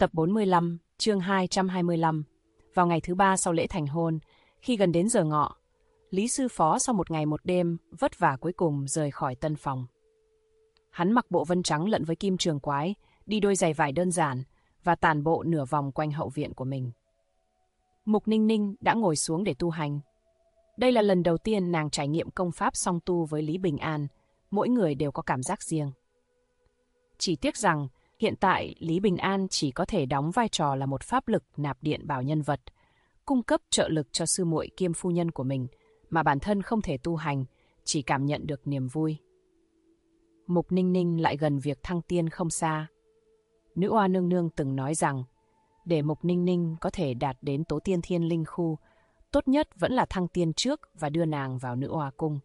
Tập 45, chương 225. Vào ngày thứ 3 sau lễ thành hôn, khi gần đến giờ ngọ, Lý Sư Phó sau một ngày một đêm vất vả cuối cùng rời khỏi tân phòng. Hắn mặc bộ vân trắng lẫn với kim trường quái, đi đôi giày vải đơn giản và tản bộ nửa vòng quanh hậu viện của mình. Mục Ninh Ninh đã ngồi xuống để tu hành. Đây là lần đầu tiên nàng trải nghiệm công pháp song tu với Lý Bình An, mỗi người đều có cảm giác riêng. Chỉ tiếc rằng, hiện tại Lý Bình An chỉ có thể đóng vai trò là một pháp lực nạp điện bảo nhân vật, cung cấp trợ lực cho sư muội kiêm phu nhân của mình, mà bản thân không thể tu hành, chỉ cảm nhận được niềm vui. Mục Ninh Ninh lại gần việc thăng tiên không xa. Nữ oa nương nương từng nói rằng, để Mục Ninh Ninh có thể đạt đến tố tiên thiên linh khu, tốt nhất vẫn là thăng tiên trước và đưa nàng vào nữ oa cung.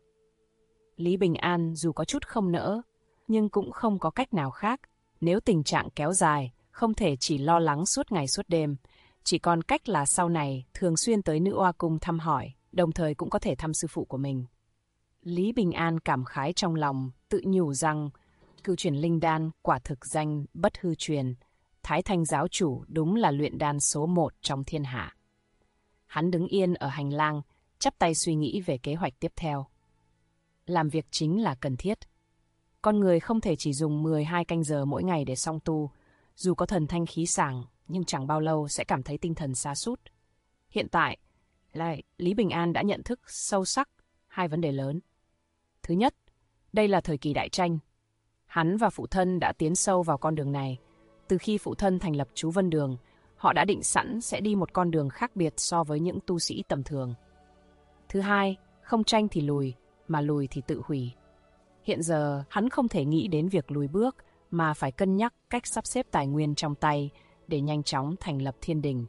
Lý Bình An dù có chút không nỡ, nhưng cũng không có cách nào khác. Nếu tình trạng kéo dài, không thể chỉ lo lắng suốt ngày suốt đêm, chỉ còn cách là sau này thường xuyên tới nữ oa cung thăm hỏi, đồng thời cũng có thể thăm sư phụ của mình. Lý Bình An cảm khái trong lòng, tự nhủ rằng cửu chuyển linh đan quả thực danh bất hư truyền, Thái Thanh giáo chủ đúng là luyện đan số 1 trong thiên hạ. Hắn đứng yên ở hành lang, chắp tay suy nghĩ về kế hoạch tiếp theo. Làm việc chính là cần thiết. Con người không thể chỉ dùng 12 canh giờ mỗi ngày để song tu, dù có thần thanh khí sảng, nhưng chẳng bao lâu sẽ cảm thấy tinh thần sa sút. Hiện tại, Lý Bình An đã nhận thức sâu sắc hai vấn đề lớn. Thứ nhất, đây là thời kỳ đại tranh. Hắn và phụ thân đã tiến sâu vào con đường này. Từ khi phụ thân thành lập Chú Vân Đường, họ đã định sẵn sẽ đi một con đường khác biệt so với những tu sĩ tầm thường. Thứ hai, không tranh thì lùi, mà lùi thì tự hủy. Hiện giờ, hắn không thể nghĩ đến việc lùi bước, mà phải cân nhắc cách sắp xếp tài nguyên trong tay để nhanh chóng thành lập thiên đình.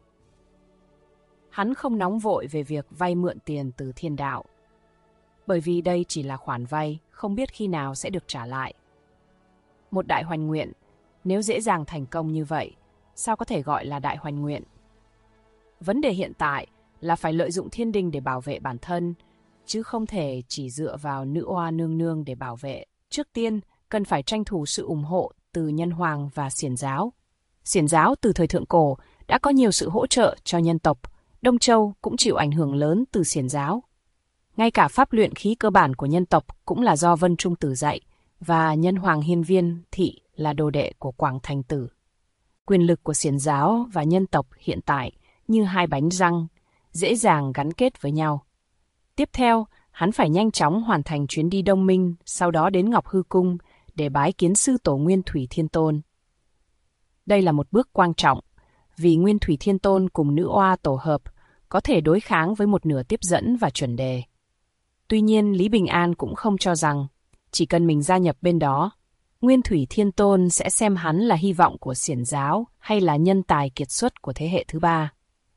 Hắn không nóng vội về việc vay mượn tiền từ thiên đạo, bởi vì đây chỉ là khoản vay, không biết khi nào sẽ được trả lại. Một đại hoành nguyện, nếu dễ dàng thành công như vậy, sao có thể gọi là đại hoành nguyện? Vấn đề hiện tại là phải lợi dụng thiên đình để bảo vệ bản thân, chứ không thể chỉ dựa vào nữ oa nương nương để bảo vệ. Trước tiên, cần phải tranh thủ sự ủng hộ từ Nhân Hoàng và Xiển giáo. Xiển giáo từ thời thượng cổ đã có nhiều sự hỗ trợ cho nhân tộc. Đông Châu cũng chịu ảnh hưởng lớn từ Xiển giáo. Ngay cả pháp luyện khí cơ bản của nhân tộc cũng là do Vân Trung Tử dạy, và Nhân Hoàng Hiên Viên Thị là đồ đệ của Quảng Thành Tử. Quyền lực của Xiển giáo và nhân tộc hiện tại như hai bánh răng, dễ dàng gắn kết với nhau. Tiếp theo, hắn phải nhanh chóng hoàn thành chuyến đi Đông Minh, sau đó đến Ngọc Hư Cung để bái kiến sư tổ Nguyên Thủy Thiên Tôn. Đây là một bước quan trọng, vì Nguyên Thủy Thiên Tôn cùng nữ oa tổ hợp có thể đối kháng với một nửa tiếp dẫn và chuẩn đề. Tuy nhiên, Lý Bình An cũng không cho rằng chỉ cần mình gia nhập bên đó, Nguyên Thủy Thiên Tôn sẽ xem hắn là hy vọng của Xiển giáo hay là nhân tài kiệt xuất của thế hệ thứ ba.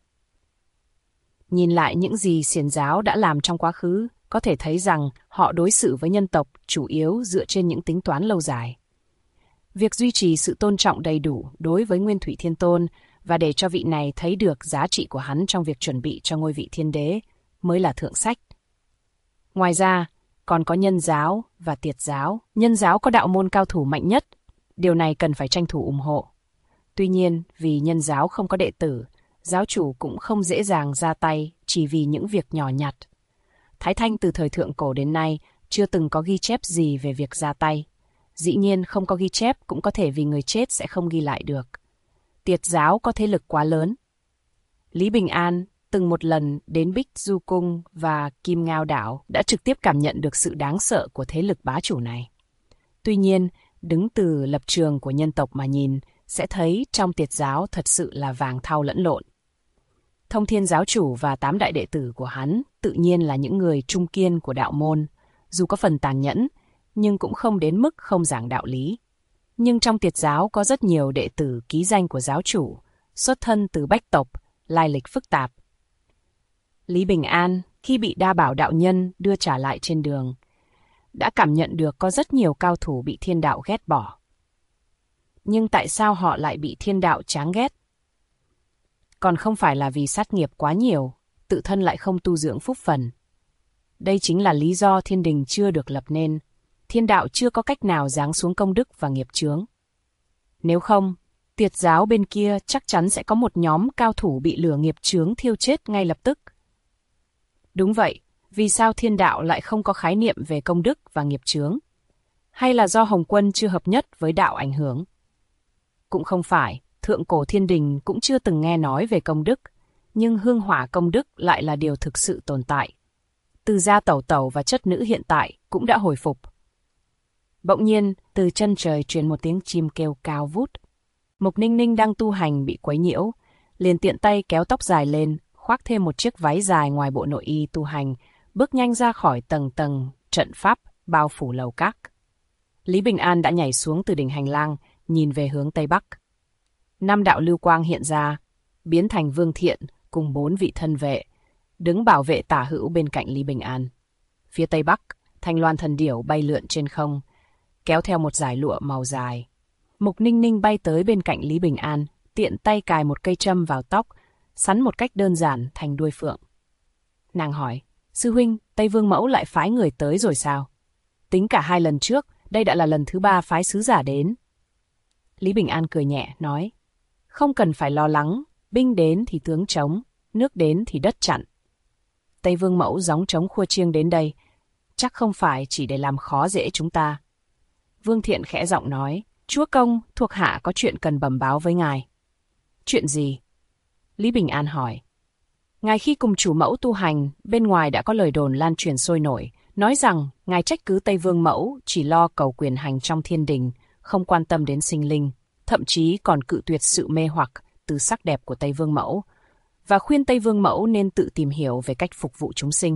Nhìn lại những gì Xiển giáo đã làm trong quá khứ, có thể thấy rằng họ đối xử với nhân tộc chủ yếu dựa trên những tính toán lâu dài. Việc duy trì sự tôn trọng đầy đủ đối với Nguyên Thủy Thiên Tôn và để cho vị này thấy được giá trị của hắn trong việc chuẩn bị cho ngôi vị thiên đế mới là thượng sách. Ngoài ra, còn có Nhân giáo và Tiệt giáo. Nhân giáo có đạo môn cao thủ mạnh nhất, điều này cần phải tranh thủ ủng hộ. Tuy nhiên, vì Nhân giáo không có đệ tử, giáo chủ cũng không dễ dàng ra tay chỉ vì những việc nhỏ nhặt. Thái Thanh từ thời thượng cổ đến nay chưa từng có ghi chép gì về việc ra tay. Dĩ nhiên không có ghi chép cũng có thể vì người chết sẽ không ghi lại được. Tiệt giáo có thế lực quá lớn. Lý Bình An từng một lần đến Bích Du Cung và Kim Ngao Đảo đã trực tiếp cảm nhận được sự đáng sợ của thế lực bá chủ này. Tuy nhiên, đứng từ lập trường của nhân tộc mà nhìn, sẽ thấy trong Tiệt giáo thật sự là vàng thau lẫn lộn. Thông Thiên giáo chủ và 8 đại đệ tử của hắn tự nhiên là những người trung kiên của đạo môn, dù có phần tàn nhẫn, nhưng cũng không đến mức không giảng đạo lý. Nhưng trong Tiệt giáo có rất nhiều đệ tử ký danh của giáo chủ, xuất thân từ bách tộc, lai lịch phức tạp. Lý Bình An, khi bị Đa Bảo đạo nhân đưa trả lại trên đường, đã cảm nhận được có rất nhiều cao thủ bị thiên đạo ghét bỏ. Nhưng tại sao họ lại bị thiên đạo chán ghét? Còn không phải là vì sát nghiệp quá nhiều, tự thân lại không tu dưỡng phúc phần. Đây chính là lý do thiên đình chưa được lập nên, thiên đạo chưa có cách nào giáng xuống công đức và nghiệp chướng. Nếu không, Tiệt giáo bên kia chắc chắn sẽ có một nhóm cao thủ bị lửa nghiệp chướng thiêu chết ngay lập tức. Đúng vậy, vì sao thiên đạo lại không có khái niệm về công đức và nghiệp chướng? Hay là do Hồng Quân chưa hợp nhất với đạo ảnh hưởng? Cũng không phải, thượng cổ thiên đình cũng chưa từng nghe nói về công đức, nhưng hương hỏa công đức lại là điều thực sự tồn tại. Từ gia tẩu tẩu và chất nữ hiện tại cũng đã hồi phục. Bỗng nhiên, từ chân trời truyền một tiếng chim kêu cao vút. Mục Ninh Ninh đang tu hành bị quấy nhiễu, liền tiện tay kéo tóc dài lên, khoác thêm một chiếc váy dài ngoài bộ nội y tu hành, bước nhanh ra khỏi tầng tầng trận pháp bao phủ lầu các. Lý Bình An đã nhảy xuống từ đỉnh hành lang, nhìn về hướng Tây Bắc. 5 đạo lưu quang hiện ra, biến thành Vương Thiện cùng 4 vị thân vệ, đứng bảo vệ tả hữu bên cạnh Lý Bình An. Phía Tây Bắc, Thanh Loan thần điểu bay lượn trên không, kéo theo một dải lụa màu dài. Mục Ninh Ninh bay tới bên cạnh Lý Bình An, tiện tay cài một cây châm vào tóc, sắn một cách đơn giản thành đuôi phượng. Nàng hỏi, sư huynh, Tây Vương Mẫu lại phái người tới rồi sao? Tính cả 2 lần trước, đây đã là lần thứ 3 phái sứ giả đến. Lý Bình An cười nhẹ, nói, không cần phải lo lắng, binh đến thì tướng chống, nước đến thì đất chặn. Tây Vương Mẫu gióng trống khua chiêng đến đây, chắc không phải chỉ để làm khó dễ chúng ta. Vương Thiện khẽ giọng nói, chúa công, thuộc hạ có chuyện cần bẩm báo với ngài. Chuyện gì? Lý Bình An hỏi. Ngài khi cùng chủ mẫu tu hành, bên ngoài đã có lời đồn lan truyền sôi nổi, nói rằng ngài trách cứ Tây Vương Mẫu chỉ lo cầu quyền hành trong thiên đình, không quan tâm đến sinh linh, thậm chí còn cự tuyệt sự mê hoặc từ sắc đẹp của Tây Vương Mẫu, và khuyên Tây Vương Mẫu nên tự tìm hiểu về cách phục vụ chúng sinh.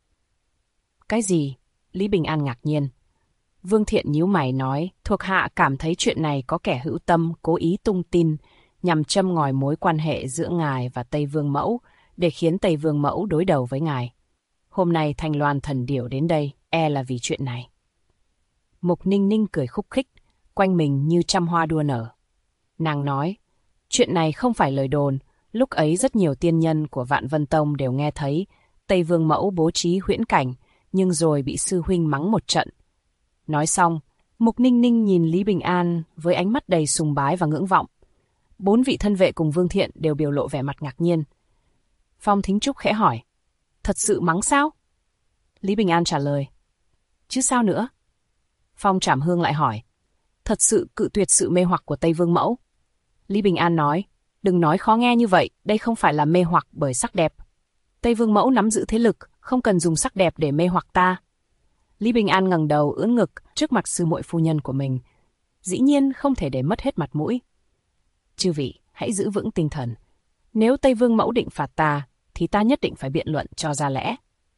Cái gì? Lý Bình An ngạc nhiên. Vương Thiện nhíu mày nói, thuộc hạ cảm thấy chuyện này có kẻ hữu tâm cố ý tung tin, nhằm châm ngòi mối quan hệ giữa ngài và Tây Vương Mẫu, để khiến Tây Vương Mẫu đối đầu với ngài. Hôm nay Thanh Loan thần điểu đến đây, là vì chuyện này. Mục Ninh Ninh cười khúc khích, quanh mình như trăm hoa đua nở. Nàng nói, chuyện này không phải lời đồn, lúc ấy rất nhiều tiên nhân của Vạn Vân Tông đều nghe thấy Tây Vương Mẫu bố trí huyễn cảnh, nhưng rồi bị sư huynh mắng một trận. Nói xong, Mục Ninh Ninh nhìn Lý Bình An với ánh mắt đầy sùng bái và ngưỡng vọng. 4 vị thân vệ cùng Vương Thiện đều biểu lộ vẻ mặt ngạc nhiên. Phong Thính Trúc khẽ hỏi, thật sự mắng sao? Lý Bình An trả lời, chứ sao nữa? Phong Trảm Hương lại hỏi, thật sự cự tuyệt sự mê hoặc của Tây Vương Mẫu. Lý Bình An nói, đừng nói khó nghe như vậy, đây không phải là mê hoặc bởi sắc đẹp. Tây Vương Mẫu nắm giữ thế lực, không cần dùng sắc đẹp để mê hoặc ta. Lý Bình An ngẩng đầu ưỡn ngực trước mặt sư muội phu nhân của mình. Dĩ nhiên không thể để mất hết mặt mũi. Chư vị, hãy giữ vững tinh thần. Nếu Tây Vương Mẫu định phạt ta, thì ta nhất định phải biện luận cho ra lẽ.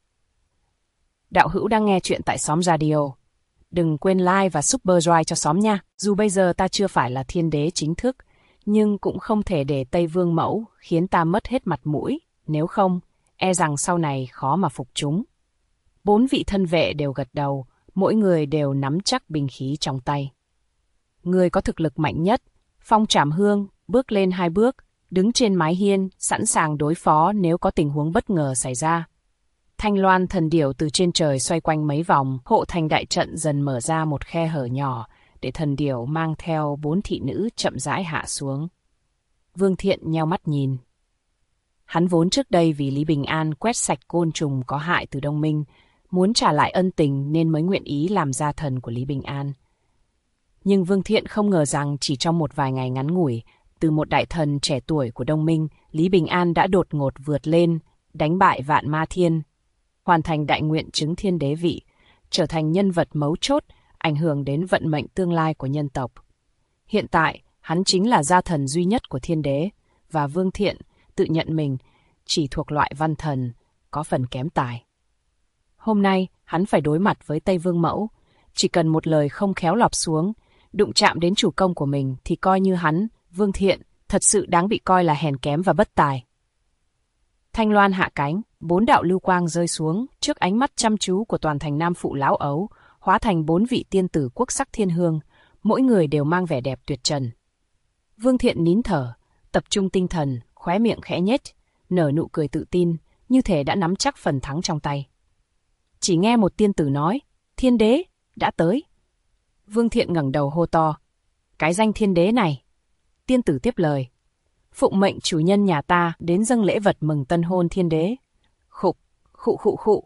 Đạo hữu đang nghe chuyện tại Xóm Radio. Đừng quên like và Super Drive cho xóm nha. Dù bây giờ ta chưa phải là thiên đế chính thức, nhưng cũng không thể để Tây Vương Mẫu khiến ta mất hết mặt mũi. Nếu không, rằng sau này khó mà phục chúng. 4 vị thân vệ đều gật đầu, mỗi người đều nắm chắc binh khí trong tay. Người có thực lực mạnh nhất, Phong Trảm Hương, bước lên 2 bước, đứng trên mái hiên, sẵn sàng đối phó nếu có tình huống bất ngờ xảy ra. Thanh Loan thần điểu từ trên trời xoay quanh mấy vòng, hộ thành đại trận dần mở ra một khe hở nhỏ, để thần điểu mang theo 4 thị nữ chậm rãi hạ xuống. Vương Thiện nheo mắt nhìn. Hắn vốn trước đây vì Lý Bình An quét sạch côn trùng có hại từ Đông Minh, muốn trả lại ân tình nên mới nguyện ý làm gia thần của Lý Bình An. Nhưng Vương Thiện không ngờ rằng chỉ trong một vài ngày ngắn ngủi, từ một đại thần trẻ tuổi của Đông Minh, Lý Bình An đã đột ngột vượt lên, đánh bại Vạn Ma Thiên, hoàn thành đại nguyện chứng thiên đế vị, trở thành nhân vật mấu chốt, ảnh hưởng đến vận mệnh tương lai của nhân tộc. Hiện tại, hắn chính là gia thần duy nhất của thiên đế, và Vương Thiện tự nhận mình chỉ thuộc loại văn thần, có phần kém tài. Hôm nay, hắn phải đối mặt với Tây Vương Mẫu, chỉ cần một lời không khéo lọt xuống, đụng chạm đến chủ công của mình thì coi như hắn, Vương Thiện, thật sự đáng bị coi là hèn kém và bất tài. Thanh Loan hạ cánh, 4 đạo lưu quang rơi xuống, trước ánh mắt chăm chú của toàn thành Nam Phụ Lão Ấu, hóa thành 4 vị tiên tử quốc sắc thiên hương, mỗi người đều mang vẻ đẹp tuyệt trần. Vương Thiện nín thở, tập trung tinh thần, khóe miệng khẽ nhếch, nở nụ cười tự tin, như thể đã nắm chắc phần thắng trong tay. Chỉ nghe một tiên tử nói, thiên đế, đã tới. Vương Thiện ngẩng đầu hô to, cái danh thiên đế này. Tiên tử tiếp lời. Phụng mệnh chủ nhân nhà ta đến dâng lễ vật mừng tân hôn thiên đế. Khụ, khụ khụ khụ.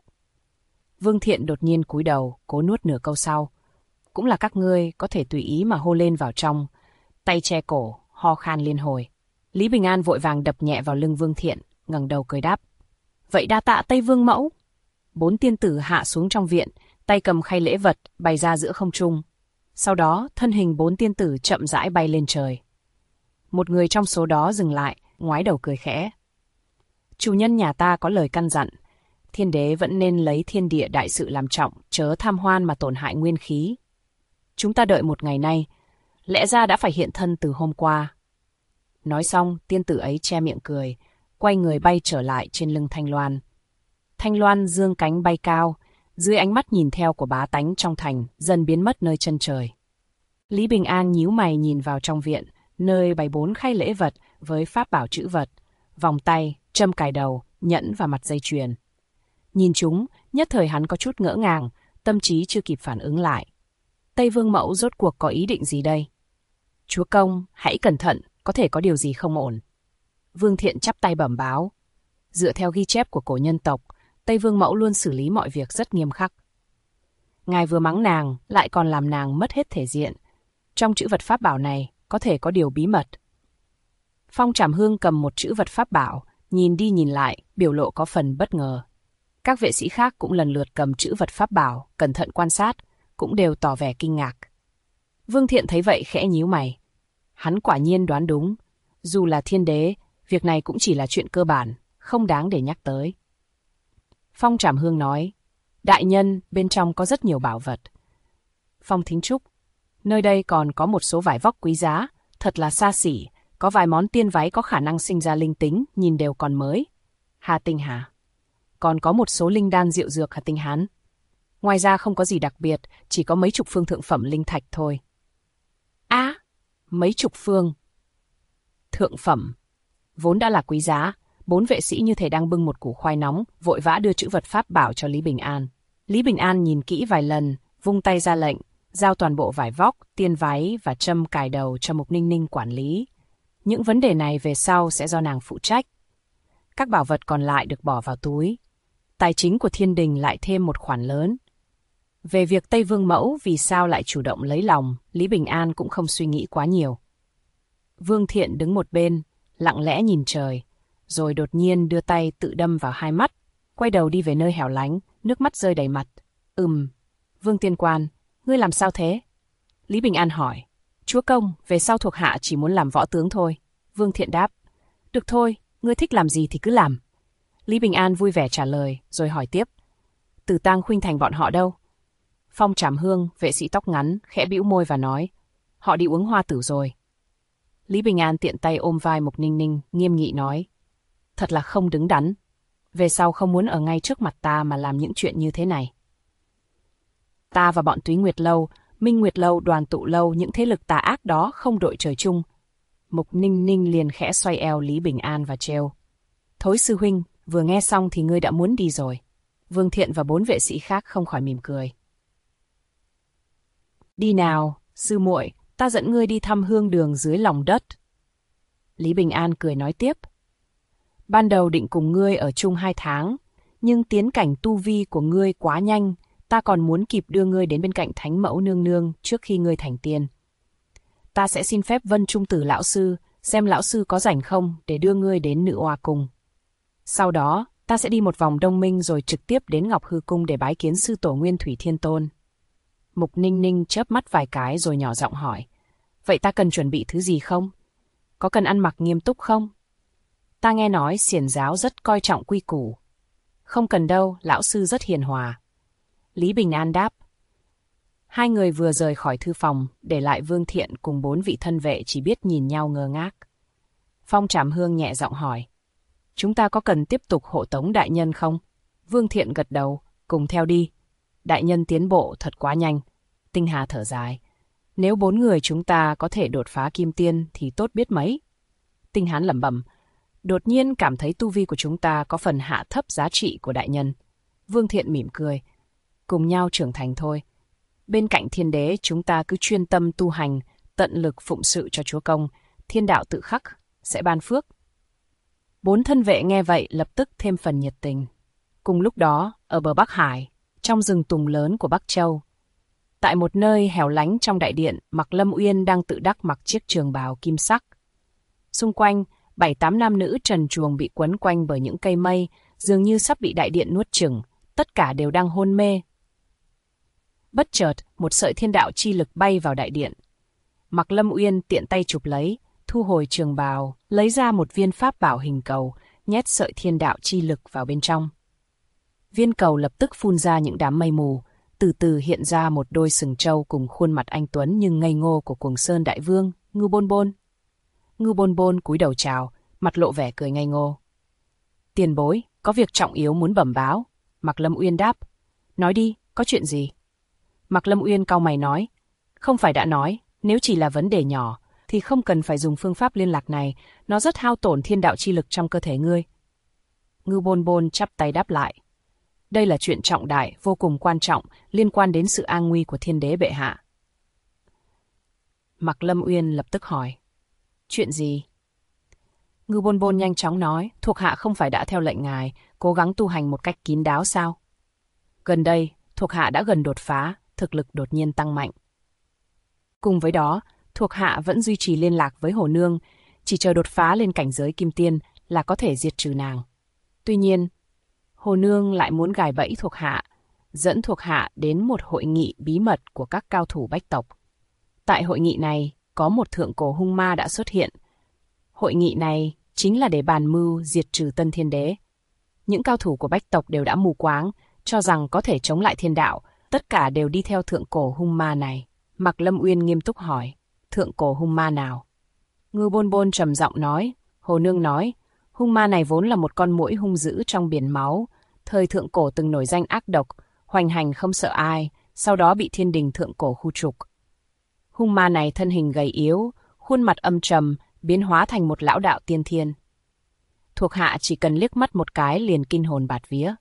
Vương Thiện đột nhiên cúi đầu, cố nuốt nửa câu sau. Cũng là các ngươi có thể tùy ý mà hô lên vào trong, tay che cổ, ho khan liên hồi. Lý Bình An vội vàng đập nhẹ vào lưng Vương Thiện, ngẩng đầu cười đáp. Vậy đa tạ Tây Vương mẫu. 4 tiên tử hạ xuống trong viện, tay cầm khay lễ vật bày ra giữa không trung. Sau đó, thân hình 4 tiên tử chậm rãi bay lên trời. Một người trong số đó dừng lại, ngoái đầu cười khẽ. Chủ nhân nhà ta có lời căn dặn, thiên đế vẫn nên lấy thiên địa đại sự làm trọng, chớ tham hoan mà tổn hại nguyên khí. Chúng ta đợi một ngày nay, lẽ ra đã phải hiện thân từ hôm qua. Nói xong, tiên tử ấy che miệng cười, quay người bay trở lại trên lưng Thanh Loan. Thanh Loan dương cánh bay cao, dưới ánh mắt nhìn theo của bá tánh trong thành, dần biến mất nơi chân trời. Lý Bình An nhíu mày nhìn vào trong viện, nơi bày 4 khay lễ vật với pháp bảo trữ vật, vòng tay, châm cài đầu, nhẫn và mặt dây chuyền. Nhìn chúng, nhất thời hắn có chút ngỡ ngàng, tâm trí chưa kịp phản ứng lại. Tây Vương mẫu rốt cuộc có ý định gì đây? Chúa công, hãy cẩn thận, có thể có điều gì không ổn. Vương Thiện chắp tay bẩm báo. Dựa theo ghi chép của cổ nhân tộc, Tây Vương mẫu luôn xử lý mọi việc rất nghiêm khắc. Ngài vừa mắng nàng, lại còn làm nàng mất hết thể diện. Trong chữ vật pháp bảo này, có thể có điều bí mật. Phong Trảm Hương cầm một chữ vật pháp bảo, nhìn đi nhìn lại, biểu lộ có phần bất ngờ. Các vệ sĩ khác cũng lần lượt cầm chữ vật pháp bảo, cẩn thận quan sát, cũng đều tỏ vẻ kinh ngạc. Vương Thiện thấy vậy khẽ nhíu mày. Hắn quả nhiên đoán đúng. Dù là thiên đế, việc này cũng chỉ là chuyện cơ bản, không đáng để nhắc tới. Phong Trảm Hương nói, đại nhân, bên trong có rất nhiều bảo vật. Phong Thính Trúc, nơi đây còn có một số vải vóc quý giá, thật là xa xỉ, có vài món tiên váy có khả năng sinh ra linh tính, nhìn đều còn mới. Hà Tinh Hà, còn có một số linh đan diệu dược Hà Tinh Hán. Ngoài ra không có gì đặc biệt, chỉ có mấy chục phương thượng phẩm linh thạch thôi. Mấy chục phương thượng phẩm, vốn đã là quý giá. 4 vệ sĩ như thể đang bưng một củ khoai nóng, vội vã đưa chữ vật pháp bảo cho Lý Bình An. Lý Bình An nhìn kỹ vài lần, vung tay ra lệnh, giao toàn bộ vải vóc, tiên váy và châm cài đầu cho Mục Ninh Ninh quản lý. Những vấn đề này về sau sẽ do nàng phụ trách. Các bảo vật còn lại được bỏ vào túi. Tài chính của thiên đình lại thêm một khoản lớn. Về việc Tây Vương mẫu vì sao lại chủ động lấy lòng, Lý Bình An cũng không suy nghĩ quá nhiều. Vương Thiện đứng một bên, lặng lẽ nhìn trời, rồi đột nhiên đưa tay tự đâm vào hai mắt, quay đầu đi về nơi hẻo lánh, nước mắt rơi đầy mặt. Vương Tiên Quan, ngươi làm sao thế? Lý Bình An hỏi. Chúa công, về sau thuộc hạ chỉ muốn làm võ tướng thôi. Vương Thiện đáp. Được thôi, ngươi thích làm gì thì cứ làm. Lý Bình An vui vẻ trả lời, rồi hỏi tiếp. Tử Tang Khuynh Thành bọn họ đâu? Phong Trảm Hương, vệ sĩ tóc ngắn, khẽ bĩu môi và nói. Họ đi uống hoa tử rồi. Lý Bình An tiện tay ôm vai Mục Ninh Ninh, nghiêm nghị nói. Thật là không đứng đắn. Về sau không muốn ở ngay trước mặt ta mà làm những chuyện như thế này. Ta và bọn Túy Nguyệt Lâu, Minh Nguyệt Lâu, Đoàn Tụ Lâu, những thế lực tà ác đó không đội trời chung. Mục Ninh Ninh liền khẽ xoay eo Lý Bình An và trêu. Thối sư huynh, vừa nghe xong thì ngươi đã muốn đi rồi. Vương Thiện và 4 vệ sĩ khác không khỏi mỉm cười. Đi nào, sư muội, ta dẫn ngươi đi thăm hương đường dưới lòng đất. Lý Bình An cười nói tiếp. Ban đầu định cùng ngươi ở chung 2 tháng, nhưng tiến cảnh tu vi của ngươi quá nhanh, ta còn muốn kịp đưa ngươi đến bên cạnh Thánh Mẫu Nương Nương trước khi ngươi thành tiên. Ta sẽ xin phép Vân Trung Tử lão sư, xem lão sư có rảnh không để đưa ngươi đến Nữ Oa Cung. Sau đó, ta sẽ đi một vòng Đông Minh rồi trực tiếp đến Ngọc Hư Cung để bái kiến sư tổ Nguyên Thủy Thiên Tôn. Mục Ninh Ninh chớp mắt vài cái rồi nhỏ giọng hỏi. Vậy ta cần chuẩn bị thứ gì không? Có cần ăn mặc nghiêm túc không? Ta nghe nói xiển giáo rất coi trọng quy củ. Không cần đâu, lão sư rất hiền hòa. Lý Bình An đáp. Hai người vừa rời khỏi thư phòng, để lại Vương Thiện cùng 4 vị thân vệ chỉ biết nhìn nhau ngơ ngác. Phong Trảm Hương nhẹ giọng hỏi. Chúng ta có cần tiếp tục hộ tống đại nhân không? Vương Thiện gật đầu, cùng theo đi. Đại nhân tiến bộ thật quá nhanh. Tinh Hà thở dài. Nếu 4 người chúng ta có thể đột phá kim tiên thì tốt biết mấy. Tinh Hán lẩm bẩm. Đột nhiên cảm thấy tu vi của chúng ta có phần hạ thấp giá trị của đại nhân. Vương Thiện mỉm cười. Cùng nhau trưởng thành thôi. Bên cạnh thiên đế chúng ta cứ chuyên tâm tu hành, tận lực phụng sự cho chúa công, thiên đạo tự khắc, sẽ ban phước. 4 thân vệ nghe vậy lập tức thêm phần nhiệt tình. Cùng lúc đó, ở bờ Bắc Hải, trong rừng tùng lớn của Bắc Châu, tại một nơi hẻo lánh trong đại điện, Mạc Lâm Uyên đang tự đắc mặc chiếc trường bào kim sắc. Xung quanh, 7-8 nam nữ trần truồng bị quấn quanh bởi những cây mây, dường như sắp bị đại điện nuốt chửng, tất cả đều đang hôn mê. Bất chợt, một sợi thiên đạo chi lực bay vào đại điện. Mạc Lâm Uyên tiện tay chụp lấy, thu hồi trường bào, lấy ra một viên pháp bảo hình cầu, nhét sợi thiên đạo chi lực vào bên trong. Viên cầu lập tức phun ra những đám mây mù, từ từ hiện ra một đôi sừng trâu cùng khuôn mặt anh tuấn nhưng ngây ngô của Cuồng Sơn Đại Vương, Ngưu Bôn Bôn. Ngưu Bôn Bôn cúi đầu chào, mặt lộ vẻ cười ngây ngô. Tiền bối, có việc trọng yếu muốn bẩm báo. Mạc Lâm Uyên đáp. Nói đi, có chuyện gì? Mạc Lâm Uyên cau mày nói. Không phải đã nói, nếu chỉ là vấn đề nhỏ, thì không cần phải dùng phương pháp liên lạc này, nó rất hao tổn thiên đạo chi lực trong cơ thể ngươi. Ngưu Bôn Bôn chắp tay đáp lại. Đây là chuyện trọng đại, vô cùng quan trọng, liên quan đến sự an nguy của thiên đế bệ hạ. Mạc Lâm Uyên lập tức hỏi. Chuyện gì? Ngưu Bôn Bôn nhanh chóng nói, thuộc hạ không phải đã theo lệnh ngài, cố gắng tu hành một cách kín đáo sao? Gần đây, thuộc hạ đã gần đột phá, thực lực đột nhiên tăng mạnh. Cùng với đó, thuộc hạ vẫn duy trì liên lạc với Hồ Nương, chỉ chờ đột phá lên cảnh giới kim tiên là có thể diệt trừ nàng. Tuy nhiên, Hồ Nương lại muốn gài bẫy thuộc hạ, dẫn thuộc hạ đến một hội nghị bí mật của các cao thủ Bách tộc. Tại hội nghị này, có một thượng cổ hung ma đã xuất hiện. Hội nghị này chính là để bàn mưu diệt trừ Tân Thiên Đế. Những cao thủ của Bách tộc đều đã mù quáng, cho rằng có thể chống lại thiên đạo, tất cả đều đi theo thượng cổ hung ma này. Mạc Lâm Uyên nghiêm túc hỏi, thượng cổ hung ma nào? Ngưu Bôn Bôn trầm giọng nói, Hồ Nương nói, hung ma này vốn là một con muỗi hung dữ trong biển máu, thời thượng cổ từng nổi danh ác độc, hoành hành không sợ ai, sau đó bị thiên đình thượng cổ khu trục. Hung ma này thân hình gầy yếu, khuôn mặt âm trầm, biến hóa thành một lão đạo tiên thiên. Thuộc hạ chỉ cần liếc mắt một cái liền kinh hồn bạt vía.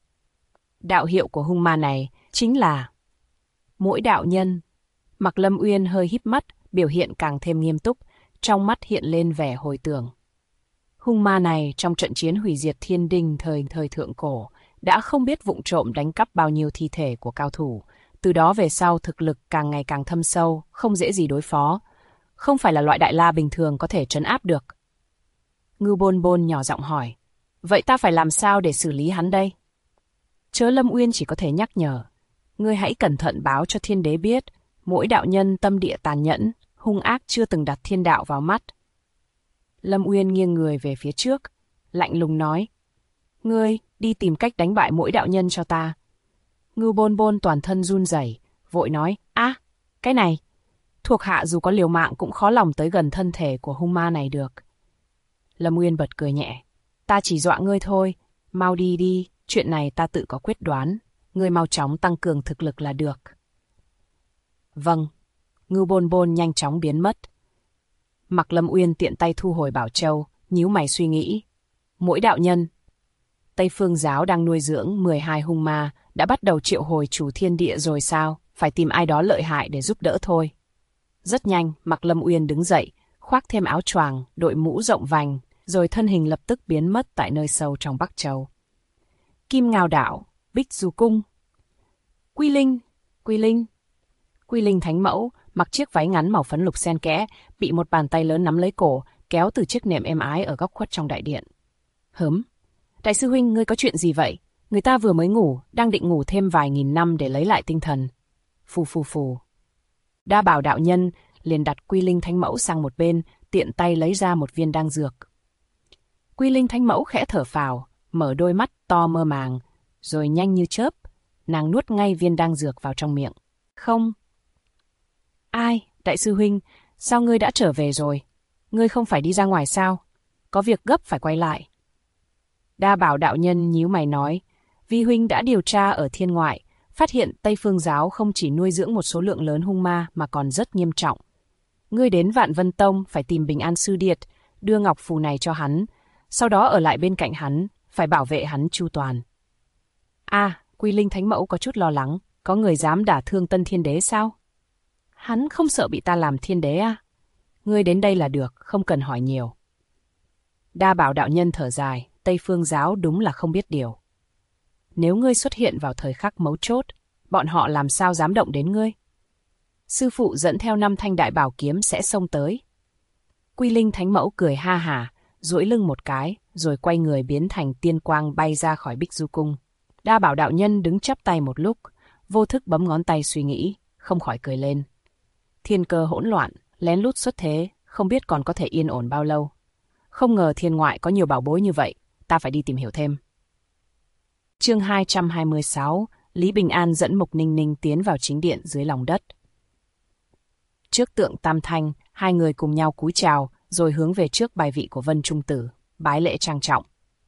Đạo hiệu của hung ma này chính là muỗi đạo nhân. Mạc Lâm Uyên hơi híp mắt, biểu hiện càng thêm nghiêm túc, trong mắt hiện lên vẻ hồi tưởng. Hung ma này trong trận chiến hủy diệt thiên đình thời thượng cổ đã không biết vụng trộm đánh cắp bao nhiêu thi thể của cao thủ, từ đó về sau thực lực càng ngày càng thâm sâu, không dễ gì đối phó, không phải là loại đại la bình thường có thể trấn áp được. Ngưu Bôn Bôn nhỏ giọng hỏi, vậy ta phải làm sao để xử lý hắn đây? Chớ Lâm Uyên chỉ có thể nhắc nhở, ngươi hãy cẩn thận báo cho thiên đế biết, mỗi đạo nhân tâm địa tàn nhẫn, hung ác chưa từng đặt thiên đạo vào mắt. Lâm Uyên nghiêng người về phía trước, lạnh lùng nói, ngươi đi tìm cách đánh bại mỗi đạo nhân cho ta. Ngưu Bôn Bôn toàn thân run rẩy, vội nói, cái này, thuộc hạ dù có liều mạng cũng khó lòng tới gần thân thể của hung ma này được. Lâm Uyên bật cười nhẹ, ta chỉ dọa ngươi thôi, mau đi đi, chuyện này ta tự có quyết đoán, ngươi mau chóng tăng cường thực lực là được. Vâng. Ngưu Bôn Bôn nhanh chóng biến mất. Mạc Lâm Uyên tiện tay thu hồi bảo châu, nhíu mày suy nghĩ. Mỗi đạo nhân, Tây Phương Giáo đang nuôi dưỡng 12 hung ma, đã bắt đầu triệu hồi chủ thiên địa rồi sao? Phải tìm ai đó lợi hại để giúp đỡ thôi. Rất nhanh, Mạc Lâm Uyên đứng dậy, khoác thêm áo choàng, đội mũ rộng vành, rồi thân hình lập tức biến mất tại nơi sâu trong Bắc Châu. Kim Ngao Đảo, Bích Du Cung. Quy Linh Thánh Mẫu mặc chiếc váy ngắn màu phấn lục xen kẽ, bị một bàn tay lớn nắm lấy cổ, kéo từ chiếc nệm êm ái ở góc khuất trong đại điện. Đại sư huynh, ngươi có chuyện gì vậy? Người ta vừa mới ngủ, đang định ngủ thêm vài nghìn năm để lấy lại tinh thần. Phù. Đa Bảo đạo nhân liền đặt Quy Linh Thánh Mẫu sang một bên, tiện tay lấy ra một viên đan dược. Quy Linh Thánh Mẫu khẽ thở phào, mở đôi mắt to mơ màng, rồi nhanh như chớp, nàng nuốt ngay viên đan dược vào trong miệng. Không. Ai, đại sư huynh, sao ngươi đã trở về rồi? Ngươi không phải đi ra ngoài sao? Có việc gấp phải quay lại. Đa Bảo đạo nhân nhíu mày nói, vi huynh đã điều tra ở thiên ngoại, phát hiện Tây Phương Giáo không chỉ nuôi dưỡng một số lượng lớn hung ma mà còn rất nghiêm trọng. Ngươi đến Vạn Vân Tông phải tìm Bình An Sư Điệt, đưa ngọc phù này cho hắn, sau đó ở lại bên cạnh hắn, phải bảo vệ hắn chu toàn. Quy Linh Thánh Mẫu có chút lo lắng, có người dám đả thương Tân Thiên Đế sao? Hắn không sợ bị ta làm thiên đế à? Ngươi đến đây là được, không cần hỏi nhiều. Đa Bảo đạo nhân thở dài, Tây Phương giáo đúng là không biết điều. Nếu ngươi xuất hiện vào thời khắc mấu chốt, bọn họ làm sao dám động đến ngươi? Sư phụ dẫn theo 5 thanh đại bảo kiếm sẽ xông tới. Quy Linh Thánh Mẫu cười ha hả, duỗi lưng một cái, rồi quay người biến thành tiên quang bay ra khỏi Bích Du Cung. Đa Bảo đạo nhân đứng chắp tay một lúc, vô thức bấm ngón tay suy nghĩ, không khỏi cười lên. Thiên cơ hỗn loạn, lén lút xuất thế, không biết còn có thể yên ổn bao lâu. Không ngờ thiên ngoại có nhiều bảo bối như vậy, ta phải đi tìm hiểu thêm. Chương 226, Lý Bình An dẫn Mục Ninh Ninh tiến vào chính điện dưới lòng đất. Trước tượng Tam Thanh, hai người cùng nhau cúi chào, rồi hướng về trước bài vị của Vân Trung Tử, bái lễ trang trọng.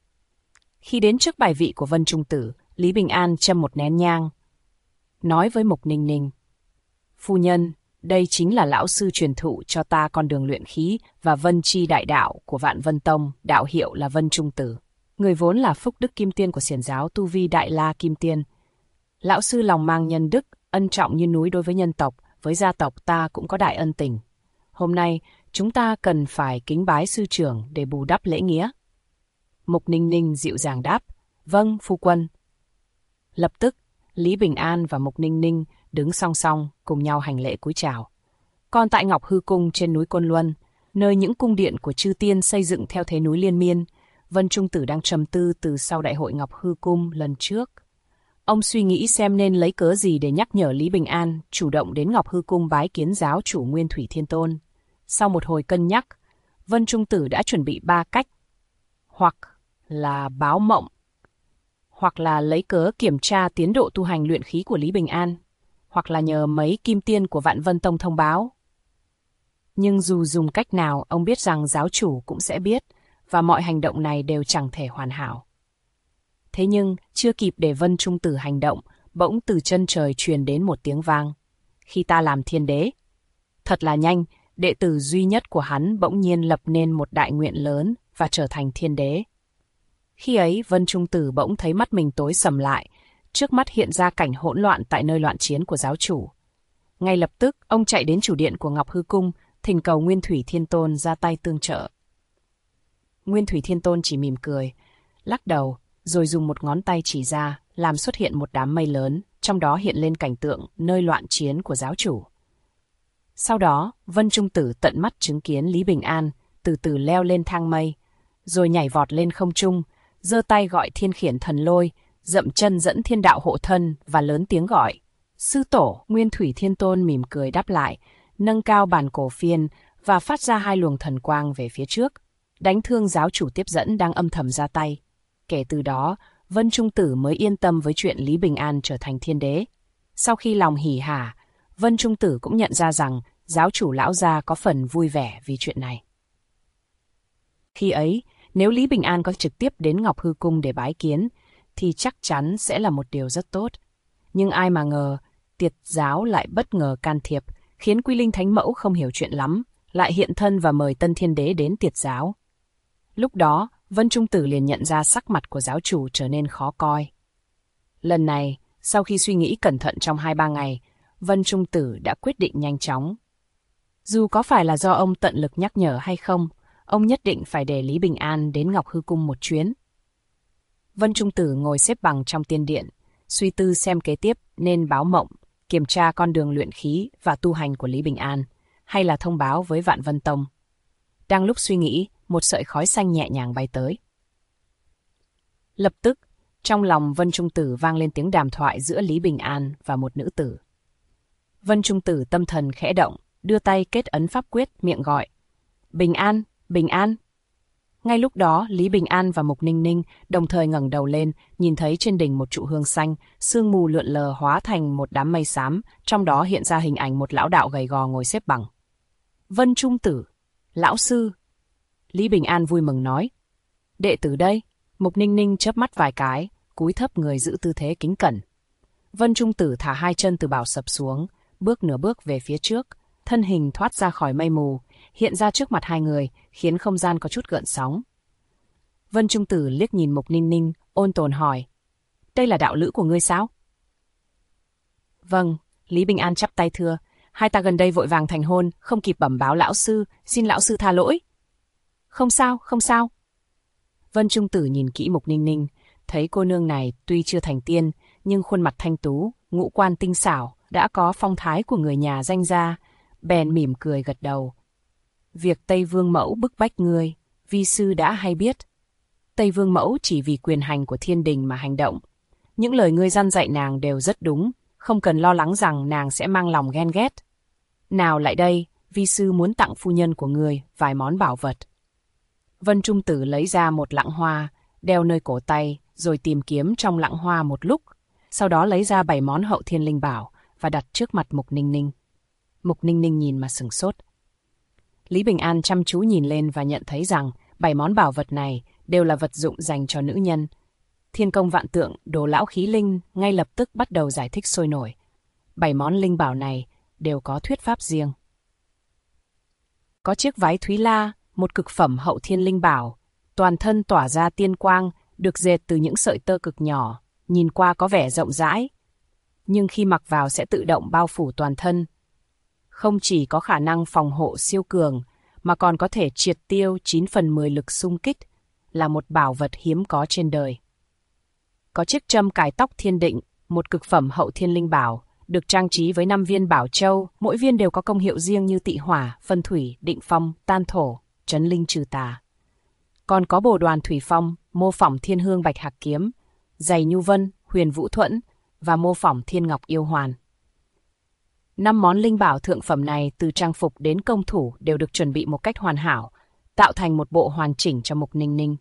Khi đến trước bài vị của Vân Trung Tử, Lý Bình An châm một nén nhang, nói với Mục Ninh Ninh: Phu nhân, đây chính là lão sư truyền thụ cho ta con đường luyện khí và vân chi đại đạo của Vạn Vân Tông, đạo hiệu là Vân Trung Tử. Người vốn là phúc đức kim tiên của xiển giáo tu vi Đại La Kim Tiên. Lão sư lòng mang nhân đức, ân trọng như núi đối với nhân tộc, với gia tộc ta cũng có đại ân tình. Hôm nay, chúng ta cần phải kính bái sư trưởng để bù đắp lễ nghĩa. Mục Ninh Ninh dịu dàng đáp: Vâng, phu quân. Lập tức, Lý Bình An và Mục Ninh Ninh đứng song song, cùng nhau hành lễ cúi chào. Còn tại Ngọc Hư Cung trên núi Côn Luân, nơi những cung điện của chư tiên xây dựng theo thế núi liên miên, Vân Trung Tử đang trầm tư từ sau đại hội Ngọc Hư Cung lần trước. Ông suy nghĩ xem nên lấy cớ gì để nhắc nhở Lý Bình An chủ động đến Ngọc Hư Cung bái kiến giáo chủ Nguyên Thủy Thiên Tôn. Sau một hồi cân nhắc, Vân Trung Tử đã chuẩn bị 3 cách. Hoặc là báo mộng, hoặc là lấy cớ kiểm tra tiến độ tu hành luyện khí của Lý Bình An, hoặc là nhờ mấy kim tiên của Vạn Vân Tông thông báo. Nhưng dù dùng cách nào, ông biết rằng giáo chủ cũng sẽ biết, và mọi hành động này đều chẳng thể hoàn hảo. Thế nhưng, chưa kịp để Vân Trung Tử hành động, bỗng từ chân trời truyền đến một tiếng vang. Khi ta làm thiên đế. Thật là nhanh, đệ tử duy nhất của hắn bỗng nhiên lập nên một đại nguyện lớn và trở thành thiên đế. Khi ấy, Vân Trung Tử bỗng thấy mắt mình tối sầm lại, trước mắt hiện ra cảnh hỗn loạn tại nơi loạn chiến của giáo chủ. Ngay lập tức, ông chạy đến chủ điện của Ngọc Hư Cung, thỉnh cầu Nguyên Thủy Thiên Tôn ra tay tương trợ. Nguyên Thủy Thiên Tôn chỉ mỉm cười, lắc đầu, rồi dùng một ngón tay chỉ ra, làm xuất hiện một đám mây lớn, trong đó hiện lên cảnh tượng nơi loạn chiến của giáo chủ. Sau đó, Vân Trung Tử tận mắt chứng kiến Lý Bình An từ từ leo lên thang mây, rồi nhảy vọt lên không trung, giơ tay gọi Thiên Khiển Thần Lôi, dậm chân dẫn thiên đạo hộ thân và lớn tiếng gọi: Sư tổ! Nguyên Thủy Thiên Tôn mỉm cười đáp lại, nâng cao bàn cổ phiên và phát ra 2 luồng thần quang về phía trước, đánh thương giáo chủ tiếp dẫn đang âm thầm ra tay. Kể từ đó, Vân Trung Tử mới yên tâm với chuyện Lý Bình An trở thành thiên đế. Sau khi lòng hỉ hả, Vân Trung Tử cũng nhận ra rằng giáo chủ lão gia có phần vui vẻ vì chuyện này. Khi ấy, nếu Lý Bình An có trực tiếp đến Ngọc Hư Cung để bái kiến, thì chắc chắn sẽ là một điều rất tốt. Nhưng ai mà ngờ, Tiệt giáo lại bất ngờ can thiệp, khiến Quy Linh Thánh Mẫu không hiểu chuyện lắm, lại hiện thân và mời Tân Thiên Đế đến Tiệt giáo. Lúc đó, Vân Trung Tử liền nhận ra sắc mặt của giáo chủ trở nên khó coi. Lần này, sau khi suy nghĩ cẩn thận trong 2-3 ngày, Vân Trung Tử đã quyết định nhanh chóng. Dù có phải là do ông tận lực nhắc nhở hay không, ông nhất định phải để Lý Bình An đến Ngọc Hư Cung một chuyến. Vân Trung Tử ngồi xếp bằng trong tiên điện, suy tư xem kế tiếp nên báo mộng, kiểm tra con đường luyện khí và tu hành của Lý Bình An, hay là thông báo với Vạn Vân Tông. Đang lúc suy nghĩ, một sợi khói xanh nhẹ nhàng bay tới. Lập tức, trong lòng Vân Trung Tử vang lên tiếng đàm thoại giữa Lý Bình An và một nữ tử. Vân Trung Tử tâm thần khẽ động, đưa tay kết ấn pháp quyết, miệng gọi: Bình An, Bình An. Ngay lúc đó, Lý Bình An và Mục Ninh Ninh đồng thời ngẩng đầu lên, nhìn thấy trên đỉnh một trụ hương xanh, sương mù lượn lờ hóa thành một đám mây xám, trong đó hiện ra hình ảnh một lão đạo gầy gò ngồi xếp bằng. Vân Trung Tử, lão sư. Lý Bình An vui mừng nói: Đệ tử đây. Mục Ninh Ninh chớp mắt vài cái, cúi thấp người giữ tư thế kính cẩn. Vân Trung Tử thả 2 chân từ bảo sập xuống, bước nửa bước về phía trước, thân hình thoát ra khỏi mây mù, hiện ra trước mặt hai người, khiến không gian có chút gợn sóng. Vân Trung Tử liếc nhìn Mục Ninh Ninh, ôn tồn hỏi: Đây là đạo lữ của ngươi sao? Vâng, Lý Bình An chắp tay thưa, hai ta gần đây vội vàng thành hôn, không kịp bẩm báo lão sư, xin lão sư tha lỗi. Không sao, không sao. Vân Trung Tử nhìn kỹ Mục Ninh Ninh, thấy cô nương này tuy chưa thành tiên, nhưng khuôn mặt thanh tú, ngũ quan tinh xảo, đã có phong thái của người nhà danh gia, bèn mỉm cười gật đầu. Việc Tây Vương Mẫu bức bách ngươi, vi sư đã hay biết. Tây Vương Mẫu chỉ vì quyền hành của thiên đình mà hành động. Những lời ngươi dăn dạy nàng đều rất đúng, không cần lo lắng rằng nàng sẽ mang lòng ghen ghét. Nào lại đây, vi sư muốn tặng phu nhân của ngươi vài món bảo vật. Vân Trung Tử lấy ra một lẵng hoa, đeo nơi cổ tay, rồi tìm kiếm trong lẵng hoa một lúc, sau đó lấy ra 7 món hậu thiên linh bảo và đặt trước mặt Mục Ninh Ninh. Mục Ninh Ninh nhìn mà sửng sốt. Lý Bình An chăm chú nhìn lên và nhận thấy rằng 7 món bảo vật này đều là vật dụng dành cho nữ nhân. Thiên công vạn tượng, đồ lão khí linh ngay lập tức bắt đầu giải thích sôi nổi. 7 món linh bảo này đều có thuyết pháp riêng. Có chiếc váy Thúy La, một cực phẩm hậu thiên linh bảo, toàn thân tỏa ra tiên quang, được dệt từ những sợi tơ cực nhỏ, nhìn qua có vẻ rộng rãi, nhưng khi mặc vào sẽ tự động bao phủ toàn thân. Không chỉ có khả năng phòng hộ siêu cường, mà còn có thể triệt tiêu 9 phần 10 lực xung kích, là một bảo vật hiếm có trên đời. Có chiếc châm cài tóc thiên định, một cực phẩm hậu thiên linh bảo, được trang trí với 5 viên bảo châu, mỗi viên đều có công hiệu riêng như tị hỏa, phân thủy, định phong, tan thổ, trấn linh trừ tà. Còn có bồ đoàn thủy phong, mô phỏng thiên hương bạch hạc kiếm, giày nhu vân, huyền vũ thuẫn và mô phỏng thiên ngọc yêu hoàn. 5 món linh bảo thượng phẩm này từ trang phục đến công thủ đều được chuẩn bị một cách hoàn hảo, tạo thành một bộ hoàn chỉnh cho Mục Ninh Ninh.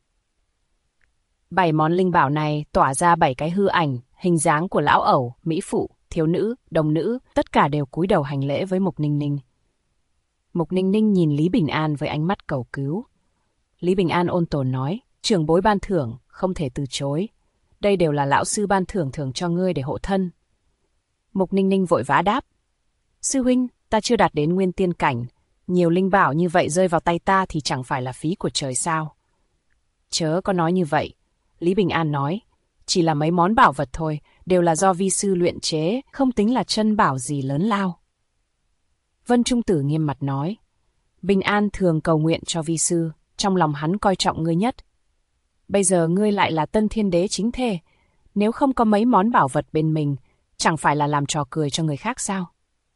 7 món linh bảo này tỏa ra 7 cái hư ảnh, hình dáng của lão ẩu, mỹ phụ, thiếu nữ, đồng nữ, tất cả đều cúi đầu hành lễ với Mục Ninh Ninh. Mục Ninh Ninh nhìn Lý Bình An với ánh mắt cầu cứu. Lý Bình An ôn tồn nói, trưởng bối ban thưởng, không thể từ chối. Đây đều là lão sư ban thưởng thưởng cho ngươi để hộ thân. Mục Ninh Ninh vội vã đáp. Sư huynh, ta chưa đạt đến nguyên tiên cảnh. Nhiều linh bảo như vậy rơi vào tay ta thì chẳng phải là phí của trời sao? Chớ có nói như vậy. Lý Bình An nói, chỉ là mấy món bảo vật thôi, đều là do vi sư luyện chế, không tính là chân bảo gì lớn lao. Vân Trung Tử nghiêm mặt nói, Bình An thường cầu nguyện cho vi sư, trong lòng hắn coi trọng ngươi nhất. Bây giờ ngươi lại là Tân Thiên Đế chính thê, nếu không có mấy món bảo vật bên mình, chẳng phải là làm trò cười cho người khác sao?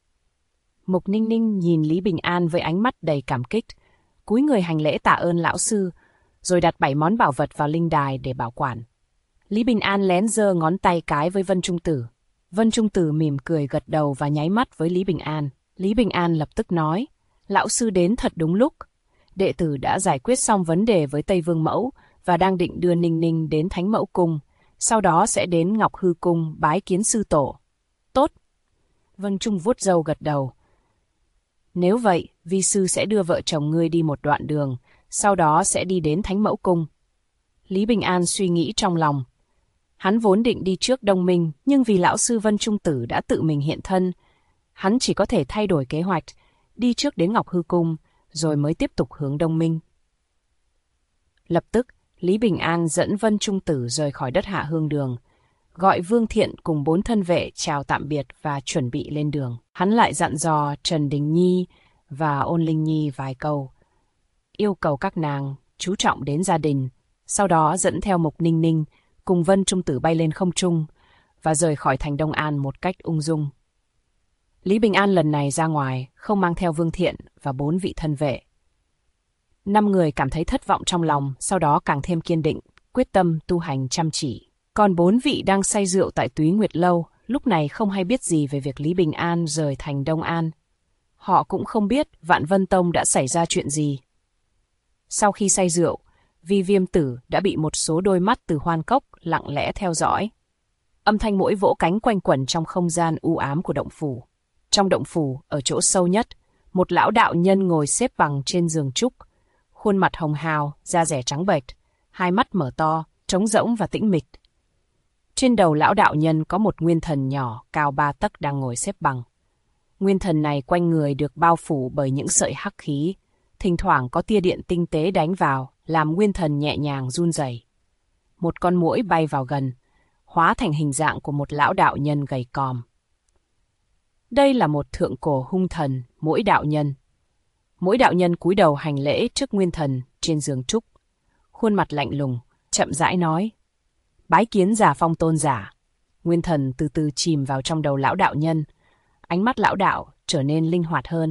Mục Ninh Ninh nhìn Lý Bình An với ánh mắt đầy cảm kích, cúi người hành lễ tạ ơn lão sư, rồi đặt 7 món bảo vật vào linh đài để bảo quản. Lý Bình An lén giơ ngón tay cái với Vân Trung Tử. Vân Trung Tử mỉm cười gật đầu và nháy mắt với Lý Bình An. Lý Bình An lập tức nói, lão sư đến thật đúng lúc. Đệ tử đã giải quyết xong vấn đề với Tây Vương Mẫu và đang định đưa Ninh Ninh đến Thánh Mẫu Cung, sau đó sẽ đến Ngọc Hư Cung bái kiến sư tổ. Tốt. Vân Trung vuốt râu gật đầu. Nếu vậy, vi sư sẽ đưa vợ chồng ngươi đi một đoạn đường, sau đó sẽ đi đến Thánh Mẫu Cung. Lý Bình An suy nghĩ trong lòng. Hắn vốn định đi trước Đông Minh, nhưng vì lão sư Vân Trung Tử đã tự mình hiện thân, hắn chỉ có thể thay đổi kế hoạch, đi trước đến Ngọc Hư Cung, rồi mới tiếp tục hướng Đông Minh. Lập tức, Lý Bình An dẫn Vân Trung Tử rời khỏi đất Hạ Hương Đường, gọi Vương Thiện cùng 4 thân vệ chào tạm biệt và chuẩn bị lên đường. Hắn lại dặn dò Trần Đình Nhi và Ôn Linh Nhi vài câu, yêu cầu các nàng chú trọng đến gia đình, sau đó dẫn theo Mục Ninh Ninh cùng Vân Trung Tử bay lên không trung và rời khỏi thành Đông An một cách ung dung. Lý Bình An lần này ra ngoài không mang theo Vương Thiện và 4 vị thân vệ. 5 người cảm thấy thất vọng trong lòng, sau đó càng thêm kiên định, quyết tâm tu hành chăm chỉ. Còn 4 vị đang say rượu tại Túy Nguyệt Lâu, lúc này không hay biết gì về việc Lý Bình An rời thành Đông An. Họ cũng không biết Vạn Vân Tông đã xảy ra chuyện gì. Sau khi say rượu, Vi Viêm Tử đã bị một số đôi mắt từ Hoan Cốc lặng lẽ theo dõi. Âm thanh muỗi vỗ cánh quanh quẩn trong không gian u ám của động phủ. Trong động phủ, ở chỗ sâu nhất, một lão đạo nhân ngồi xếp bằng trên giường trúc, khuôn mặt hồng hào, da dẻ trắng bệch, hai mắt mở to, trống rỗng và tĩnh mịch. Trên đầu lão đạo nhân có một nguyên thần nhỏ cao 3 tấc đang ngồi xếp bằng. Nguyên thần này quanh người được bao phủ bởi những sợi hắc khí, thỉnh thoảng có tia điện tinh tế đánh vào, làm nguyên thần nhẹ nhàng run rẩy. Một con muỗi bay vào gần, hóa thành hình dạng của một lão đạo nhân gầy còm. Đây là một thượng cổ hung thần, Mỗi đạo nhân. Mỗi đạo nhân cúi đầu hành lễ trước nguyên thần trên giường trúc. Khuôn mặt lạnh lùng, chậm rãi nói. Bái kiến Già Phong tôn giả. Nguyên thần từ từ chìm vào trong đầu lão đạo nhân. Ánh mắt lão đạo trở nên linh hoạt hơn.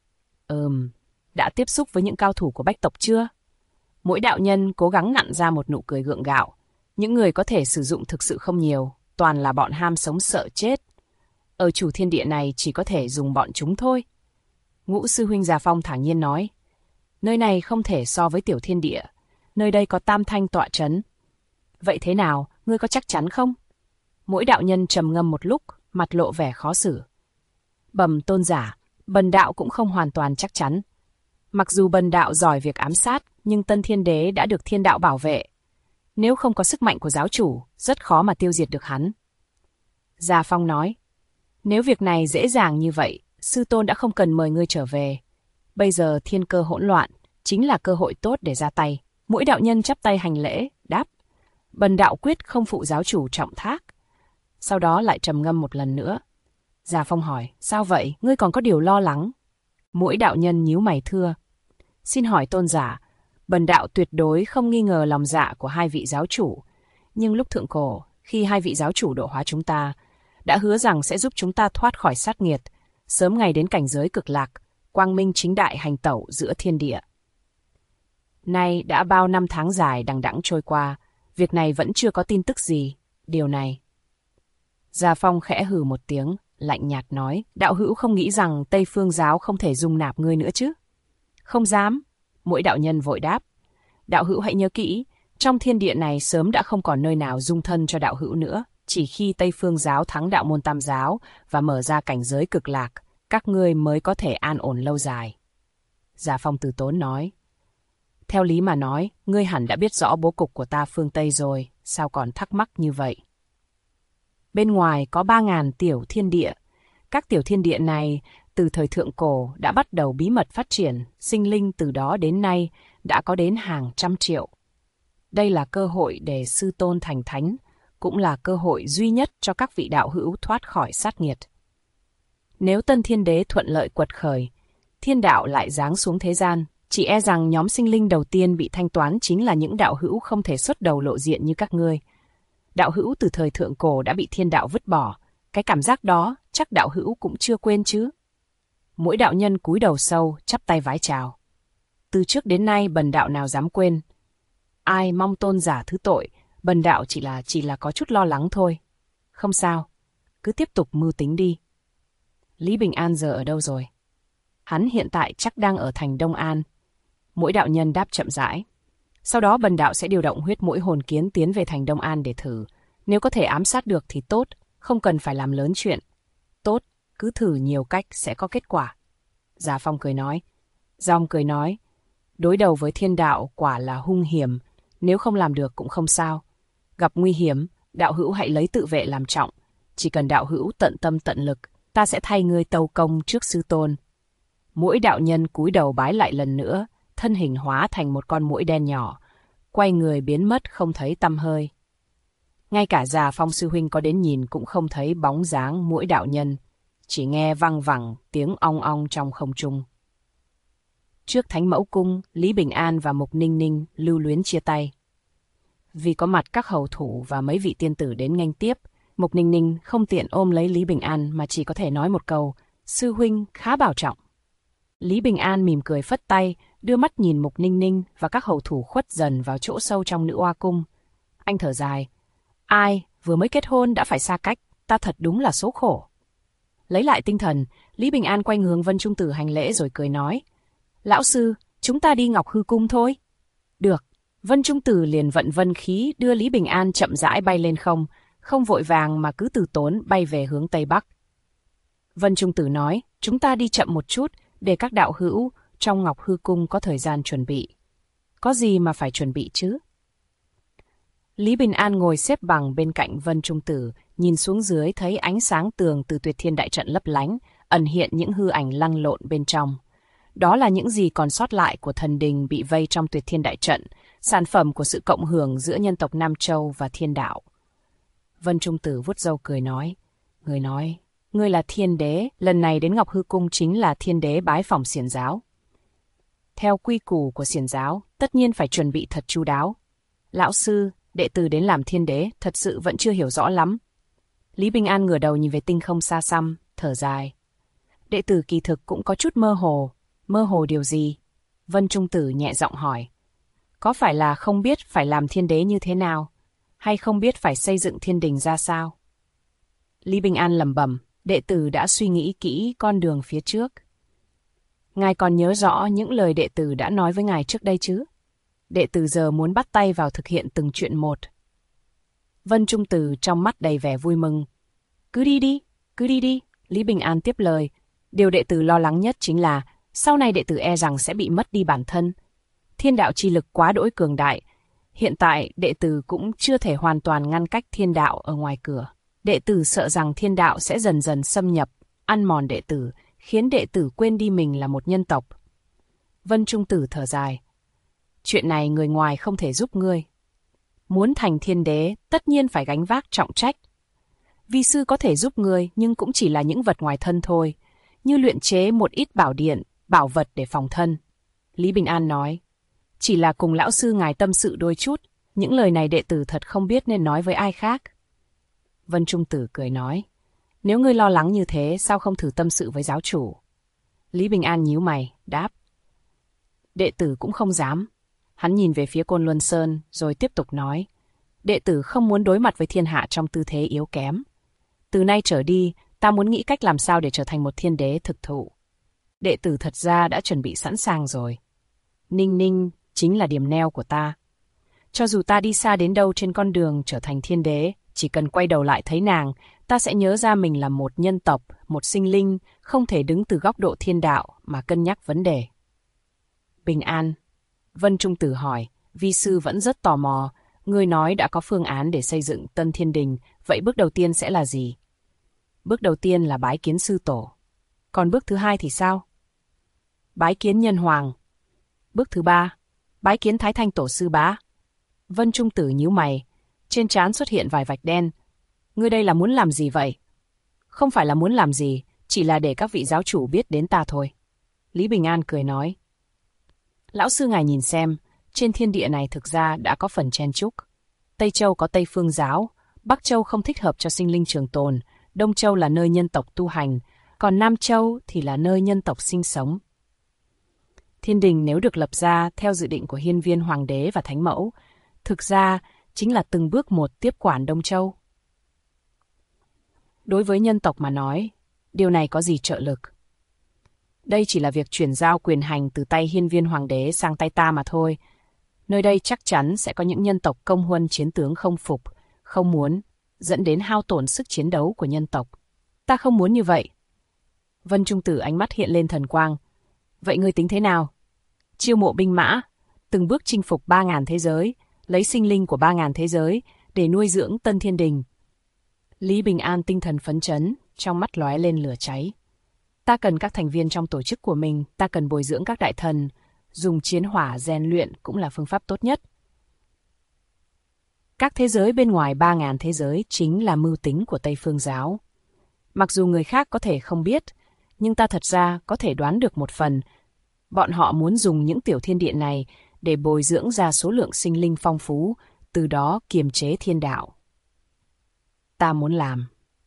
Đã tiếp xúc với những cao thủ của Bách tộc chưa? Mỗi đạo nhân cố gắng nặn ra một nụ cười gượng gạo. Những người có thể sử dụng thực sự không nhiều, toàn là bọn ham sống sợ chết. Ở chủ thiên địa này chỉ có thể dùng bọn chúng thôi. Ngũ sư huynh Già Phong thản nhiên nói. Nơi này không thể so với tiểu thiên địa. Nơi đây có tam thanh tọa trấn. Vậy thế nào, ngươi có chắc chắn không? Mỗi đạo nhân trầm ngâm một lúc, mặt lộ vẻ khó xử. Bẩm tôn giả, bần đạo cũng không hoàn toàn chắc chắn. Mặc dù bần đạo giỏi việc ám sát, nhưng Tân Thiên Đế đã được thiên đạo bảo vệ. Nếu không có sức mạnh của giáo chủ, rất khó mà tiêu diệt được hắn. Già Phong nói, nếu việc này dễ dàng như vậy, sư tôn đã không cần mời ngươi trở về. Bây giờ thiên cơ hỗn loạn, chính là cơ hội tốt để ra tay. Mỗi đạo nhân chắp tay hành lễ, đáp. Bần đạo quyết không phụ giáo chủ trọng thác. Sau đó lại trầm ngâm một lần nữa. Già Phong hỏi, sao vậy, ngươi còn có điều lo lắng? Mỗi đạo nhân nhíu mày thưa. Xin hỏi tôn giả, bần đạo tuyệt đối không nghi ngờ lòng dạ của hai vị giáo chủ. Nhưng lúc thượng cổ, khi hai vị giáo chủ độ hóa chúng ta, đã hứa rằng sẽ giúp chúng ta thoát khỏi sát nghiệt, sớm ngày đến cảnh giới cực lạc, quang minh chính đại hành tẩu giữa thiên địa. Nay đã bao năm tháng dài đằng đẵng trôi qua, việc này vẫn chưa có tin tức gì, điều này. Già Phong khẽ hừ một tiếng, lạnh nhạt nói, đạo hữu không nghĩ rằng Tây Phương giáo không thể dung nạp ngươi nữa chứ? Không dám, mỗi đạo nhân vội đáp. Đạo hữu hãy nhớ kỹ, trong thiên địa này sớm đã không còn nơi nào dung thân cho đạo hữu nữa, chỉ khi Tây Phương giáo thắng đạo môn Tam giáo và mở ra cảnh giới cực lạc, các ngươi mới có thể an ổn lâu dài. Già Phong từ tốn nói. Theo lý mà nói, ngươi hẳn đã biết rõ bố cục của ta phương Tây rồi, sao còn thắc mắc như vậy? Bên ngoài có 3.000 tiểu thiên địa. Các tiểu thiên địa này, từ thời thượng cổ đã bắt đầu bí mật phát triển, sinh linh từ đó đến nay đã có đến hàng trăm triệu. Đây là cơ hội để sư tôn thành thánh, cũng là cơ hội duy nhất cho các vị đạo hữu thoát khỏi sát nghiệt. Nếu Tân Thiên Đế thuận lợi quật khởi, thiên đạo lại giáng xuống thế gian, chỉ e rằng nhóm sinh linh đầu tiên bị thanh toán chính là những đạo hữu không thể xuất đầu lộ diện như các ngươi. Đạo hữu từ thời thượng cổ đã bị thiên đạo vứt bỏ, cái cảm giác đó chắc đạo hữu cũng chưa quên chứ. Mỗi đạo nhân cúi đầu sâu, chắp tay vái chào. Từ trước đến nay bần đạo nào dám quên. Ai mong tôn giả thứ tội, bần đạo chỉ là có chút lo lắng thôi. Không sao, cứ tiếp tục mưu tính đi. Lý Bình An giờ ở đâu rồi? Hắn hiện tại chắc đang ở thành Đông An. Mỗi đạo nhân đáp chậm rãi. Sau đó bần đạo sẽ điều động huyết mũi hồn kiến tiến về thành Đông An để thử. Nếu có thể ám sát được thì tốt, không cần phải làm lớn chuyện. Tốt, cứ thử nhiều cách sẽ có kết quả. Già Phong cười nói. Giong cười nói. Đối đầu với thiên đạo quả là hung hiểm, nếu không làm được cũng không sao. Gặp nguy hiểm, đạo hữu hãy lấy tự vệ làm trọng. Chỉ cần đạo hữu tận tâm tận lực, ta sẽ thay ngươi tâu công trước sư tôn. Mỗi đạo nhân cúi đầu bái lại lần nữa, thân hình hóa thành một con muỗi đen nhỏ, quay người biến mất không thấy tăm hơi. Ngay cả Già Phong sư huynh có đến nhìn cũng không thấy bóng dáng muỗi đạo nhân, chỉ nghe văng vẳng tiếng ong ong trong không trung. Trước Thánh Mẫu Cung, Lý Bình An và Mục Ninh Ninh lưu luyến chia tay. Vì có mặt các hầu thủ và mấy vị tiên tử đến nghênh tiếp, Mục Ninh Ninh không tiện ôm lấy Lý Bình An mà chỉ có thể nói một câu, sư huynh khá bảo trọng. Lý Bình An mỉm cười phất tay, đưa mắt nhìn Mục Ninh Ninh và các hầu thủ khuất dần vào chỗ sâu trong Nữ Oa Cung. Anh thở dài. Ai, vừa mới kết hôn đã phải xa cách, ta thật đúng là số khổ. Lấy lại tinh thần, Lý Bình An quay hướng Vân Trung Tử hành lễ rồi cười nói. Lão sư, chúng ta đi Ngọc Hư Cung thôi. Được. Vân Trung Tử liền vận vân khí đưa Lý Bình An chậm rãi bay lên không vội vàng mà cứ từ tốn bay về hướng Tây Bắc. Vân Trung Tử nói, chúng ta đi chậm một chút, để các đạo hữu trong Ngọc Hư Cung có thời gian chuẩn bị. Có gì mà phải chuẩn bị chứ? Lý Bình An ngồi xếp bằng bên cạnh Vân Trung Tử, nhìn xuống dưới thấy ánh sáng tường từ Tuyệt Thiên Đại Trận lấp lánh, ẩn hiện những hư ảnh lăn lộn bên trong. Đó là những gì còn sót lại của thần đình bị vây trong Tuyệt Thiên Đại Trận, sản phẩm của sự cộng hưởng giữa nhân tộc Nam Châu và thiên đạo. Vân Trung Tử vuốt râu cười nói, người nói, Ngươi là thiên đế, lần này đến Ngọc Hư Cung chính là thiên đế bái phỏng xiển giáo. Theo quy củ của xiển giáo, tất nhiên phải chuẩn bị thật chu đáo. Lão sư, đệ tử đến làm thiên đế, thật sự vẫn chưa hiểu rõ lắm. Lý Bình An ngửa đầu nhìn về tinh không xa xăm, thở dài. Đệ tử kỳ thực cũng có chút mơ hồ điều gì? Vân Trung Tử nhẹ giọng hỏi. Có phải là không biết phải làm thiên đế như thế nào, hay không biết phải xây dựng thiên đình ra sao? Lý Bình An lẩm bẩm, đệ tử đã suy nghĩ kỹ con đường phía trước. Ngài còn nhớ rõ những lời đệ tử đã nói với ngài trước đây chứ? Đệ tử giờ muốn bắt tay vào thực hiện từng chuyện một. Vân Trung Tử trong mắt đầy vẻ vui mừng. Cứ đi đi, Lý Bình An tiếp lời. Điều đệ tử lo lắng nhất chính là sau này đệ tử e rằng sẽ bị mất đi bản thân. Thiên đạo chi lực quá đỗi cường đại. Hiện tại đệ tử cũng chưa thể hoàn toàn ngăn cách thiên đạo ở ngoài cửa. Đệ tử sợ rằng thiên đạo sẽ dần dần xâm nhập, ăn mòn đệ tử, khiến đệ tử quên đi mình là một nhân tộc. Vân Trung Tử thở dài. Chuyện này người ngoài không thể giúp ngươi. Muốn thành thiên đế, tất nhiên phải gánh vác trọng trách. Vi sư có thể giúp ngươi, nhưng cũng chỉ là những vật ngoài thân thôi, như luyện chế một ít bảo điện, bảo vật để phòng thân. Lý Bình An nói. Chỉ là cùng lão sư ngài tâm sự đôi chút, những lời này đệ tử thật không biết nên nói với ai khác. Vân Trung Tử cười nói. Nếu ngươi lo lắng như thế, sao không thử tâm sự với giáo chủ? Lý Bình An nhíu mày, đáp. Đệ tử cũng không dám. Hắn nhìn về phía Côn Luân Sơn, rồi tiếp tục nói. Đệ tử không muốn đối mặt với thiên hạ trong tư thế yếu kém. Từ nay trở đi, ta muốn nghĩ cách làm sao để trở thành một thiên đế thực thụ. Đệ tử thật ra đã chuẩn bị sẵn sàng rồi. Ninh Ninh chính là điểm neo của ta. Cho dù ta đi xa đến đâu trên con đường trở thành thiên đế, chỉ cần quay đầu lại thấy nàng, ta sẽ nhớ ra mình là một nhân tộc, một sinh linh, không thể đứng từ góc độ thiên đạo mà cân nhắc vấn đề. Bình An. Vân Trung Tử hỏi, vi sư vẫn rất tò mò, ngươi nói đã có phương án để xây dựng Tân Thiên Đình, vậy bước đầu tiên sẽ là gì? Bước đầu tiên là bái kiến sư tổ. Còn bước thứ hai thì sao? Bái kiến nhân hoàng. Bước thứ ba, bái kiến Thái Thanh tổ sư bá. Vân Trung Tử nhíu mày, trên trán xuất hiện vài vạch đen. Ngươi đây là muốn làm gì vậy? Không phải là muốn làm gì, chỉ là để các vị giáo chủ biết đến ta thôi. Lý Bình An cười nói. Lão sư ngài nhìn xem, trên thiên địa này thực ra đã có phần chen chúc. Tây Châu có Tây Phương giáo, Bắc Châu không thích hợp cho sinh linh trường tồn, Đông Châu là nơi nhân tộc tu hành, còn Nam Châu thì là nơi nhân tộc sinh sống. Thiên đình nếu được lập ra theo dự định của Hiên Viên Hoàng đế và Thánh Mẫu, thực ra chính là từng bước một tiếp quản Đông Châu. Đối với nhân tộc mà nói, điều này có gì trợ lực? Đây chỉ là việc chuyển giao quyền hành từ tay Hiên Viên Hoàng đế sang tay ta mà thôi. Nơi đây chắc chắn sẽ có những nhân tộc công huân chiến tướng không phục, không muốn, dẫn đến hao tổn sức chiến đấu của nhân tộc. Ta không muốn như vậy. Vân Trung Tử ánh mắt hiện lên thần quang. Vậy ngươi tính thế nào? Chiêu mộ binh mã, từng bước chinh phục 3.000 thế giới, lấy sinh linh của 3.000 thế giới để nuôi dưỡng Tân Thiên Đình. Lý Bình An tinh thần phấn chấn, trong mắt lóe lên lửa cháy. Ta cần các thành viên trong tổ chức của mình, ta cần bồi dưỡng các đại thần, dùng chiến hỏa rèn luyện cũng là phương pháp tốt nhất. Các thế giới bên ngoài 3.000 thế giới chính là mưu tính của Tây Phương giáo. Mặc dù người khác có thể không biết, nhưng ta thật ra có thể đoán được một phần. Bọn họ muốn dùng những tiểu thiên địa này để bồi dưỡng ra số lượng sinh linh phong phú, từ đó kiềm chế thiên đạo. Ta muốn làm.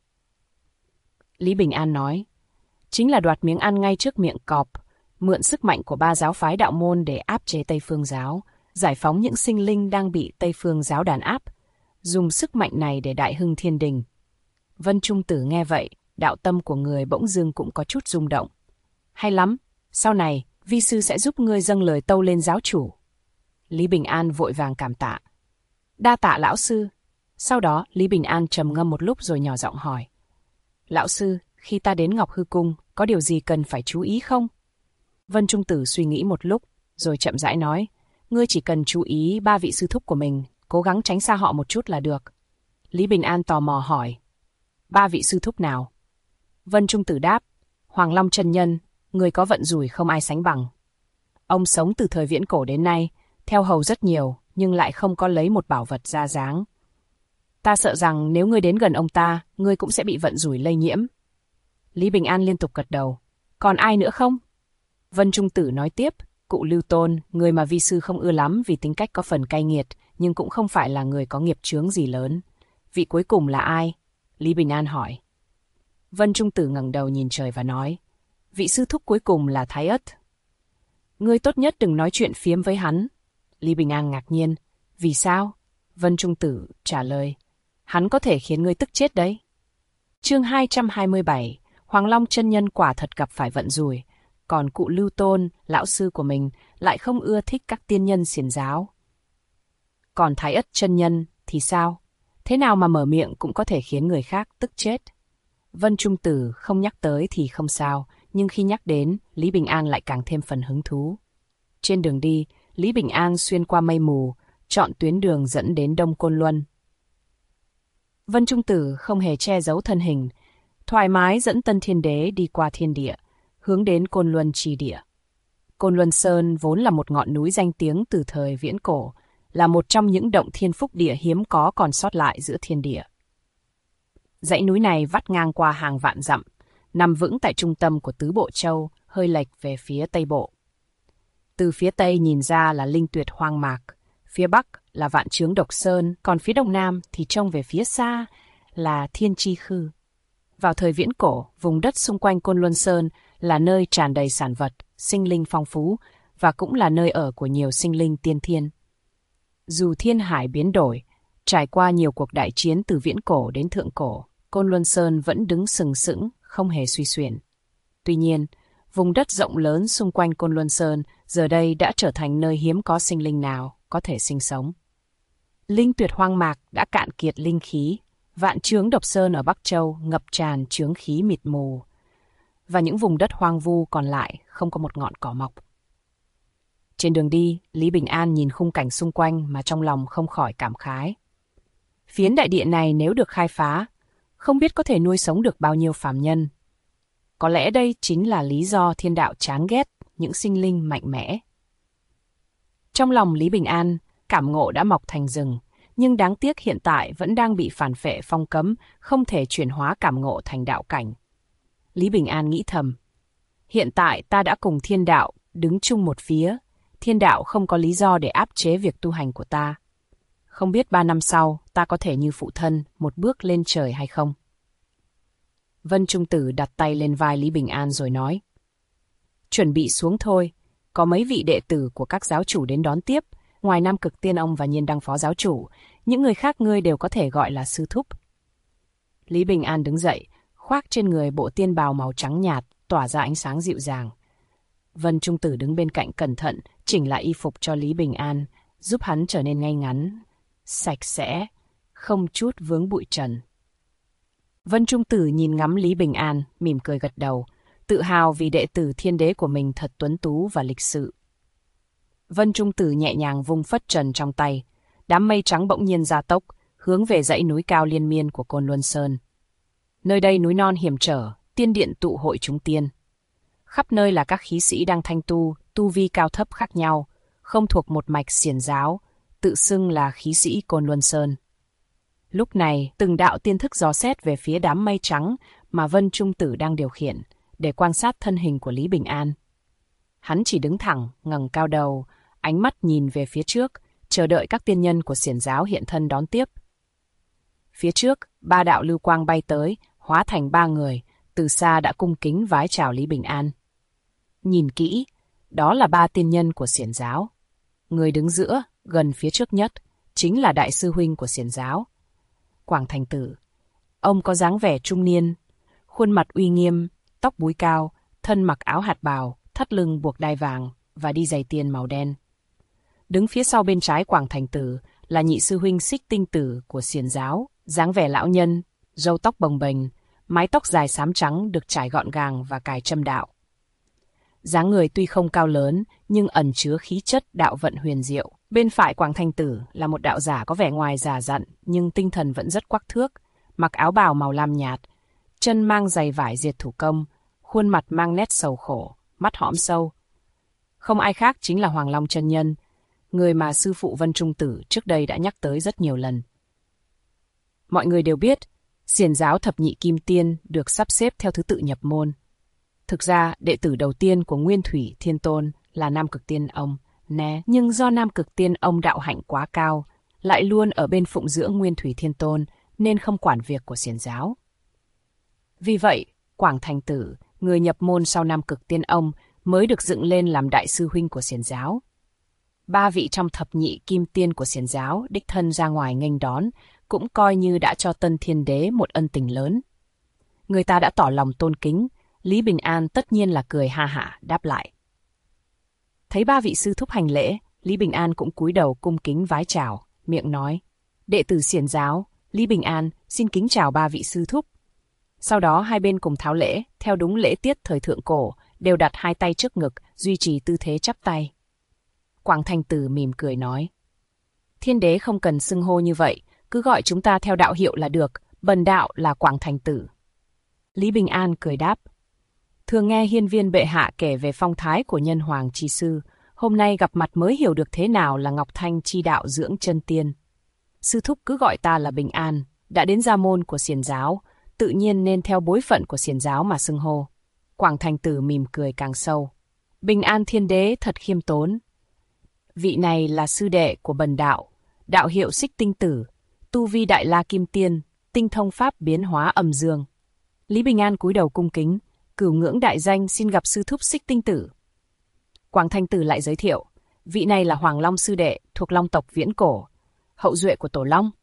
Lý Bình An nói, chính là đoạt miếng ăn ngay trước miệng cọp, mượn sức mạnh của 3 giáo phái đạo môn để áp chế Tây Phương giáo, giải phóng những sinh linh đang bị Tây Phương giáo đàn áp, dùng sức mạnh này để đại hưng thiên đình. Vân Trung Tử nghe vậy, đạo tâm của người bỗng dưng cũng có chút rung động. Hay lắm, sau này, vi sư sẽ giúp ngươi dâng lời tâu lên giáo chủ. Lý Bình An vội vàng cảm tạ. Đa tạ lão sư. Sau đó, Lý Bình An trầm ngâm một lúc rồi nhỏ giọng hỏi. Lão sư, khi ta đến Ngọc Hư Cung, có điều gì cần phải chú ý không? Vân Trung Tử suy nghĩ một lúc, rồi chậm rãi nói. Ngươi chỉ cần chú ý 3 vị sư thúc của mình, cố gắng tránh xa họ một chút là được. Lý Bình An tò mò hỏi. 3 vị sư thúc nào? Vân Trung Tử đáp. Hoàng Long chân nhân, người có vận rủi không ai sánh bằng. Ông sống từ thời viễn cổ đến nay, theo hầu rất nhiều, nhưng lại không có lấy một bảo vật ra dáng. Ta sợ rằng nếu ngươi đến gần ông ta, ngươi cũng sẽ bị vận rủi lây nhiễm. Lý Bình An liên tục gật đầu. Còn ai nữa không? Vân Trung Tử nói tiếp, cụ Lưu Tôn, người mà vi sư không ưa lắm vì tính cách có phần cay nghiệt, nhưng cũng không phải là người có nghiệp chướng gì lớn. Vị cuối cùng là ai? Lý Bình An hỏi. Vân Trung Tử ngẩng đầu nhìn trời và nói, vị sư thúc cuối cùng là Thái Ất. Ngươi tốt nhất đừng nói chuyện phiếm với hắn. Lý Bình An ngạc nhiên. Vì sao? Vân Trung Tử trả lời. Hắn có thể khiến ngươi tức chết đấy. Chương 227, Hoàng Long chân nhân quả thật gặp phải vận rủi, còn cụ Lưu Tôn, lão sư của mình, lại không ưa thích các tiên nhân xiển giáo. Còn Thái Ất chân nhân thì sao? Thế nào mà mở miệng cũng có thể khiến người khác tức chết? Vân Trung Tử không nhắc tới thì không sao, nhưng khi nhắc đến, Lý Bình An lại càng thêm phần hứng thú. Trên đường đi, Lý Bình An xuyên qua mây mù, chọn tuyến đường dẫn đến Đông Côn Luân. Vân Trung Tử không hề che giấu thân hình, thoải mái dẫn Tân Thiên Đế đi qua thiên địa, hướng đến Côn Luân Chi Địa. Côn Luân Sơn vốn là một ngọn núi danh tiếng từ thời viễn cổ, là một trong những động thiên phúc địa hiếm có còn sót lại giữa thiên địa. Dãy núi này vắt ngang qua hàng vạn dặm, nằm vững tại trung tâm của tứ bộ châu, hơi lệch về phía tây bộ. Từ phía tây nhìn ra là Linh Tuyệt hoang mạc, phía bắc là Vạn Chướng Độc Sơn, còn phía đông nam thì trông về phía xa là Thiên Chi Khư. Vào thời viễn cổ, vùng đất xung quanh Côn Luân Sơn là nơi tràn đầy sản vật, sinh linh phong phú và cũng là nơi ở của nhiều sinh linh tiên thiên. Dù thiên hải biến đổi, trải qua nhiều cuộc đại chiến từ viễn cổ đến thượng cổ, Côn Luân Sơn vẫn đứng sừng sững, không hề suy xuyển. Tuy nhiên, vùng đất rộng lớn xung quanh Côn Luân Sơn giờ đây đã trở thành nơi hiếm có sinh linh nào có thể sinh sống. Linh Tuyệt hoang mạc đã cạn kiệt linh khí, Vạn Chướng Độc Sơn ở Bắc Châu ngập tràn chướng khí mịt mù, và những vùng đất hoang vu còn lại không có một ngọn cỏ mọc. Trên đường đi, Lý Bình An nhìn khung cảnh xung quanh mà trong lòng không khỏi cảm khái. Phiến đại địa này nếu được khai phá, không biết có thể nuôi sống được bao nhiêu phàm nhân. Có lẽ đây chính là lý do thiên đạo chán ghét những sinh linh mạnh mẽ. Trong lòng Lý Bình An, cảm ngộ đã mọc thành rừng, nhưng đáng tiếc hiện tại vẫn đang bị phản phệ phong cấm, không thể chuyển hóa cảm ngộ thành đạo cảnh. Lý Bình An nghĩ thầm, hiện tại ta đã cùng thiên đạo đứng chung một phía, thiên đạo không có lý do để áp chế việc tu hành của ta. Không biết 3 năm sau ta có thể như phụ thân một bước lên trời hay không? Vân Trung Tử đặt tay lên vai Lý Bình An rồi nói, chuẩn bị xuống thôi, có mấy vị đệ tử của các giáo chủ đến đón tiếp, ngoài Nam Cực Tiên ông và Nhiên Đăng phó giáo chủ, những người khác ngươi đều có thể gọi là sư thúc. Lý Bình An đứng dậy, khoác trên người bộ tiên bào màu trắng nhạt, tỏa ra ánh sáng dịu dàng. Vân Trung Tử đứng bên cạnh cẩn thận, chỉnh lại y phục cho Lý Bình An, giúp hắn trở nên ngay ngắn, sạch sẽ, không chút vướng bụi trần. Vân Trung Tử nhìn ngắm Lý Bình An, mỉm cười gật đầu, tự hào vì đệ tử thiên đế của mình thật tuấn tú và lịch sự. Vân Trung Tử nhẹ nhàng vung phất trần trong tay, đám mây trắng bỗng nhiên gia tốc, hướng về dãy núi cao liên miên của Côn Luân Sơn. Nơi đây núi non hiểm trở, tiên điện tụ hội chúng tiên. Khắp nơi là các khí sĩ đang thanh tu, tu vi cao thấp khác nhau, không thuộc một mạch xiển giáo, tự xưng là khí sĩ Côn Luân Sơn. Lúc này, từng đạo tiên thức dò xét về phía đám mây trắng mà Vân Trung Tử đang điều khiển, để quan sát thân hình của Lý Bình An. Hắn chỉ đứng thẳng, ngẩng cao đầu, ánh mắt nhìn về phía trước, chờ đợi các tiên nhân của xiển giáo hiện thân đón tiếp. Phía trước, 3 đạo lưu quang bay tới, hóa thành 3 người, từ xa đã cung kính vái chào Lý Bình An. Nhìn kỹ, đó là 3 tiên nhân của xiển giáo. Người đứng giữa, gần phía trước nhất, chính là đại sư huynh của xiển giáo, Quảng Thành Tử. Ông có dáng vẻ trung niên, khuôn mặt uy nghiêm, tóc búi cao, thân mặc áo hạt bào, thắt lưng buộc đai vàng và đi giày tiên màu đen. Đứng phía sau bên trái Quảng Thành Tử là nhị sư huynh Xích Tinh Tử của xiển giáo, dáng vẻ lão nhân, râu tóc bồng bềnh, mái tóc dài xám trắng được trải gọn gàng và cài châm đạo. Dáng người tuy không cao lớn nhưng ẩn chứa khí chất đạo vận huyền diệu. Bên phải Quảng Thành Tử là một đạo giả có vẻ ngoài già dặn nhưng tinh thần vẫn rất quắc thước, mặc áo bào màu lam nhạt, chân mang giày vải dệt thủ công, khuôn mặt mang nét sầu khổ, mắt hõm sâu. Không ai khác chính là Hoàng Long chân nhân, người mà sư phụ Vân Trung Tử trước đây đã nhắc tới rất nhiều lần. Mọi người đều biết, Xiển giáo thập nhị kim tiên được sắp xếp theo thứ tự nhập môn. Thực ra, đệ tử đầu tiên của Nguyên Thủy Thiên Tôn là Nam Cực Tiên Ông, nhưng do Nam Cực Tiên Ông đạo hạnh quá cao, lại luôn ở bên phụng dưỡng Nguyên Thủy Thiên Tôn, nên không quản việc của xiển giáo. Vì vậy, Quảng Thành Tử, người nhập môn sau Nam Cực Tiên Ông, mới được dựng lên làm đại sư huynh của xiển giáo. 3 vị trong thập nhị kim tiên của xiển giáo đích thân ra ngoài nghênh đón, cũng coi như đã cho Tân Thiên Đế một ân tình lớn. Người ta đã tỏ lòng tôn kính, Lý Bình An tất nhiên là cười ha hả đáp lại. Thấy 3 vị sư thúc hành lễ, Lý Bình An cũng cúi đầu cung kính vái chào, miệng nói: đệ tử xiển giáo, Lý Bình An xin kính chào 3 vị sư thúc. Sau đó hai bên cùng tháo lễ, theo đúng lễ tiết thời thượng cổ, đều đặt 2 tay trước ngực, duy trì tư thế chắp tay. Quảng Thành Tử mỉm cười nói: Thiên Đế không cần xưng hô như vậy, cứ gọi chúng ta theo đạo hiệu là được, bần đạo là Quảng Thành Tử. Lý Bình An cười đáp: thường nghe hiên viên bệ hạ kể về phong thái của nhân hoàng chi sư, hôm nay gặp mặt mới hiểu được thế nào là Ngọc Thanh chi đạo dưỡng chân tiên. Sư thúc cứ gọi ta là Bình An, đã đến gia môn của xiển giáo, tự nhiên nên theo bối phận của xiển giáo mà xưng hô. Quảng Thành Tử mỉm cười càng sâu: Bình An Thiên Đế thật khiêm tốn. Vị này là sư đệ của bần đạo, đạo hiệu Xích Tinh Tử, tu vi Đại La Kim Tiên, tinh thông pháp biến hóa âm dương. Lý Bình An cúi đầu cung kính, cửu ngưỡng đại danh xin gặp sư thúc Xích Tinh Tử. Quảng Thành Tử lại giới thiệu: vị này là Hoàng Long sư đệ, thuộc Long tộc viễn cổ, hậu duệ của Tổ Long.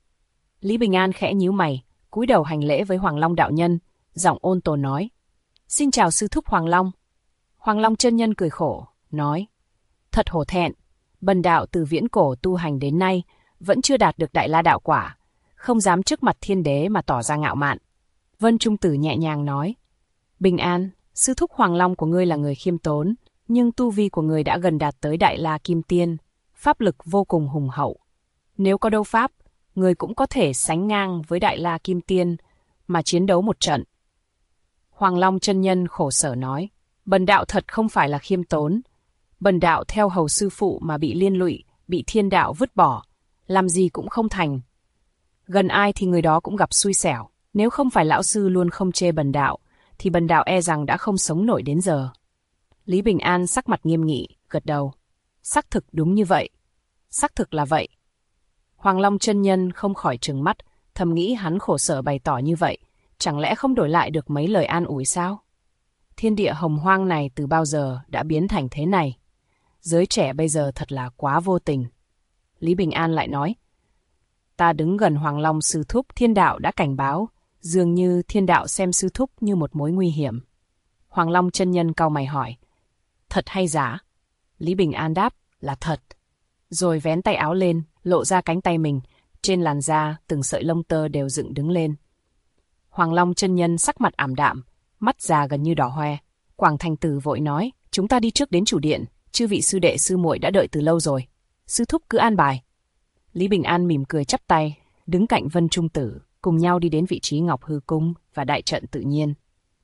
Lý Bình An khẽ nhíu mày, cúi đầu hành lễ với Hoàng Long đạo nhân, giọng ôn tồn nói: xin chào sư thúc Hoàng Long. Hoàng Long chân nhân cười khổ, nói: thật hổ thẹn, bần đạo từ viễn cổ tu hành đến nay, vẫn chưa đạt được Đại La đạo quả, không dám trước mặt Thiên Đế mà tỏ ra ngạo mạn. Vân Trung Tử nhẹ nhàng nói: Bình An, sư thúc Hoàng Long của ngươi là người khiêm tốn, nhưng tu vi của người đã gần đạt tới Đại La Kim Tiên, pháp lực vô cùng hùng hậu. Nếu có đấu pháp, người cũng có thể sánh ngang với Đại La Kim Tiên mà chiến đấu một trận. Hoàng Long chân nhân khổ sở nói: bần đạo thật không phải là khiêm tốn. Bần đạo theo hầu sư phụ mà bị liên lụy, bị thiên đạo vứt bỏ, làm gì cũng không thành. Gần ai thì người đó cũng gặp xui xẻo. Nếu không phải lão sư luôn không chê bần đạo, thì bần đạo e rằng đã không sống nổi đến giờ. Lý Bình An sắc mặt nghiêm nghị, gật đầu: xác thực đúng như vậy. Xác thực là vậy. Hoàng Long chân nhân không khỏi trừng mắt, thầm nghĩ hắn khổ sở bày tỏ như vậy, chẳng lẽ không đổi lại được mấy lời an ủi sao? Thiên địa hồng hoang này từ bao giờ đã biến thành thế này? Giới trẻ bây giờ thật là quá vô tình. Lý Bình An lại nói: ta đứng gần Hoàng Long sư thúc, thiên đạo đã cảnh báo, dường như thiên đạo xem sư thúc như một mối nguy hiểm. Hoàng Long chân nhân cau mày hỏi: thật hay giả? Lý Bình An đáp là thật. Rồi vén tay áo lên, lộ ra cánh tay mình, trên làn da từng sợi lông tơ đều dựng đứng lên. Hoàng Long chân nhân sắc mặt ảm đạm, mắt già gần như đỏ hoe. Quảng Thành Tử vội nói: chúng ta đi trước đến chủ điện, chư vị sư đệ sư muội đã đợi từ lâu rồi, sư thúc cứ an bài. Lý Bình An mỉm cười chắp tay, đứng cạnh Vân Trung Tử, cùng nhau đi đến vị trí Ngọc Hư Cung và đại trận tự nhiên.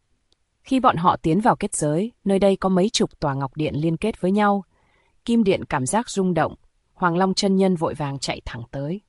Khi bọn họ tiến vào kết giới, nơi đây có mấy chục tòa ngọc điện liên kết với nhau. Kim điện cảm giác rung động, Hoàng Long chân nhân vội vàng chạy thẳng tới.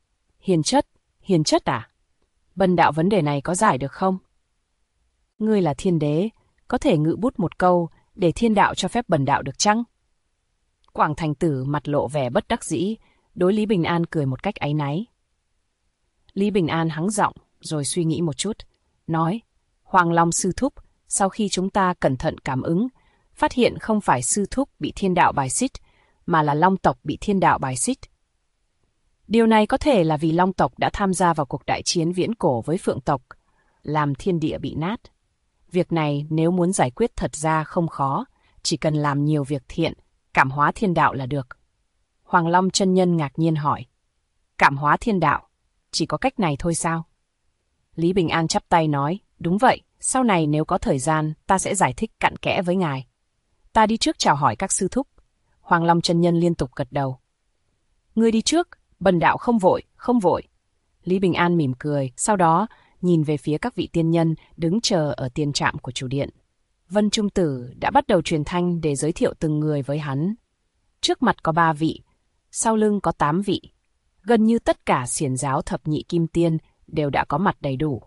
Hiền chất à? Bần đạo vấn đề này có giải được không? Ngươi là thiên đế, có thể ngự bút một câu để thiên đạo cho phép bần đạo được chăng? Quảng Thành Tử mặt lộ vẻ bất đắc dĩ, đối Lý Bình An cười một cách áy náy. Lý Bình An hắng giọng, rồi suy nghĩ một chút, nói: Hoàng Long sư thúc, sau khi chúng ta cẩn thận cảm ứng, phát hiện không phải sư thúc bị thiên đạo bài xích, mà là Long tộc bị thiên đạo bài xích. Điều này có thể là vì Long tộc đã tham gia vào cuộc đại chiến viễn cổ với Phượng tộc, làm thiên địa bị nát. Việc này nếu muốn giải quyết thật ra không khó, chỉ cần làm nhiều việc thiện, cảm hóa thiên đạo là được. Hoàng Long chân nhân ngạc nhiên hỏi: cảm hóa thiên đạo, chỉ có cách này thôi sao? Lý Bình An chắp tay nói: đúng vậy, sau này nếu có thời gian, ta sẽ giải thích cặn kẽ với ngài. Ta đi trước chào hỏi các sư thúc. Hoàng Long chân nhân liên tục gật đầu. Ngươi đi trước, bần đạo không vội, không vội. Lý Bình An mỉm cười, sau đó nhìn về phía các vị tiên nhân đứng chờ ở tiền trạm của chủ điện. Vân Trung Tử đã bắt đầu truyền thanh để giới thiệu từng người với hắn. Trước mặt có 3 vị, sau lưng có 8 vị. Gần như tất cả xiển giáo thập nhị kim tiên đều đã có mặt đầy đủ.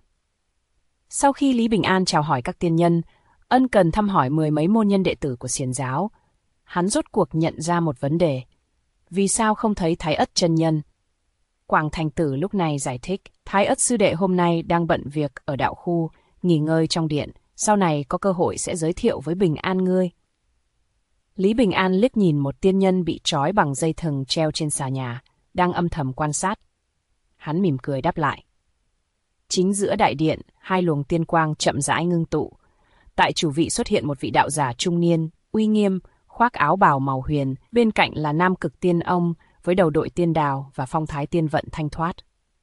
Sau khi Lý Bình An chào hỏi các tiên nhân, ân cần thăm hỏi mười mấy môn nhân đệ tử của xiển giáo, hắn rốt cuộc nhận ra một vấn đề. Vì sao không thấy Thái Ất chân nhân? Quảng Thành Tử lúc này giải thích, Thái Ất sư đệ hôm nay đang bận việc ở đạo khu, nghỉ ngơi trong điện, sau này có cơ hội sẽ giới thiệu với Bình An ngươi. Lý Bình An liếc nhìn một tiên nhân bị trói bằng dây thừng treo trên xà nhà, đang âm thầm quan sát. Hắn mỉm cười đáp lại. Chính giữa đại điện, hai luồng tiên quang chậm rãi ngưng tụ. Tại chủ vị xuất hiện một vị đạo giả trung niên, uy nghiêm, khoác áo bào màu huyền, bên cạnh là Nam Cực Tiên Ông với đầu đội tiên đào và phong thái tiên vận thanh thoát.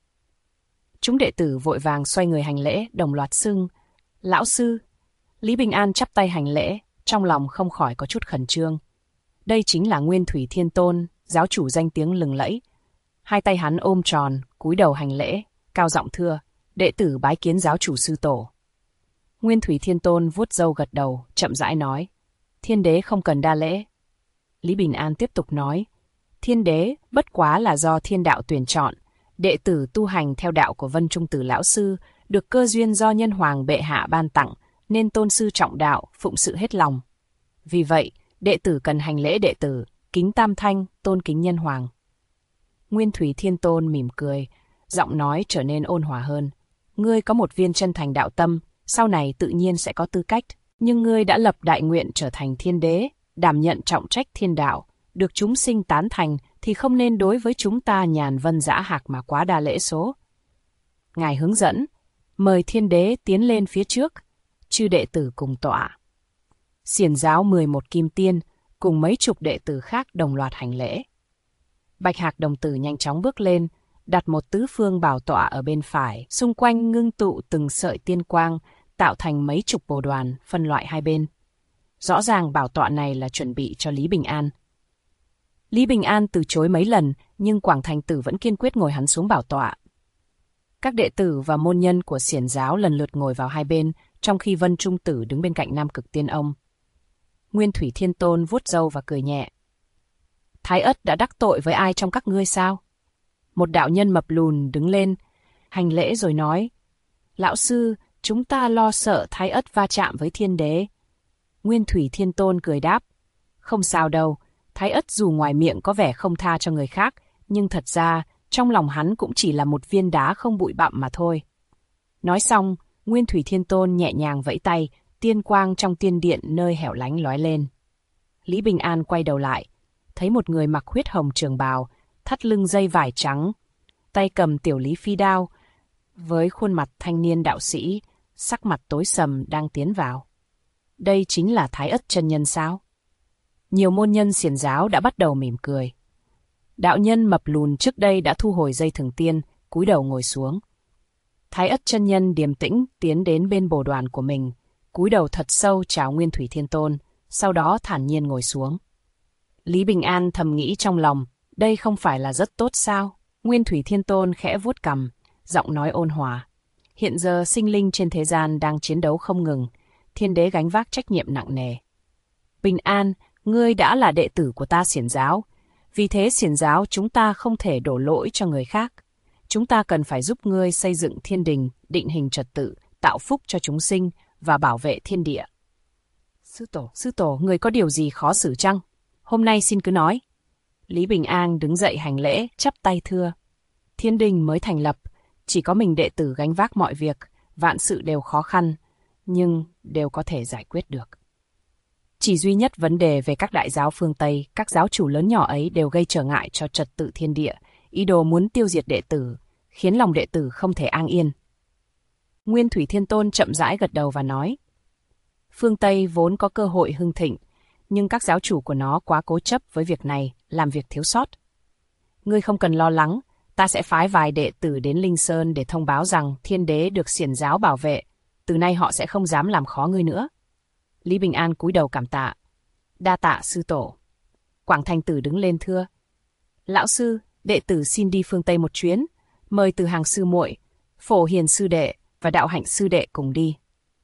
Chúng đệ tử vội vàng xoay người hành lễ, đồng loạt xưng, lão sư. Lý Bình An chắp tay hành lễ, trong lòng không khỏi có chút khẩn trương. Đây chính là Nguyên Thủy Thiên Tôn, giáo chủ danh tiếng lừng lẫy. Hai tay hắn ôm tròn, cúi đầu hành lễ, cao giọng thưa, đệ tử bái kiến giáo chủ sư tổ. Nguyên Thủy Thiên Tôn vuốt râu gật đầu, chậm rãi nói, thiên đế không cần đa lễ. Lý Bình An tiếp tục nói, thiên đế bất quá là do thiên đạo tuyển chọn, đệ tử tu hành theo đạo của Vân Trung Tử lão sư, được cơ duyên do nhân hoàng bệ hạ ban tặng, nên tôn sư trọng đạo, phụng sự hết lòng. Vì vậy, đệ tử cần hành lễ đệ tử, kính tam thanh, tôn kính nhân hoàng. Nguyên Thủy Thiên Tôn mỉm cười, giọng nói trở nên ôn hòa hơn. Ngươi có một viên chân thành đạo tâm, sau này tự nhiên sẽ có tư cách, nhưng ngươi đã lập đại nguyện trở thành thiên đế, đảm nhận trọng trách thiên đạo, được chúng sinh tán thành thì không nên đối với chúng ta nhàn vân dã hạc mà quá đa lễ số. Ngài hướng dẫn, mời thiên đế tiến lên phía trước, chư đệ tử cùng tọa. Xiển giáo 11 kim tiên cùng mấy chục đệ tử khác đồng loạt hành lễ. Bạch Hạc đồng tử nhanh chóng bước lên, đặt một tứ phương bảo tọa ở bên phải, xung quanh ngưng tụ từng sợi tiên quang, tạo thành mấy chục bồ đoàn, phân loại hai bên. Rõ ràng bảo tọa này là chuẩn bị cho Lý Bình An. Lý Bình An từ chối mấy lần, nhưng Quảng Thành Tử vẫn kiên quyết ngồi hắn xuống bảo tọa. Các đệ tử và môn nhân của xiển giáo lần lượt ngồi vào hai bên, trong khi Vân Trung Tử đứng bên cạnh Nam Cực Tiên Ông. Nguyên Thủy Thiên Tôn vuốt râu và cười nhẹ. Thái Ất đã đắc tội với ai trong các ngươi sao? Một đạo nhân mập lùn đứng lên, hành lễ rồi nói, lão sư, chúng ta lo sợ Thái Ất va chạm với thiên đế. Nguyên Thủy Thiên Tôn cười đáp, không sao đâu, Thái Ất dù ngoài miệng có vẻ không tha cho người khác, nhưng thật ra trong lòng hắn cũng chỉ là một viên đá không bụi bặm mà thôi. Nói xong, Nguyên Thủy Thiên Tôn nhẹ nhàng vẫy tay, tiên quang trong tiên điện nơi hẻo lánh lóe lên. Lý Bình An quay đầu lại, thấy một người mặc huyết hồng trường bào, thắt lưng dây vải trắng, tay cầm tiểu lý phi đao, với khuôn mặt thanh niên đạo sĩ, sắc mặt tối sầm đang tiến vào. Đây chính là Thái Ất chân nhân sao? Nhiều môn nhân xiển giáo đã bắt đầu mỉm cười. Đạo nhân mập lùn trước đây đã thu hồi dây thừng tiên, cúi đầu ngồi xuống. Thái Ất chân nhân điềm tĩnh tiến đến bên bồ đoàn của mình, cúi đầu thật sâu chào Nguyên Thủy Thiên Tôn, sau đó thản nhiên ngồi xuống. Lý Bình An thầm nghĩ trong lòng, đây không phải là rất tốt sao? Nguyên Thủy Thiên Tôn khẽ vuốt cằm, giọng nói ôn hòa. Hiện giờ sinh linh trên thế gian đang chiến đấu không ngừng, thiên đế gánh vác trách nhiệm nặng nề. Bình An, ngươi đã là đệ tử của ta xiển giáo, vì thế xiển giáo chúng ta không thể đổ lỗi cho người khác. Chúng ta cần phải giúp ngươi xây dựng thiên đình, định hình trật tự, tạo phúc cho chúng sinh và bảo vệ thiên địa. Sư tổ, người có điều gì khó xử chăng? Hôm nay xin cứ nói. Lý Bình An đứng dậy hành lễ, chắp tay thưa. Thiên đình mới thành lập, chỉ có mình đệ tử gánh vác mọi việc, vạn sự đều khó khăn, nhưng đều có thể giải quyết được. Chỉ duy nhất vấn đề về các đại giáo phương Tây, các giáo chủ lớn nhỏ ấy đều gây trở ngại cho trật tự thiên địa, ý đồ muốn tiêu diệt đệ tử, khiến lòng đệ tử không thể an yên. Nguyên Thủy Thiên Tôn chậm rãi gật đầu và nói, phương Tây vốn có cơ hội hưng thịnh, nhưng các giáo chủ của nó quá cố chấp với việc này, làm việc thiếu sót. Ngươi không cần lo lắng, ta sẽ phái vài đệ tử đến Linh Sơn để thông báo rằng thiên đế được xiển giáo bảo vệ, từ nay họ sẽ không dám làm khó ngươi nữa. Lý Bình An cúi đầu cảm tạ. Đa tạ sư tổ. Quảng Thành Tử đứng lên thưa. Lão sư, đệ tử xin đi phương Tây một chuyến, mời Từ Hàng sư muội, Phổ Hiền sư đệ và Đạo Hạnh sư đệ cùng đi.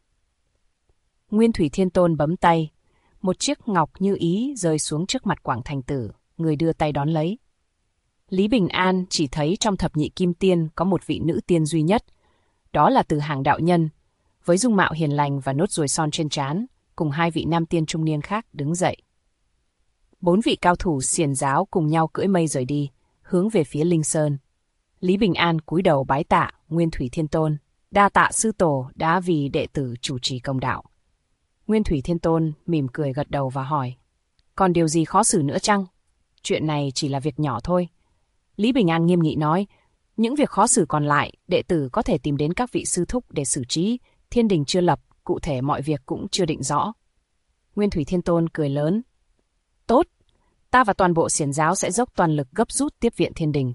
Nguyên Thủy Thiên Tôn bấm tay, một chiếc ngọc như ý rơi xuống trước mặt Quảng Thành Tử, người đưa tay đón lấy. Lý Bình An chỉ thấy trong thập nhị kim tiên có một vị nữ tiên duy nhất, đó là Từ Hàng đạo nhân, với dung mạo hiền lành và nốt ruồi son trên trán, cùng hai vị nam tiên trung niên khác đứng dậy. 4 vị cao thủ xiển giáo cùng nhau cưỡi mây rời đi, hướng về phía Linh Sơn. Lý Bình An cúi đầu bái tạ Nguyên Thủy Thiên Tôn, đa tạ sư tổ đã vì đệ tử chủ trì công đạo. Nguyên Thủy Thiên Tôn mỉm cười gật đầu và hỏi, còn điều gì khó xử nữa chăng? Chuyện này chỉ là việc nhỏ thôi. Lý Bình An nghiêm nghị nói, những việc khó xử còn lại, đệ tử có thể tìm đến các vị sư thúc để xử trí, thiên đình chưa lập, cụ thể mọi việc cũng chưa định rõ. Nguyên Thủy Thiên Tôn cười lớn, tốt, ta và toàn bộ xiển giáo sẽ dốc toàn lực gấp rút tiếp viện thiên đình.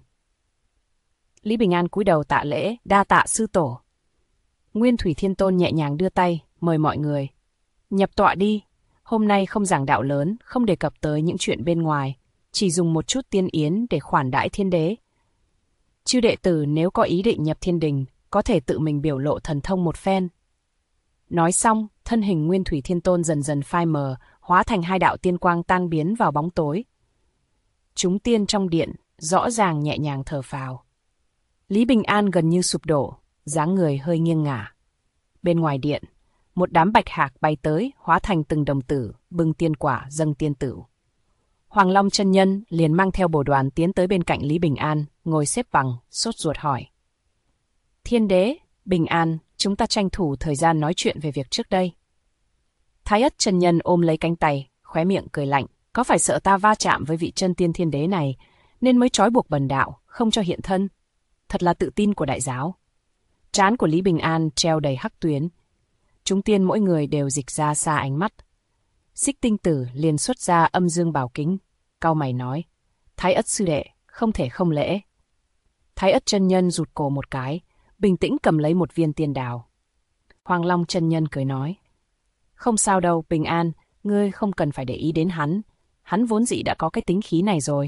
Lý Bình An cúi đầu tạ lễ, đa tạ sư tổ. Nguyên Thủy Thiên Tôn nhẹ nhàng đưa tay, mời mọi người. Nhập tọa đi, hôm nay không giảng đạo lớn, không đề cập tới những chuyện bên ngoài, chỉ dùng một chút tiên yến để khoản đãi thiên đế. Chư đệ tử nếu có ý định nhập thiên đình, có thể tự mình biểu lộ thần thông một phen. Nói xong, thân hình Nguyên Thủy Thiên Tôn dần dần phai mờ, hóa thành 2 đạo tiên quang tan biến vào bóng tối. Chúng tiên trong điện, rõ ràng nhẹ nhàng thở phào. Lý Bình An gần như sụp đổ, dáng người hơi nghiêng ngả. Bên ngoài điện, một đám bạch hạc bay tới, hóa thành từng đồng tử, bưng tiên quả dâng tiên tửu. Hoàng Long chân nhân liền mang theo bồ đoàn tiến tới bên cạnh Lý Bình An, ngồi xếp bằng, sốt ruột hỏi. Thiên đế, Bình An, chúng ta tranh thủ thời gian nói chuyện về việc trước đây. Thái Ất chân nhân ôm lấy cánh tay, khóe miệng cười lạnh, có phải sợ ta va chạm với vị chân tiên thiên đế này, nên mới trói buộc bần đạo, không cho hiện thân? Thật là tự tin của đại giáo. Trán của Lý Bình An treo đầy hắc tuyến. Chúng tiên mỗi người đều dịch ra xa ánh mắt. Xích Tinh Tử liền xuất ra âm dương bảo kính, cau mày nói, Thái Ất sư đệ, không thể không lễ. Thái Ất chân nhân rụt cổ một cái, bình tĩnh cầm lấy một viên tiên đào. Hoàng Long chân nhân cười nói, không sao đâu, Bình An, ngươi không cần phải để ý đến hắn vốn dĩ đã có cái tính khí này rồi.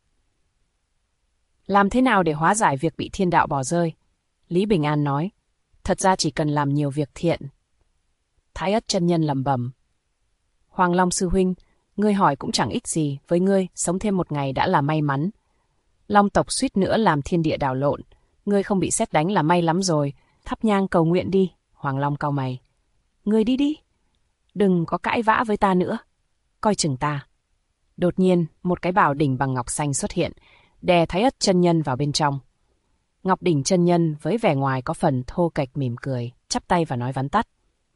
Làm thế nào để hóa giải việc bị thiên đạo bỏ rơi? Lý Bình An nói, thật ra chỉ cần làm nhiều việc thiện. Thái Ất chân nhân lẩm bẩm, Hoàng Long sư huynh, ngươi hỏi cũng chẳng ích gì, với ngươi sống thêm một ngày đã là may mắn. Long tộc suýt nữa làm thiên địa đảo lộn, ngươi không bị sét đánh là may lắm rồi, thắp nhang cầu nguyện đi. Hoàng Long cau mày, ngươi đi đi, đừng có cãi vã với ta nữa, coi chừng ta. Đột nhiên, một cái bảo đỉnh bằng ngọc xanh xuất hiện, đè Thái Ất chân nhân vào bên trong. Ngọc đỉnh chân nhân với vẻ ngoài có phần thô kệch mỉm cười, chắp tay và nói vắn tắt.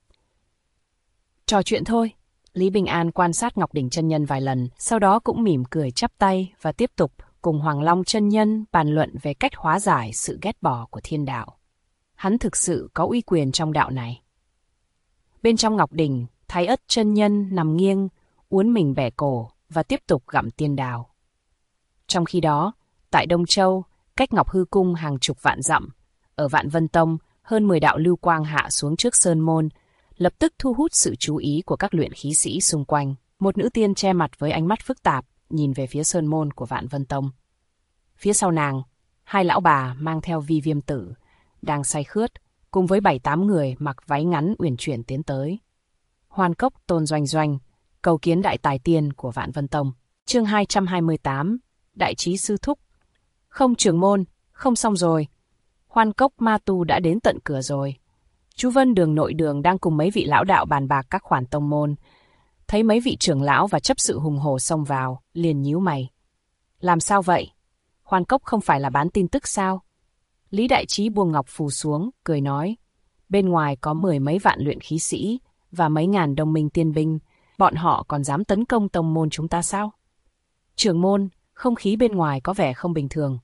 Trò chuyện thôi. Lý Bình An quan sát Ngọc đỉnh chân nhân vài lần, sau đó cũng mỉm cười chắp tay và tiếp tục cùng Hoàng Long chân nhân bàn luận về cách hóa giải sự ghét bỏ của thiên đạo. Hắn thực sự có uy quyền trong đạo này. Bên trong Ngọc đỉnh, Thái Ất chân nhân nằm nghiêng, uốn mình bẻ cổ và tiếp tục gặm tiên đào. Trong khi đó, tại Đông Châu, cách Ngọc Hư Cung hàng chục vạn dặm, ở Vạn Vân Tông, hơn 10 đạo lưu quang hạ xuống trước sơn môn, lập tức thu hút sự chú ý của các luyện khí sĩ xung quanh. Một nữ tiên che mặt với ánh mắt phức tạp, nhìn về phía sơn môn của Vạn Vân Tông. Phía sau nàng, 2 lão bà mang theo Vi Viêm Tử, đang say khướt, cùng với 7-8 người mặc váy ngắn uyển chuyển tiến tới. Hoan Cốc Tôn Doanh Doanh, cầu kiến đại tài tiên của Vạn Vân Tông. Chương 228, Đại trí sư thúc. Không trưởng môn, không xong rồi. Hoan Cốc ma tu đã đến tận cửa rồi. Chú Vân Đường nội đường đang cùng mấy vị lão đạo bàn bạc các khoản tông môn. Thấy mấy vị trưởng lão và chấp sự hùng hổ xông vào, liền nhíu mày. Làm sao vậy? Hoan Cốc không phải là bán tin tức sao? Lý Đại Trí buông ngọc phù xuống, cười nói. Bên ngoài có 10 mấy vạn luyện khí sĩ và mấy ngàn đồng minh tiên binh. Bọn họ còn dám tấn công tông môn chúng ta sao? Trưởng môn, không khí bên ngoài có vẻ không bình thường.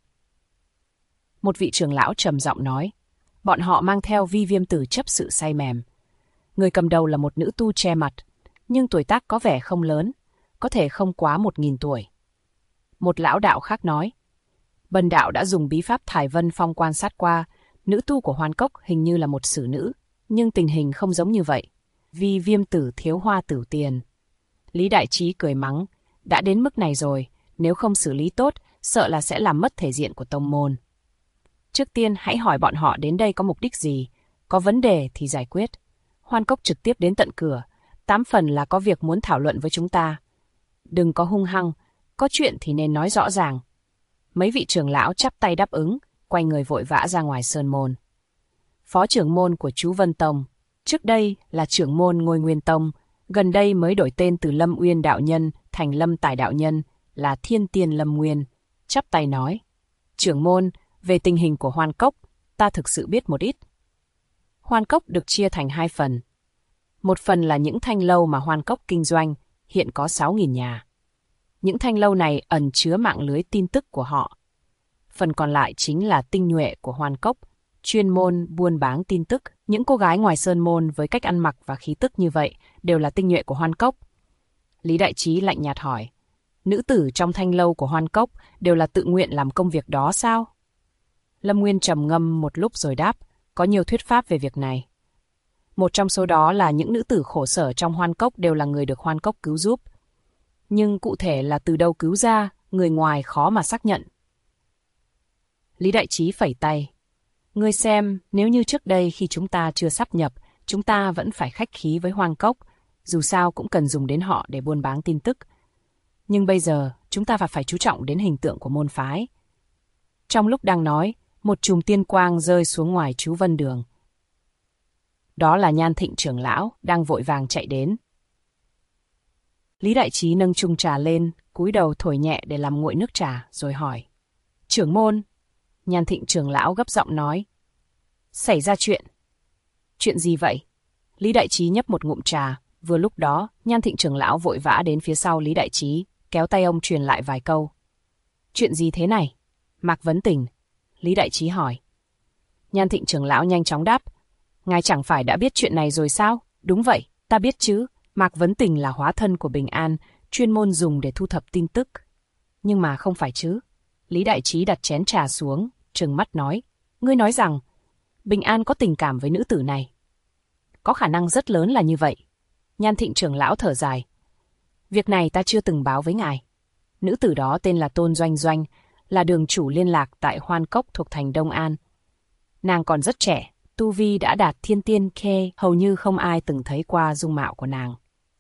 Một vị trưởng lão trầm giọng nói. Bọn họ mang theo Vi Viêm Tử chấp sự say mềm. Người cầm đầu là một nữ tu che mặt, nhưng tuổi tác có vẻ không lớn, có thể không quá 1000 tuổi. Một lão đạo khác nói. Bần đạo đã dùng bí pháp Thải Vân Phong quan sát qua, nữ tu của Hoan Cốc hình như là một xử nữ, nhưng tình hình không giống như vậy. Vi Viêm Tử thiếu hoa tử tiền. Lý Đại Trí cười mắng, đã đến mức này rồi, nếu không xử lý tốt, sợ là sẽ làm mất thể diện của tông môn. Trước tiên hãy hỏi bọn họ đến đây có mục đích gì, có vấn đề thì giải quyết. Hoan Cốc trực tiếp đến tận cửa, 8 phần là có việc muốn thảo luận với chúng ta. Đừng có hung hăng, có chuyện thì nên nói rõ ràng. Mấy vị trưởng lão chắp tay đáp ứng, quay người vội vã ra ngoài sơn môn. Phó trưởng môn của chú Vân Tông, trước đây là trưởng môn Ngôi Nguyên Tông, gần đây mới đổi tên từ Lâm Uyên đạo nhân thành Lâm Tài đạo nhân, là Thiên Tiên Lâm Nguyên, chắp tay nói: trưởng môn, về tình hình của Hoan Cốc, ta thực sự biết một ít. Hoan Cốc được chia thành 2 phần. Một phần là những thanh lâu mà Hoan Cốc kinh doanh, hiện có 6.000 nhà. Những thanh lâu này ẩn chứa mạng lưới tin tức của họ. Phần còn lại chính là tinh nhuệ của Hoan Cốc, chuyên môn buôn bán tin tức. Những cô gái ngoài sơn môn với cách ăn mặc và khí tức như vậy đều là tinh nhuệ của Hoan Cốc. Lý Đại Trí lạnh nhạt hỏi: nữ tử trong thanh lâu của Hoan Cốc đều là tự nguyện làm công việc đó sao? Lâm Nguyên trầm ngâm một lúc rồi đáp: có nhiều thuyết pháp về việc này. Một trong số đó là những nữ tử khổ sở trong Hoan Cốc đều là người được Hoan Cốc cứu giúp. Nhưng cụ thể là từ đâu cứu ra, người ngoài khó mà xác nhận. Lý Đại Trí phẩy tay: ngươi xem, nếu như trước đây khi chúng ta chưa sáp nhập, chúng ta vẫn phải khách khí với Hoan Cốc, dù sao cũng cần dùng đến họ để buôn bán tin tức. Nhưng bây giờ, chúng ta phải chú trọng đến hình tượng của môn phái. Trong lúc đang nói, một chùm tiên quang rơi xuống ngoài chú Vân Đường. Đó là Nhan Thịnh trưởng lão, đang vội vàng chạy đến. Lý Đại Trí nâng chung trà lên, cúi đầu thổi nhẹ để làm nguội nước trà, rồi hỏi: trưởng môn. Nhan Thịnh trưởng lão gấp giọng nói: xảy ra chuyện. Chuyện gì vậy? Lý Đại Trí nhấp một ngụm trà. Vừa lúc đó, Nhan Thịnh trưởng lão vội vã đến phía sau Lý Đại Trí, kéo tay ông truyền lại vài câu. Chuyện gì thế này? Mạc Vấn Tình. Lý Đại Trí hỏi. Nhan Thịnh trưởng lão nhanh chóng đáp: ngài chẳng phải đã biết chuyện này rồi sao? Đúng vậy, ta biết chứ. Mạc Vấn Tình là hóa thân của Bình An, chuyên môn dùng để thu thập tin tức. Nhưng mà không phải chứ. Lý Đại Trí đặt chén trà xuống, trừng mắt nói: ngươi nói rằng Bình An có tình cảm với nữ tử này? Có khả năng rất lớn là như vậy. Nhan Thịnh trưởng lão thở dài: việc này ta chưa từng báo với ngài. Nữ tử đó tên là Tôn Doanh Doanh, là đường chủ liên lạc tại Hoan Cốc thuộc thành Đông An. Nàng còn rất trẻ, tu vi đã đạt thiên tiên khê, hầu như không ai từng thấy qua dung mạo của nàng.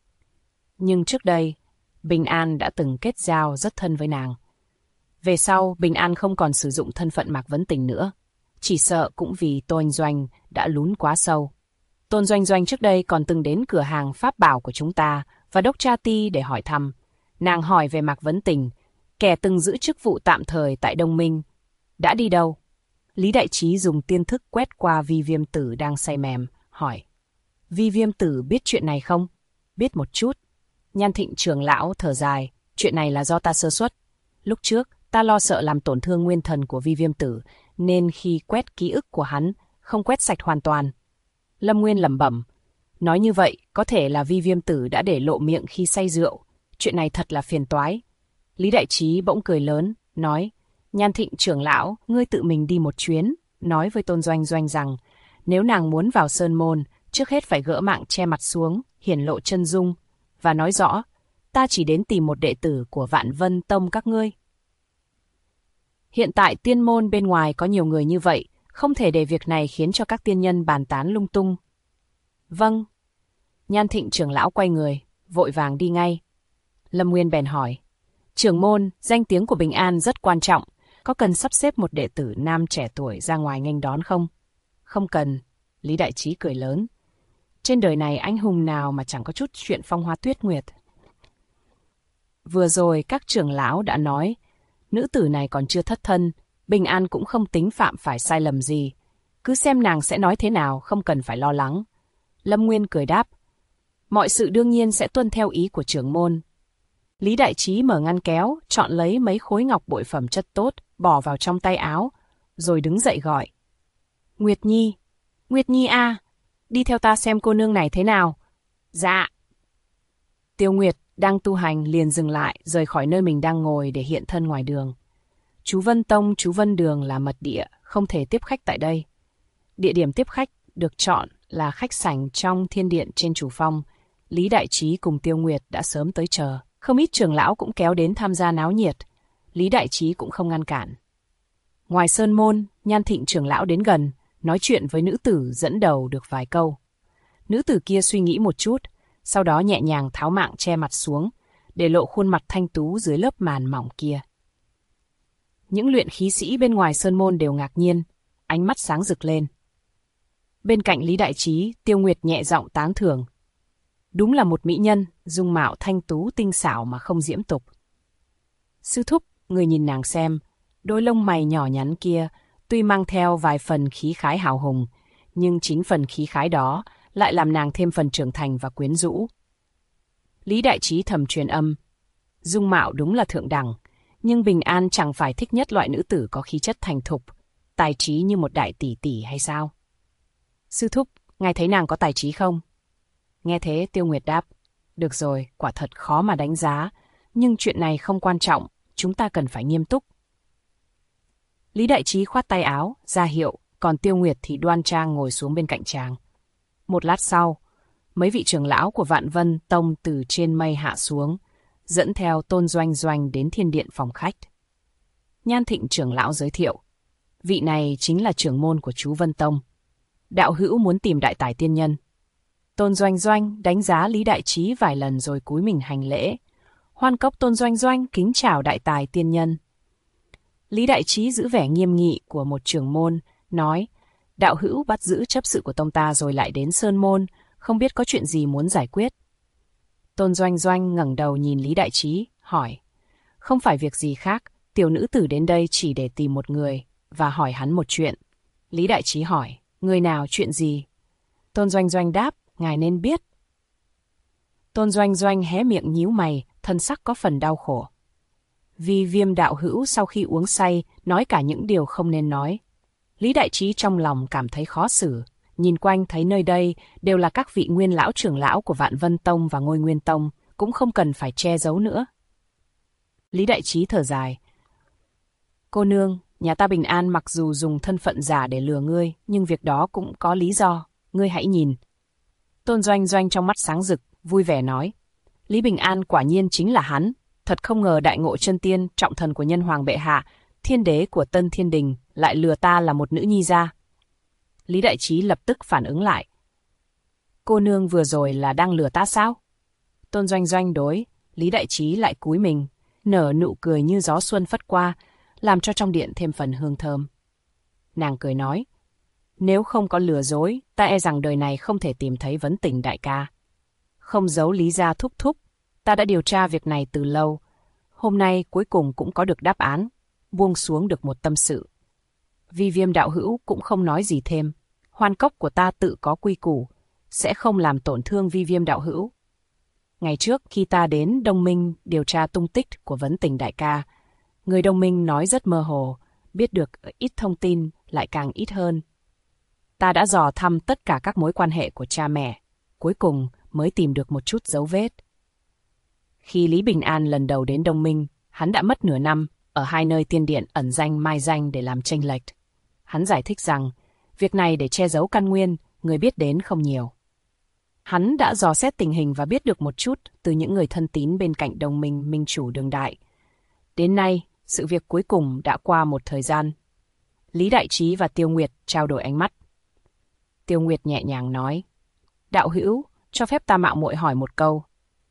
Nhưng trước đây, Bình An đã từng kết giao rất thân với nàng. Về sau, Bình An không còn sử dụng thân phận Mạc Vấn Tình nữa. Chỉ sợ cũng vì Tôn Doanh đã lún quá sâu. Tôn Doanh Doanh trước đây còn từng đến cửa hàng pháp bảo của chúng ta và Đốc Cha Ti để hỏi thăm. Nàng hỏi về Mạc Vấn Tình, kẻ từng giữ chức vụ tạm thời tại Đông Minh. Đã đi đâu? Lý Đại Trí dùng tiên thức quét qua Vi Viêm Tử đang say mềm, hỏi. Vi Viêm Tử biết chuyện này không? Biết một chút. Nhan Thịnh trưởng lão thở dài, chuyện này là do ta sơ suất. Lúc trước, ta lo sợ làm tổn thương nguyên thần của Vi Viêm Tử, nên khi quét ký ức của hắn, không quét sạch hoàn toàn. Lâm Nguyên lẩm bẩm, nói như vậy, có thể là Vi Viêm Tử đã để lộ miệng khi say rượu. Chuyện này thật là phiền toái. Lý Đại Trí bỗng cười lớn, nói, Nhan Thịnh trưởng lão, ngươi tự mình đi một chuyến, nói với Tôn Doanh Doanh rằng, nếu nàng muốn vào Sơn Môn, trước hết phải gỡ mạng che mặt xuống, hiển lộ chân dung, và nói rõ, ta chỉ đến tìm một đệ tử của Vạn Vân Tông các ngươi. Hiện tại tiên môn bên ngoài có nhiều người như vậy, không thể để việc này khiến cho các tiên nhân bàn tán lung tung. Vâng. Nhan Thịnh trưởng lão quay người, vội vàng đi ngay. Lâm Nguyên bèn hỏi, trưởng môn, danh tiếng của Bình An rất quan trọng, có cần sắp xếp một đệ tử nam trẻ tuổi ra ngoài nghênh đón không? Không cần. Lý Đại Trí cười lớn. Trên đời này anh hùng nào mà chẳng có chút chuyện phong hoa tuyết nguyệt. Vừa rồi các trưởng lão đã nói, nữ tử này còn chưa thất thân, Bình An cũng không tính phạm phải sai lầm gì. Cứ xem nàng sẽ nói thế nào, không cần phải lo lắng. Lâm Nguyên cười đáp, mọi sự đương nhiên sẽ tuân theo ý của trưởng môn. Lý Đại Trí mở ngăn kéo, chọn lấy mấy khối ngọc bội phẩm chất tốt, bỏ vào trong tay áo, rồi đứng dậy gọi. Nguyệt Nhi, Nguyệt Nhi a, đi theo ta xem cô nương này thế nào. Dạ. Tiêu Nguyệt đang tu hành liền dừng lại, rời khỏi nơi mình đang ngồi để hiện thân ngoài đường. Chú Vân Tông, chú Vân Đường là mật địa, không thể tiếp khách tại đây. Địa điểm tiếp khách được chọn là khách sảnh trong thiên điện trên chủ phong. Lý Đại Trí cùng Tiêu Nguyệt đã sớm tới chờ. Không ít trưởng lão cũng kéo đến tham gia náo nhiệt. Lý Đại Trí cũng không ngăn cản. Ngoài sơn môn, Nhan Thịnh trưởng lão đến gần, nói chuyện với nữ tử dẫn đầu được vài câu. Nữ tử kia suy nghĩ một chút, sau đó nhẹ nhàng tháo mạng che mặt xuống, để lộ khuôn mặt thanh tú dưới lớp màn mỏng kia. Những luyện khí sĩ bên ngoài sơn môn đều ngạc nhiên, ánh mắt sáng rực lên. Bên cạnh Lý Đại Trí, Tiêu Nguyệt nhẹ giọng tán thưởng. Đúng là một mỹ nhân, dung mạo thanh tú tinh xảo mà không diễm tục. Sư thúc, người nhìn nàng xem, đôi lông mày nhỏ nhắn kia, tuy mang theo vài phần khí khái hào hùng, nhưng chính phần khí khái đó lại làm nàng thêm phần trưởng thành và quyến rũ. Lý Đại Trí thầm truyền âm. Dung mạo đúng là thượng đẳng, nhưng Bình An chẳng phải thích nhất loại nữ tử có khí chất thành thục, tài trí như một đại tỷ tỷ hay sao? Sư thúc, ngài thấy nàng có tài trí không? Nghe thế Tiêu Nguyệt đáp. Được rồi, quả thật khó mà đánh giá, nhưng chuyện này không quan trọng, chúng ta cần phải nghiêm túc. Lý Đại Trí khoát tay áo, ra hiệu, còn Tiêu Nguyệt thì đoan trang ngồi xuống bên cạnh chàng. Một lát sau, mấy vị trưởng lão của Vạn Vân Tông từ trên mây hạ xuống, dẫn theo Tôn Doanh Doanh đến thiên điện phòng khách. Nhan Thịnh trưởng lão giới thiệu, vị này chính là trưởng môn của chú Vân Tông. Đạo hữu muốn tìm đại tài tiên nhân. Tôn Doanh Doanh đánh giá Lý Đại Trí vài lần rồi cúi mình hành lễ. Hoan cốc Tôn Doanh Doanh kính chào đại tài tiên nhân. Lý Đại Trí giữ vẻ nghiêm nghị của một trưởng môn, nói, đạo hữu bắt giữ chấp sự của tông ta rồi lại đến sơn môn, không biết có chuyện gì muốn giải quyết. Tôn Doanh Doanh ngẩng đầu nhìn Lý Đại Trí, hỏi, không phải việc gì khác, tiểu nữ tử đến đây chỉ để tìm một người, và hỏi hắn một chuyện. Lý Đại Trí hỏi, người nào, chuyện gì? Tôn Doanh Doanh đáp, ngài nên biết. Tôn Doanh Doanh hé miệng nhíu mày, thân sắc có phần đau khổ. Vì Viêm đạo hữu sau khi uống say, nói cả những điều không nên nói. Lý Đại Trí trong lòng cảm thấy khó xử, nhìn quanh thấy nơi đây đều là các vị nguyên lão trưởng lão của Vạn Vân Tông và Ngôi Nguyên Tông, cũng không cần phải che giấu nữa. Lý Đại Trí thở dài. Cô nương, nhà ta Bình An mặc dù dùng thân phận giả để lừa ngươi, nhưng việc đó cũng có lý do, ngươi hãy nhìn. Tôn Doanh Doanh trong mắt sáng rực, vui vẻ nói. Lý Bình An quả nhiên chính là hắn, thật không ngờ đại ngộ chân tiên, trọng thần của nhân hoàng bệ hạ, thiên đế của Tân Thiên Đình, lại lừa ta là một nữ nhi ra. Lý Đại Trí lập tức phản ứng lại. Cô nương vừa rồi là đang lừa ta sao? Tôn Doanh Doanh đối, Lý Đại Trí lại cúi mình, nở nụ cười như gió xuân phất qua, làm cho trong điện thêm phần hương thơm. Nàng cười nói, nếu không có lừa dối, ta e rằng đời này không thể tìm thấy Vấn Tình đại ca. Không giấu Lý gia thúc thúc, ta đã điều tra việc này từ lâu. Hôm nay cuối cùng cũng có được đáp án, buông xuống được một tâm sự. Vi Viêm đạo hữu cũng không nói gì thêm, hoan cốc của ta tự có quy củ, sẽ không làm tổn thương Vi Viêm đạo hữu. Ngày trước khi ta đến Đông Minh điều tra tung tích của Vấn Tình đại ca, người Đông Minh nói rất mơ hồ, biết được ít thông tin lại càng ít hơn. Ta đã dò thăm tất cả các mối quan hệ của cha mẹ, cuối cùng mới tìm được một chút dấu vết. Khi Lý Bình An lần đầu đến Đông Minh, hắn đã mất nửa năm ở hai nơi tiên điện ẩn danh mai danh để làm chênh lệch. Hắn giải thích rằng, việc này để che giấu căn nguyên, người biết đến không nhiều. Hắn đã dò xét tình hình và biết được một chút từ những người thân tín bên cạnh đồng minh minh chủ đương đại. Đến nay, sự việc cuối cùng đã qua một thời gian. Lý Đại Trí và Tiêu Nguyệt trao đổi ánh mắt. Tiêu Nguyệt nhẹ nhàng nói, đạo hữu, cho phép ta mạo muội hỏi một câu.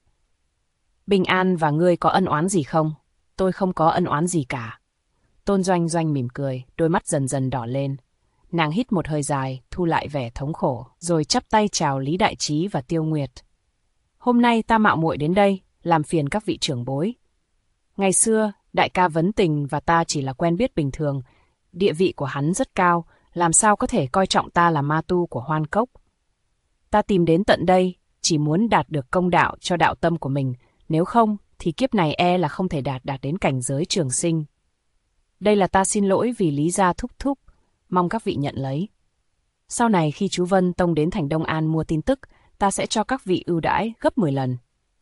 Bình An và ngươi có ân oán gì không? Tôi không có ân oán gì cả. Tôn Doanh Doanh mỉm cười, đôi mắt dần dần đỏ lên. Nàng hít một hơi dài, thu lại vẻ thống khổ, rồi chắp tay chào Lý Đại Trí và Tiêu Nguyệt. Hôm nay ta mạo muội đến đây, làm phiền các vị trưởng bối. Ngày xưa, đại ca Vấn Tình và ta chỉ là quen biết bình thường, địa vị của hắn rất cao, làm sao có thể coi trọng ta là ma tu của Hoan Cốc. Ta tìm đến tận đây, chỉ muốn đạt được công đạo cho đạo tâm của mình, nếu không thì kiếp này e là không thể đạt đến cảnh giới trường sinh. Đây là ta xin lỗi vì Lý gia thúc thúc, mong các vị nhận lấy. Sau này khi chú Vân Tông đến thành Đông An mua tin tức, ta sẽ cho các vị ưu đãi gấp 10 lần.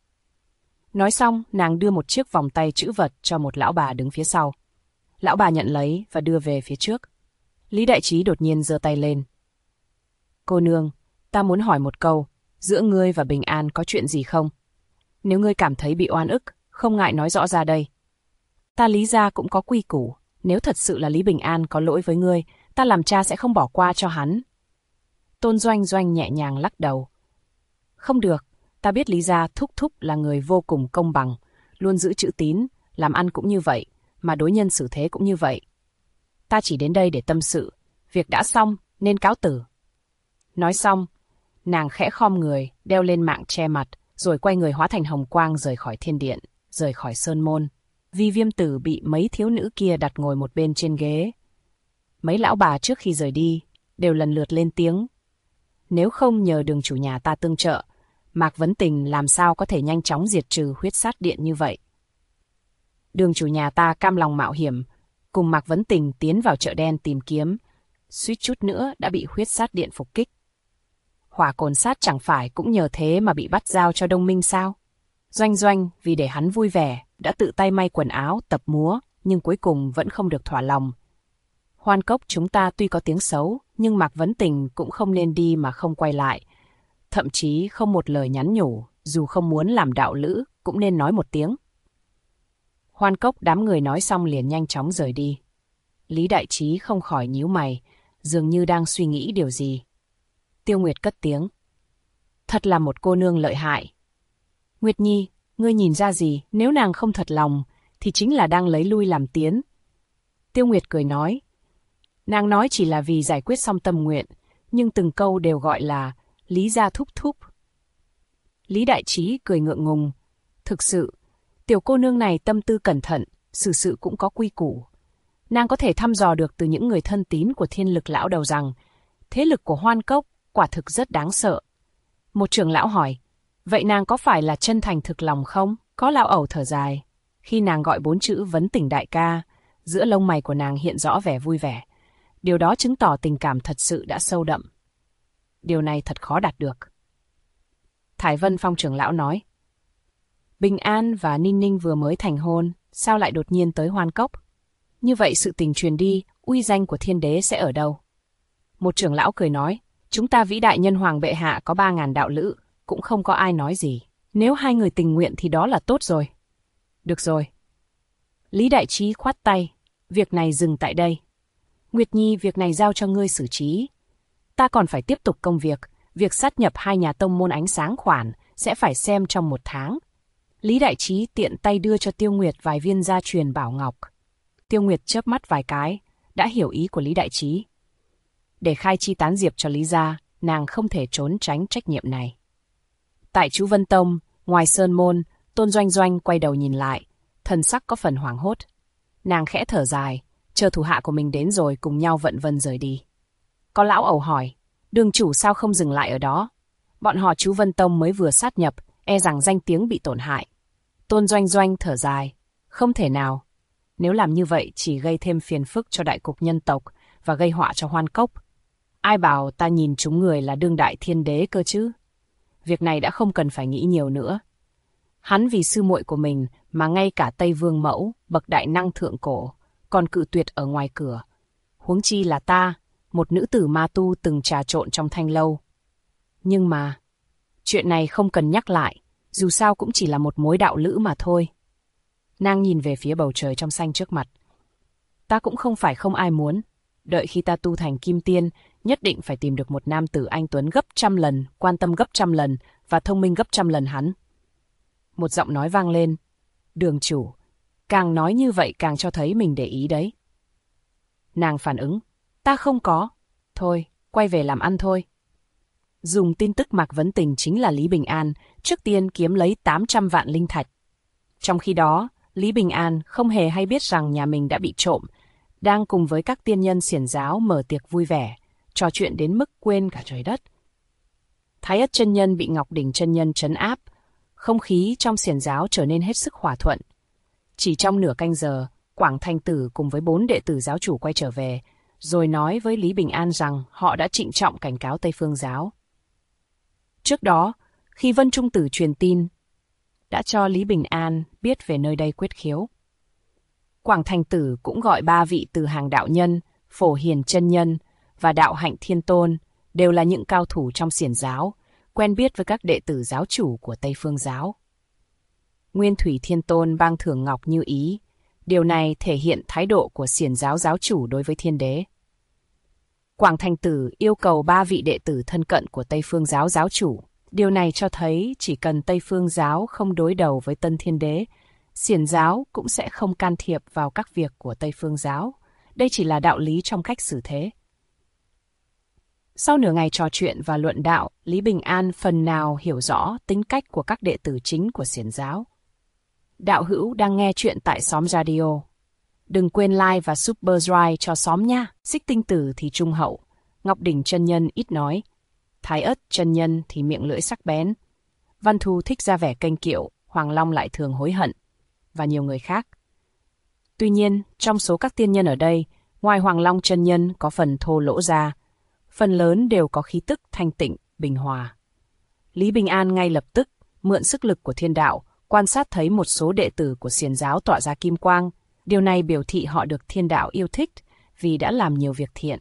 Nói xong, nàng đưa một chiếc vòng tay chữ vật cho một lão bà đứng phía sau. Lão bà nhận lấy và đưa về phía trước. Lý Đại Trí đột nhiên giơ tay lên. Cô nương, ta muốn hỏi một câu, giữa ngươi và Bình An có chuyện gì không? Nếu ngươi cảm thấy bị oan ức, không ngại nói rõ ra đây. Ta Lý gia cũng có quy củ, nếu thật sự là Lý Bình An có lỗi với ngươi, ta làm cha sẽ không bỏ qua cho hắn. Tôn Doanh Doanh nhẹ nhàng lắc đầu. Không được, ta biết Lý gia thúc thúc là người vô cùng công bằng, luôn giữ chữ tín, làm ăn cũng như vậy, mà đối nhân xử thế cũng như vậy. Ta chỉ đến đây để tâm sự, việc đã xong nên cáo tử. Nói xong, nàng khẽ khom người, đeo lên mạng che mặt, rồi quay người hóa thành hồng quang rời khỏi thiên điện, rời khỏi sơn môn. Vi Viêm Tử bị mấy thiếu nữ kia đặt ngồi một bên trên ghế. Mấy lão bà trước khi rời đi, đều lần lượt lên tiếng. Nếu không nhờ Đường chủ nhà ta tương trợ, Mạc Vấn Tình làm sao có thể nhanh chóng diệt trừ huyết sát điện như vậy. Đường chủ nhà ta cam lòng mạo hiểm, cùng Mạc Vấn Tình tiến vào chợ đen tìm kiếm, suýt chút nữa đã bị huyết sát điện phục kích. Hỏa Cồn Sát chẳng phải cũng nhờ thế mà bị bắt giao cho Đông Minh sao? Doanh Doanh vì để hắn vui vẻ, đã tự tay may quần áo, tập múa, nhưng cuối cùng vẫn không được thỏa lòng. Hoan Cốc chúng ta tuy có tiếng xấu, nhưng Mạc Vấn Tình cũng không nên đi mà không quay lại. Thậm chí không một lời nhắn nhủ, dù không muốn làm đạo lữ, cũng nên nói một tiếng. Hoan Cốc đám người nói xong liền nhanh chóng rời đi. Lý Đại Trí không khỏi nhíu mày, dường như đang suy nghĩ điều gì. Tiêu Nguyệt cất tiếng. Thật là một cô nương lợi hại. Nguyệt Nhi, ngươi nhìn ra gì, nếu nàng không thật lòng, thì chính là đang lấy lui làm tiến. Tiêu Nguyệt cười nói. Nàng nói chỉ là vì giải quyết xong tâm nguyện, nhưng từng câu đều gọi là lý gia thúc thúc. Lý Đại Trí cười ngượng ngùng. Thực sự, tiểu cô nương này tâm tư cẩn thận, xử sự cũng có quy củ. Nàng có thể thăm dò được từ những người thân tín của Thiên Lực lão đầu rằng thế lực của Hoan Cốc quả thực rất đáng sợ. Một trưởng lão hỏi, vậy nàng có phải là chân thành thực lòng không? Có lão ẩu thở dài. Khi nàng gọi 4 chữ Vấn Tình đại ca, giữa lông mày của nàng hiện rõ vẻ vui vẻ. Điều đó chứng tỏ tình cảm thật sự đã sâu đậm. Điều này thật khó đạt được. Thải Vân Phong trưởng lão nói. Bình An và Ninh Ninh vừa mới thành hôn, sao lại đột nhiên tới Hoan Cốc? Như vậy sự tình truyền đi, uy danh của thiên đế sẽ ở đâu? Một trưởng lão cười nói, chúng ta vĩ đại nhân hoàng bệ hạ có 3.000 đạo lữ, cũng không có ai nói gì. Nếu hai người tình nguyện thì đó là tốt rồi. Được rồi. Lý Đại Trí khoát tay, việc này dừng tại đây. Nguyệt Nhi, việc này giao cho ngươi xử trí. Ta còn phải tiếp tục công việc sát nhập hai nhà tông môn ánh sáng khoản sẽ phải xem trong 1 tháng. Lý Đại Trí tiện tay đưa cho Tiêu Nguyệt vài viên gia truyền bảo ngọc. Tiêu Nguyệt chớp mắt vài cái, đã hiểu ý của Lý Đại Trí. Để khai chi tán diệp cho Lý gia, nàng không thể trốn tránh trách nhiệm này. Tại Chú Vân Tông, ngoài sơn môn, Tôn Doanh Doanh quay đầu nhìn lại, thần sắc có phần hoảng hốt. Nàng khẽ thở dài, chờ thủ hạ của mình đến rồi cùng nhau vận vân rời đi. Có lão ẩu hỏi, Đường chủ sao không dừng lại ở đó? Bọn họ Chú Vân Tông mới vừa sát nhập, e rằng danh tiếng bị tổn hại. Tôn Doanh Doanh thở dài, không thể nào. Nếu làm như vậy chỉ gây thêm phiền phức cho đại cục nhân tộc và gây họa cho Hoan Cốc. Ai bảo ta nhìn chúng người là đương đại thiên đế cơ chứ? Việc này đã không cần phải nghĩ nhiều nữa. Hắn vì sư muội của mình mà ngay cả Tây Vương Mẫu, bậc đại năng thượng cổ, còn cự tuyệt ở ngoài cửa. Huống chi là ta, một nữ tử ma tu từng trà trộn trong thanh lâu. Nhưng mà, chuyện này không cần nhắc lại, dù sao cũng chỉ là một mối đạo lữ mà thôi. Nàng nhìn về phía bầu trời trong xanh trước mặt. Ta cũng không phải không ai muốn. Đợi khi ta tu thành kim tiên, nhất định phải tìm được một nam tử anh tuấn gấp 100 lần, quan tâm gấp 100 lần và thông minh gấp 100 lần hắn. Một giọng nói vang lên. Đường chủ, càng nói như vậy càng cho thấy mình để ý đấy. Nàng phản ứng. Ta không có. Thôi, quay về làm ăn thôi. Dùng tin tức Mạc Vấn Tình chính là Lý Bình An, trước tiên kiếm lấy 800 vạn linh thạch. Trong khi đó, Lý Bình An không hề hay biết rằng nhà mình đã bị trộm, đang cùng với các tiên nhân xiển giáo mở tiệc vui vẻ, trò chuyện đến mức quên cả trời đất. Thái Ất chân nhân bị Ngọc Đỉnh chân nhân trấn áp, không khí trong xiển giáo trở nên hết sức hòa thuận. Chỉ trong nửa canh giờ, Quảng Thanh Tử cùng với 4 đệ tử giáo chủ quay trở về, rồi nói với Lý Bình An rằng họ đã trịnh trọng cảnh cáo Tây Phương giáo. Trước đó, khi Vân Trung Tử truyền tin, đã cho Lý Bình An biết về nơi đây quyết khiếu. Quảng Thành Tử cũng gọi 3 vị từ hàng đạo nhân, Phổ Hiền chân nhân và Đạo Hạnh Thiên Tôn, đều là những cao thủ trong xiển giáo, quen biết với các đệ tử giáo chủ của Tây Phương giáo. Nguyên Thủy Thiên Tôn ban thưởng ngọc như ý, điều này thể hiện thái độ của xiển giáo giáo chủ đối với thiên đế. Quảng Thành Tử yêu cầu 3 vị đệ tử thân cận của Tây Phương giáo giáo chủ. Điều này cho thấy chỉ cần Tây Phương giáo không đối đầu với Tân Thiên Đế, Xiển giáo cũng sẽ không can thiệp vào các việc của Tây Phương giáo. Đây chỉ là đạo lý trong cách xử thế. Sau nửa ngày trò chuyện và luận đạo, Lý Bình An phần nào hiểu rõ tính cách của các đệ tử chính của Xiển giáo. Đạo hữu đang nghe chuyện tại Xóm Radio. Đừng quên like và subscribe cho xóm nha. Xích Tinh Tử thì trung hậu, Ngọc Đỉnh chân nhân ít nói, Thái Ất chân nhân thì miệng lưỡi sắc bén, Văn Thu thích ra vẻ kênh kiệu, Hoàng Long lại thường hối hận, và nhiều người khác. Tuy nhiên, trong số các tiên nhân ở đây, ngoài Hoàng Long chân nhân có phần thô lỗ ra, phần lớn đều có khí tức thanh tịnh, bình hòa. Lý Bình An ngay lập tức mượn sức lực của thiên đạo, quan sát thấy một số đệ tử của Xiển giáo tỏa ra kim quang. Điều này biểu thị họ được thiên đạo yêu thích vì đã làm nhiều việc thiện.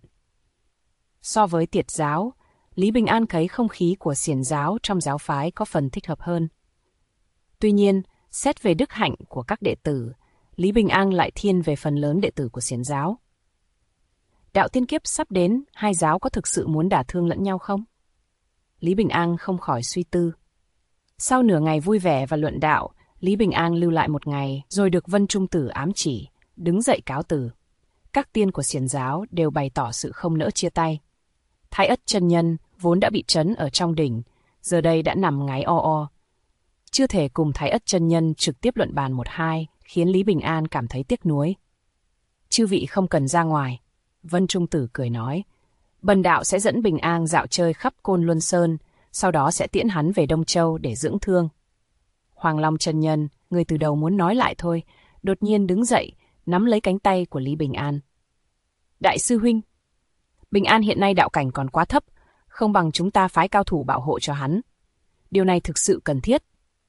So với Tiệt giáo, Lý Bình An thấy không khí của Xiển giáo trong giáo phái có phần thích hợp hơn. Tuy nhiên, xét về đức hạnh của các đệ tử, Lý Bình An lại thiên về phần lớn đệ tử của Xiển giáo. Đạo tiên kiếp sắp đến, hai giáo có thực sự muốn đả thương lẫn nhau không? Lý Bình An không khỏi suy tư. Sau nửa ngày vui vẻ và luận đạo, Lý Bình An lưu lại một ngày rồi được Vân Trung Tử ám chỉ, đứng dậy cáo từ. Các tiên của Xiển giáo đều bày tỏ sự không nỡ chia tay. Thái Ất chân nhân vốn đã bị trấn ở trong đỉnh, giờ đây đã nằm ngáy o o. Chưa thể cùng Thái Ất chân nhân trực tiếp luận bàn 1-2, khiến Lý Bình An cảm thấy tiếc nuối. Chư vị không cần ra ngoài, Vân Trung Tử cười nói. Bần đạo sẽ dẫn Bình An dạo chơi khắp Côn Luân Sơn, sau đó sẽ tiễn hắn về Đông Châu để dưỡng thương. Hoàng Long chân nhân, người từ đầu muốn nói lại thôi, đột nhiên đứng dậy, nắm lấy cánh tay của Lý Bình An. Đại sư huynh, Bình An hiện nay đạo cảnh còn quá thấp, không bằng chúng ta phái cao thủ bảo hộ cho hắn. Điều này thực sự cần thiết.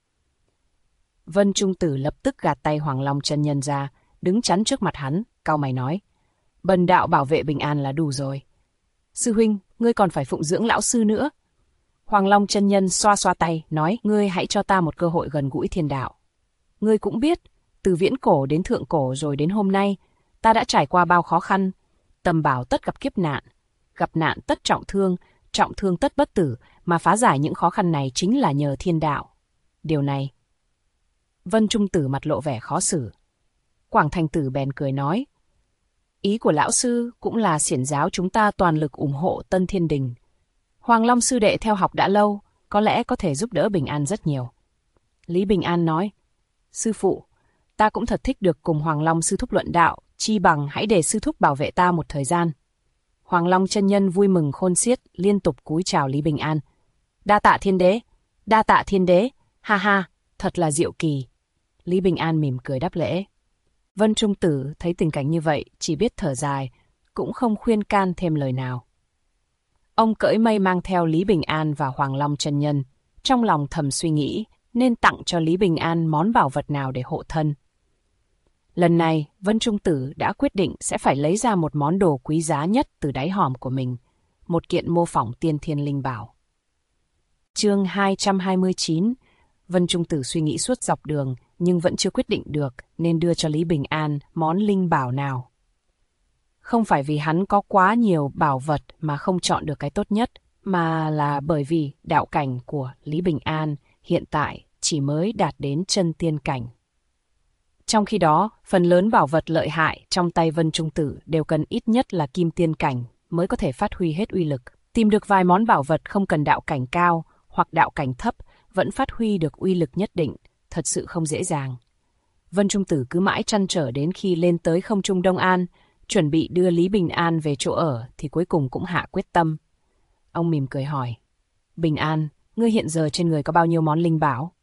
Vân Trung Tử lập tức gạt tay Hoàng Long chân nhân ra, đứng chắn trước mặt hắn, cau mày nói. Bần đạo bảo vệ Bình An là đủ rồi. Sư huynh, ngươi còn phải phụng dưỡng lão sư nữa. Hoàng Long chân nhân xoa xoa tay, nói, ngươi hãy cho ta một cơ hội gần gũi thiên đạo. Ngươi cũng biết, từ viễn cổ đến thượng cổ rồi đến hôm nay, ta đã trải qua bao khó khăn. Tầm bảo tất gặp kiếp nạn, gặp nạn tất trọng thương tất bất tử, mà phá giải những khó khăn này chính là nhờ thiên đạo. Điều này... Vân Trung Tử mặt lộ vẻ khó xử. Quảng Thành Tử bèn cười nói, ý của lão sư cũng là Xiển giáo chúng ta toàn lực ủng hộ Tân Thiên Đình. Hoàng Long sư đệ theo học đã lâu, có lẽ có thể giúp đỡ Bình An rất nhiều. Lý Bình An nói, sư phụ, ta cũng thật thích được cùng Hoàng Long sư thúc luận đạo, chi bằng hãy để sư thúc bảo vệ ta một thời gian. Hoàng Long chân nhân vui mừng khôn xiết, liên tục cúi chào Lý Bình An. Đa tạ thiên đế, ha ha, thật là diệu kỳ. Lý Bình An mỉm cười đáp lễ. Vân Trung Tử thấy tình cảnh như vậy, chỉ biết thở dài, cũng không khuyên can thêm lời nào. Ông cưỡi mây mang theo Lý Bình An và Hoàng Long chân nhân, trong lòng thầm suy nghĩ nên tặng cho Lý Bình An món bảo vật nào để hộ thân. Lần này, Vân Trung Tử đã quyết định sẽ phải lấy ra một món đồ quý giá nhất từ đáy hòm của mình, một kiện mô phỏng tiên thiên linh bảo. Chương 229, Vân Trung Tử suy nghĩ suốt dọc đường, nhưng vẫn chưa quyết định được nên đưa cho Lý Bình An món linh bảo nào. Không phải vì hắn có quá nhiều bảo vật mà không chọn được cái tốt nhất, mà là bởi vì đạo cảnh của Lý Bình An hiện tại chỉ mới đạt đến chân tiên cảnh. Trong khi đó, phần lớn bảo vật lợi hại trong tay Vân Trung Tử đều cần ít nhất là kim tiên cảnh mới có thể phát huy hết uy lực. Tìm được vài món bảo vật không cần đạo cảnh cao hoặc đạo cảnh thấp vẫn phát huy được uy lực nhất định, thật sự không dễ dàng. Vân Trung Tử cứ mãi trăn trở đến khi lên tới không trung Đông An, chuẩn bị đưa Lý Bình An về chỗ ở thì cuối cùng cũng hạ quyết tâm. Ông mỉm cười hỏi, Bình An, ngươi hiện giờ trên người có bao nhiêu món linh bảo?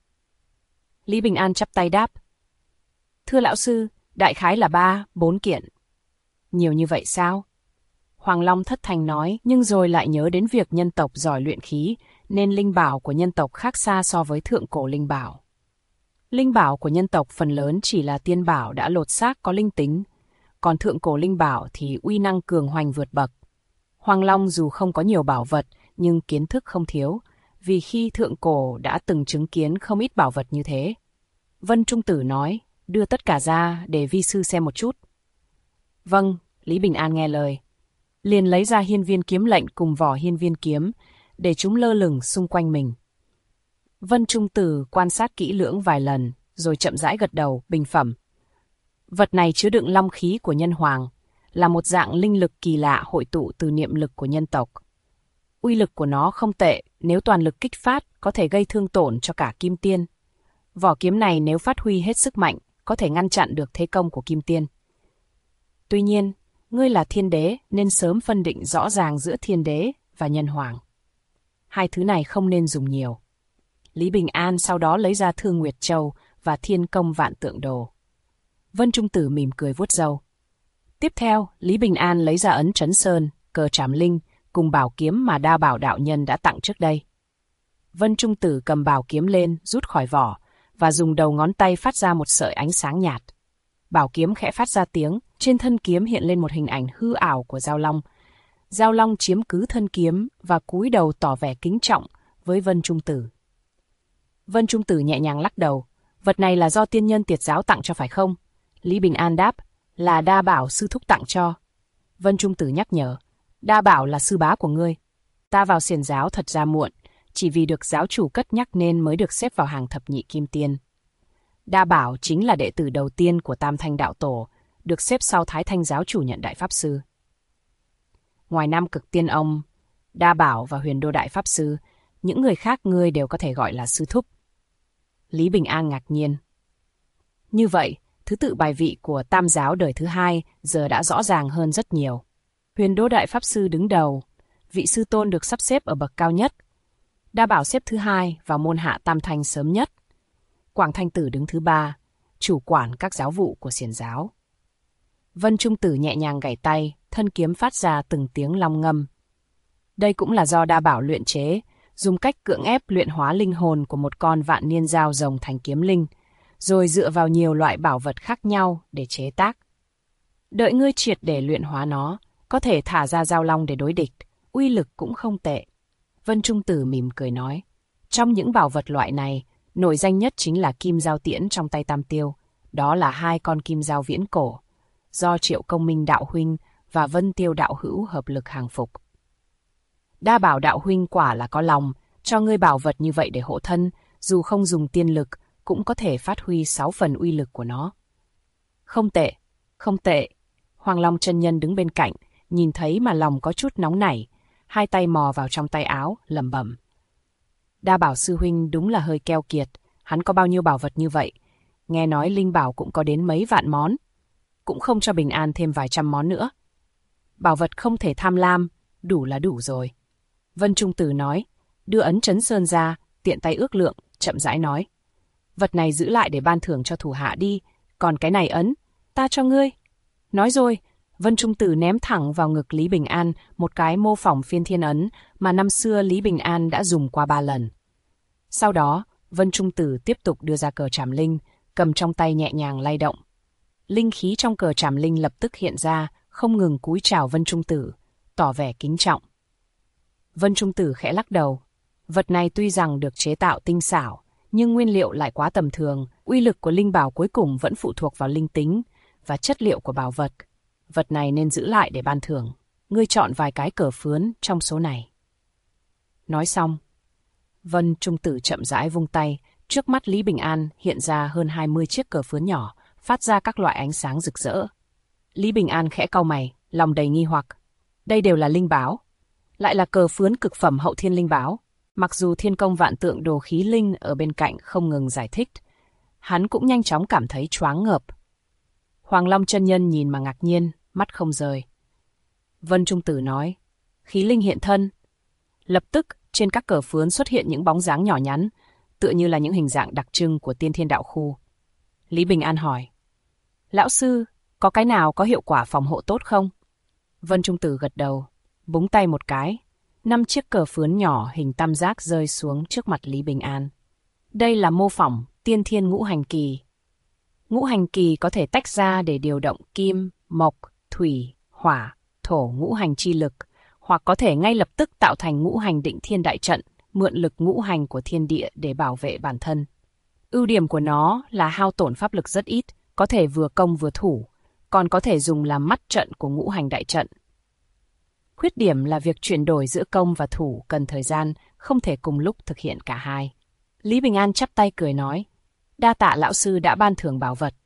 Lý Bình An chắp tay đáp, thưa lão sư, đại khái là 3-4 kiện. Nhiều như vậy sao? Hoàng Long thất thanh nói, nhưng rồi lại nhớ đến việc nhân tộc giỏi luyện khí, nên linh bảo của nhân tộc khác xa so với thượng cổ linh bảo. Linh bảo của nhân tộc phần lớn chỉ là tiên bảo đã lột xác có linh tính, còn thượng cổ linh bảo thì uy năng cường hoành vượt bậc. Hoàng Long dù không có nhiều bảo vật, nhưng kiến thức không thiếu, vì khi thượng cổ đã từng chứng kiến không ít bảo vật như thế. Vân Trung Tử nói, đưa tất cả ra để vi sư xem một chút. Vâng, Lý Bình An nghe lời. Liền lấy ra hiên viên kiếm lệnh cùng vỏ hiên viên kiếm, để chúng lơ lửng xung quanh mình. Vân Trung Tử quan sát kỹ lưỡng vài lần, rồi chậm rãi gật đầu, bình phẩm. Vật này chứa đựng long khí của nhân hoàng, là một dạng linh lực kỳ lạ hội tụ từ niệm lực của nhân tộc. Uy lực của nó không tệ, nếu toàn lực kích phát có thể gây thương tổn cho cả kim tiên. Vỏ kiếm này nếu phát huy hết sức mạnh, có thể ngăn chặn được thế công của kim tiên. Tuy nhiên, ngươi là thiên đế nên sớm phân định rõ ràng giữa thiên đế và nhân hoàng. Hai thứ này không nên dùng nhiều. Lý Bình An sau đó lấy ra Thương Nguyệt Châu và Thiên Công Vạn Tượng Đồ. Vân Trung Tử mỉm cười vuốt râu. Tiếp theo, Lý Bình An lấy ra ấn Trấn Sơn, cờ Trảm Linh cùng bảo kiếm mà Đa Bảo đạo nhân đã tặng trước đây. Vân Trung Tử cầm bảo kiếm lên, rút khỏi vỏ và dùng đầu ngón tay phát ra một sợi ánh sáng nhạt. Bảo kiếm khẽ phát ra tiếng, trên thân kiếm hiện lên một hình ảnh hư ảo của Giao Long. Giao Long chiếm cứ thân kiếm và cúi đầu tỏ vẻ kính trọng với Vân Trung Tử. Vân Trung Tử nhẹ nhàng lắc đầu. Vật này là do tiên nhân Tiệt giáo tặng cho phải không? Lý Bình An đáp, là Đa Bảo sư thúc tặng cho. Vân Trung Tử nhắc nhở, Đa Bảo là sư bá của ngươi. Ta vào xiển giáo thật ra muộn, chỉ vì được giáo chủ cất nhắc nên mới được xếp vào hàng thập nhị kim tiên. Đa Bảo chính là đệ tử đầu tiên của Tam Thanh Đạo Tổ, được xếp sau Thái Thanh giáo chủ nhận Đại Pháp Sư. Ngoài Nam Cực Tiên Ông, Đa Bảo và Huyền Đô Đại Pháp Sư, những người khác ngươi đều có thể gọi là sư thúc. Lý Bình An ngạc nhiên. Như vậy, thứ tự bài vị của Tam giáo đời thứ hai giờ đã rõ ràng hơn rất nhiều. Huyền Đô Đại Pháp Sư đứng đầu, vị sư tôn được sắp xếp ở bậc cao nhất. Đa Bảo xếp thứ hai vào môn hạ Tam Thanh sớm nhất. Quảng Thanh Tử đứng thứ ba, chủ quản các giáo vụ của xiển giáo. Vân Trung Tử nhẹ nhàng gảy tay, thân kiếm phát ra từng tiếng long ngâm. Đây cũng là do Đa Bảo luyện chế, dùng cách cưỡng ép luyện hóa linh hồn của một con vạn niên dao rồng thành kiếm linh, rồi dựa vào nhiều loại bảo vật khác nhau để chế tác. Đợi ngươi triệt để luyện hóa nó, có thể thả ra Giao Long để đối địch, uy lực cũng không tệ. Vân Trung Tử mỉm cười nói, trong những bảo vật loại này, nổi danh nhất chính là kim giao tiễn trong tay Tam Tiêu, đó là hai con kim giao viễn cổ, do Triệu Công Minh đạo huynh và Vân Tiêu đạo hữu hợp lực hàng phục. Đa Bảo đạo huynh quả là có lòng, cho ngươi bảo vật như vậy để hộ thân, dù không dùng tiên lực, cũng có thể phát huy 6 phần uy lực của nó. Không tệ, không tệ. Hoàng Long chân nhân đứng bên cạnh, nhìn thấy mà lòng có chút nóng nảy, hai tay mò vào trong tay áo, lẩm bẩm. Đa Bảo sư huynh đúng là hơi keo kiệt, hắn có bao nhiêu bảo vật như vậy, nghe nói linh bảo cũng có đến mấy vạn món, cũng không cho Bình An thêm vài trăm món nữa. Bảo vật không thể tham lam, đủ là đủ rồi. Vân Trung Tử nói, đưa ấn Trấn Sơn ra, tiện tay ước lượng, chậm rãi nói. Vật này giữ lại để ban thưởng cho thủ hạ đi, còn cái này ấn, ta cho ngươi. Nói rồi, Vân Trung Tử ném thẳng vào ngực Lý Bình An một cái mô phỏng phiên thiên ấn mà năm xưa Lý Bình An đã dùng qua 3 lần. Sau đó, Vân Trung Tử tiếp tục đưa ra cờ Trảm Linh, cầm trong tay nhẹ nhàng lay động. Linh khí trong cờ Trảm Linh lập tức hiện ra, không ngừng cúi chào Vân Trung Tử, tỏ vẻ kính trọng. Vân Trung Tử khẽ lắc đầu. Vật này tuy rằng được chế tạo tinh xảo, nhưng nguyên liệu lại quá tầm thường, uy lực của linh bảo cuối cùng vẫn phụ thuộc vào linh tính và chất liệu của bảo vật. Vật này nên giữ lại để ban thưởng. Ngươi chọn vài cái cờ phướn trong số này. Nói xong, Vân Trung Tử chậm rãi vung tay, trước mắt Lý Bình An hiện ra hơn 20 chiếc cờ phướn nhỏ, phát ra các loại ánh sáng rực rỡ. Lý Bình An khẽ cau mày, lòng đầy nghi hoặc. Đây đều là linh bảo, lại là cờ phướn cực phẩm hậu thiên linh bảo. Mặc dù Thiên Công Vạn Tượng Đồ khí linh ở bên cạnh không ngừng giải thích, hắn cũng nhanh chóng cảm thấy choáng ngợp. Hoàng Long chân nhân nhìn mà ngạc nhiên, mắt không rời. Vân Trung Tử nói, khí linh hiện thân. Lập tức, trên các cờ phướn xuất hiện những bóng dáng nhỏ nhắn, tựa như là những hình dạng đặc trưng của Tiên Thiên Đạo Khu. Lý Bình An hỏi, lão sư, có cái nào có hiệu quả phòng hộ tốt không? Vân Trung Tử gật đầu, búng tay một cái. 5 chiếc cờ phướn nhỏ hình tam giác rơi xuống trước mặt Lý Bình An. Đây là mô phỏng Tiên Thiên Ngũ Hành Kỳ. Ngũ Hành Kỳ có thể tách ra để điều động kim, mộc, thủy, hỏa, thổ ngũ hành chi lực, hoặc có thể ngay lập tức tạo thành ngũ hành định thiên đại trận, mượn lực ngũ hành của thiên địa để bảo vệ bản thân. Ưu điểm của nó là hao tổn pháp lực rất ít, có thể vừa công vừa thủ, còn có thể dùng làm mắt trận của ngũ hành đại trận. Khuyết điểm là việc chuyển đổi giữa công và thủ cần thời gian, không thể cùng lúc thực hiện cả hai. Lý Bình An chắp tay cười nói, Đa tạ lão sư đã ban thưởng bảo vật.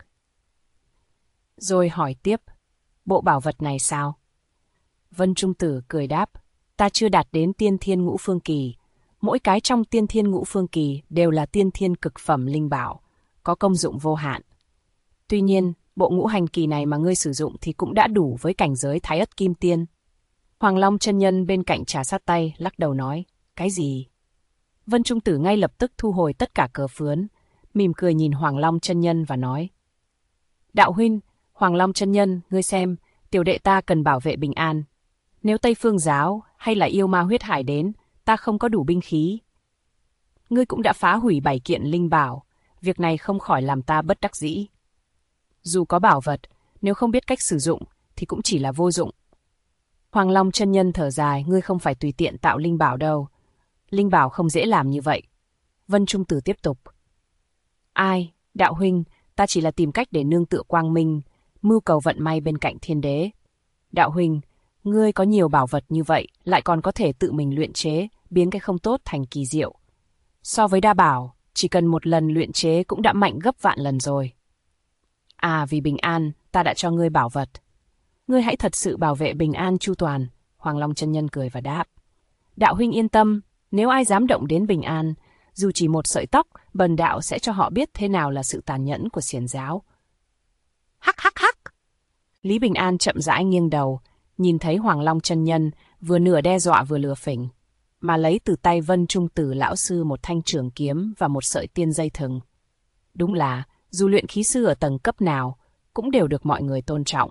Rồi hỏi tiếp, bộ bảo vật này sao? Vân Trung Tử cười đáp, ta chưa đạt đến tiên thiên ngũ phương kỳ. Mỗi cái trong tiên thiên ngũ phương kỳ đều là tiên thiên cực phẩm linh bảo, có công dụng vô hạn. Tuy nhiên, bộ ngũ hành kỳ này mà ngươi sử dụng thì cũng đã đủ với cảnh giới Thái Ất Kim Tiên. Hoàng Long chân nhân bên cạnh trà sát tay, lắc đầu nói, cái gì? Vân Trung Tử ngay lập tức thu hồi tất cả cờ phướn, mỉm cười nhìn Hoàng Long chân nhân và nói, đạo huynh, Hoàng Long chân nhân, ngươi xem, tiểu đệ ta cần bảo vệ bình an. Nếu Tây Phương giáo hay là yêu ma huyết hải đến, ta không có đủ binh khí. Ngươi cũng đã phá hủy 7 kiện linh bảo, việc này không khỏi làm ta bất đắc dĩ. Dù có bảo vật, nếu không biết cách sử dụng thì cũng chỉ là vô dụng. Hoàng Long chân nhân thở dài, ngươi không phải tùy tiện tạo linh bảo đâu. Linh bảo không dễ làm như vậy. Vân Trung Tử tiếp tục. Ai, đạo huynh, ta chỉ là tìm cách để nương tựa quang minh, mưu cầu vận may bên cạnh thiên đế. Đạo huynh, ngươi có nhiều bảo vật như vậy, lại còn có thể tự mình luyện chế, biến cái không tốt thành kỳ diệu. So với đa bảo, chỉ cần một lần luyện chế cũng đã mạnh gấp vạn lần rồi. À, vì bình an, ta đã cho ngươi bảo vật. Ngươi hãy thật sự bảo vệ bình an chu toàn. Hoàng Long chân nhân cười và đáp. Đạo huynh yên tâm, nếu ai dám động đến bình an, dù chỉ một sợi tóc, bần đạo sẽ cho họ biết thế nào là sự tàn nhẫn của xiển giáo. Hắc hắc hắc! Lý Bình An chậm rãi nghiêng đầu, nhìn thấy Hoàng Long chân nhân vừa nửa đe dọa vừa lừa phỉnh, mà lấy từ tay Vân Trung Tử lão sư một thanh trường kiếm và một sợi tiên dây thừng. Đúng là, dù luyện khí sư ở tầng cấp nào, cũng đều được mọi người tôn trọng.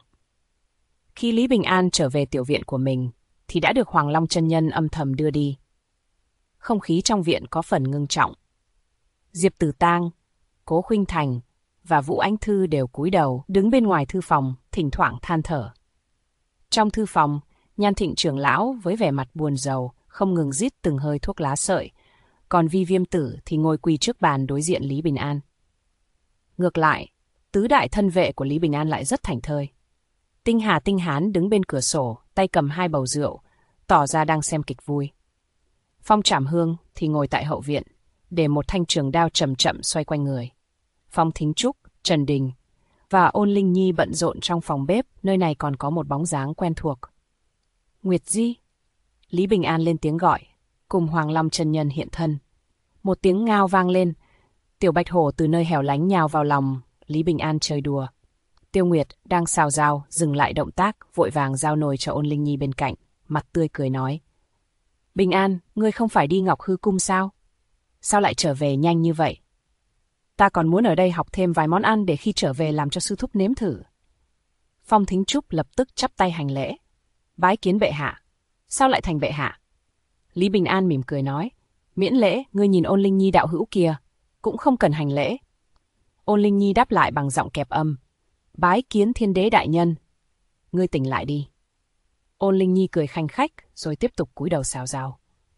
Khi Lý Bình An trở về tiểu viện của mình, thì đã được Hoàng Long chân nhân âm thầm đưa đi. Không khí trong viện có phần ngưng trọng. Diệp Tử Tang, Cố Khuynh Thành và Vũ Anh Thư đều cúi đầu đứng bên ngoài thư phòng, thỉnh thoảng than thở. Trong thư phòng, Nhan Thịnh trưởng lão với vẻ mặt buồn rầu, không ngừng rít từng hơi thuốc lá sợi, còn Vi Viêm Tử thì ngồi quỳ trước bàn đối diện Lý Bình An. Ngược lại, tứ đại thân vệ của Lý Bình An lại rất thảnh thơi. Tinh Hà Tinh Hán đứng bên cửa sổ, tay cầm 2 bầu rượu, tỏ ra đang xem kịch vui. Phong Trảm Hương thì ngồi tại hậu viện, để một thanh trường đao chậm chậm xoay quanh người. Phong Thính Trúc, Trần Đình và Ôn Linh Nhi bận rộn trong phòng bếp, nơi này còn có một bóng dáng quen thuộc. Nguyệt Di. Lý Bình An lên tiếng gọi, cùng Hoàng Long chân nhân hiện thân. Một tiếng ngao vang lên, Tiểu Bạch Hổ từ nơi hẻo lánh nhào vào lòng Lý Bình An chơi đùa. Tiêu Nguyệt đang xào rau, dừng lại động tác, vội vàng giao nồi cho Ôn Linh Nhi bên cạnh, mặt tươi cười nói. Bình An, ngươi không phải đi Ngọc Hư Cung sao? Sao lại trở về nhanh như vậy? Ta còn muốn ở đây học thêm vài món ăn để khi trở về làm cho sư thúc nếm thử. Phong Thính Trúc lập tức chắp tay hành lễ. Bái kiến bệ hạ. Sao lại thành bệ hạ? Lý Bình An mỉm cười nói. Miễn lễ, ngươi nhìn Ôn Linh Nhi đạo hữu kìa, cũng không cần hành lễ. Ôn Linh Nhi đáp lại bằng giọng kẹp âm. Bái kiến thiên đế đại nhân. Ngươi tỉnh lại đi. Ôn Linh Nhi cười khanh khách, rồi tiếp tục cúi đầu xào rau.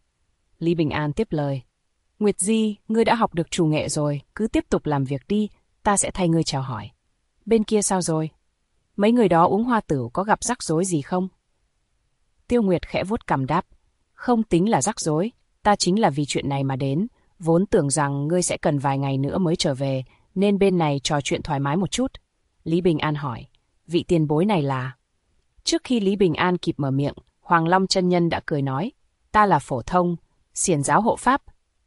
Lý Bình An tiếp lời. Nguyệt Di, ngươi đã học được chủ nghệ rồi, cứ tiếp tục làm việc đi, ta sẽ thay ngươi chào hỏi. Bên kia sao rồi? Mấy người đó uống hoa tửu có gặp rắc rối gì không? Tiêu Nguyệt khẽ vuốt cằm đáp. Không tính là rắc rối, ta chính là vì chuyện này mà đến, vốn tưởng rằng ngươi sẽ cần vài ngày nữa mới trở về, nên bên này trò chuyện thoải mái một chút. Lý Bình An hỏi, vị tiền bối này là... Trước khi Lý Bình An kịp mở miệng, Hoàng Long chân nhân đã cười nói, ta là phổ thông, xiển giáo hộ pháp.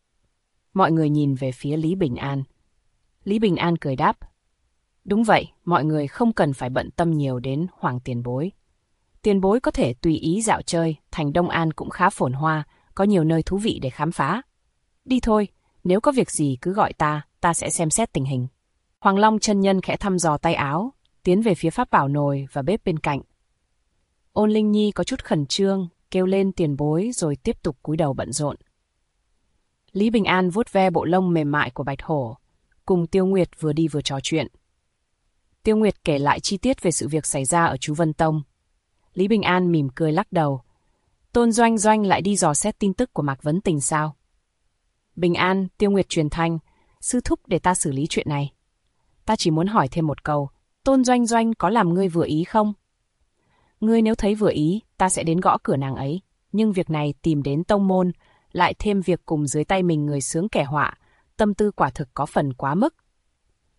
Mọi người nhìn về phía Lý Bình An. Lý Bình An cười đáp, đúng vậy, mọi người không cần phải bận tâm nhiều đến Hoàng tiền bối. Tiền bối có thể tùy ý dạo chơi, thành Đông An cũng khá phồn hoa, có nhiều nơi thú vị để khám phá. Đi thôi, nếu có việc gì cứ gọi ta sẽ xem xét tình hình. Hoàng Long chân nhân khẽ thăm dò tay áo, tiến về phía pháp bảo nồi và bếp bên cạnh. Ôn Linh Nhi có chút khẩn trương, kêu lên tiền bối rồi tiếp tục cúi đầu bận rộn. Lý Bình An vuốt ve bộ lông mềm mại của Bạch Hổ, cùng Tiêu Nguyệt vừa đi vừa trò chuyện. Tiêu Nguyệt kể lại chi tiết về sự việc xảy ra ở Chú Vân Tông. Lý Bình An mỉm cười lắc đầu. Tôn Doanh Doanh lại đi dò xét tin tức của Mạc Vấn Tình sao? Bình An, Tiêu Nguyệt truyền thanh, sư thúc để ta xử lý chuyện này. Ta chỉ muốn hỏi thêm một câu, Tôn Doanh Doanh có làm ngươi vừa ý không? Ngươi nếu thấy vừa ý, ta sẽ đến gõ cửa nàng ấy. Nhưng việc này tìm đến tông môn, lại thêm việc cùng dưới tay mình người sướng kẻ họa, tâm tư quả thực có phần quá mức.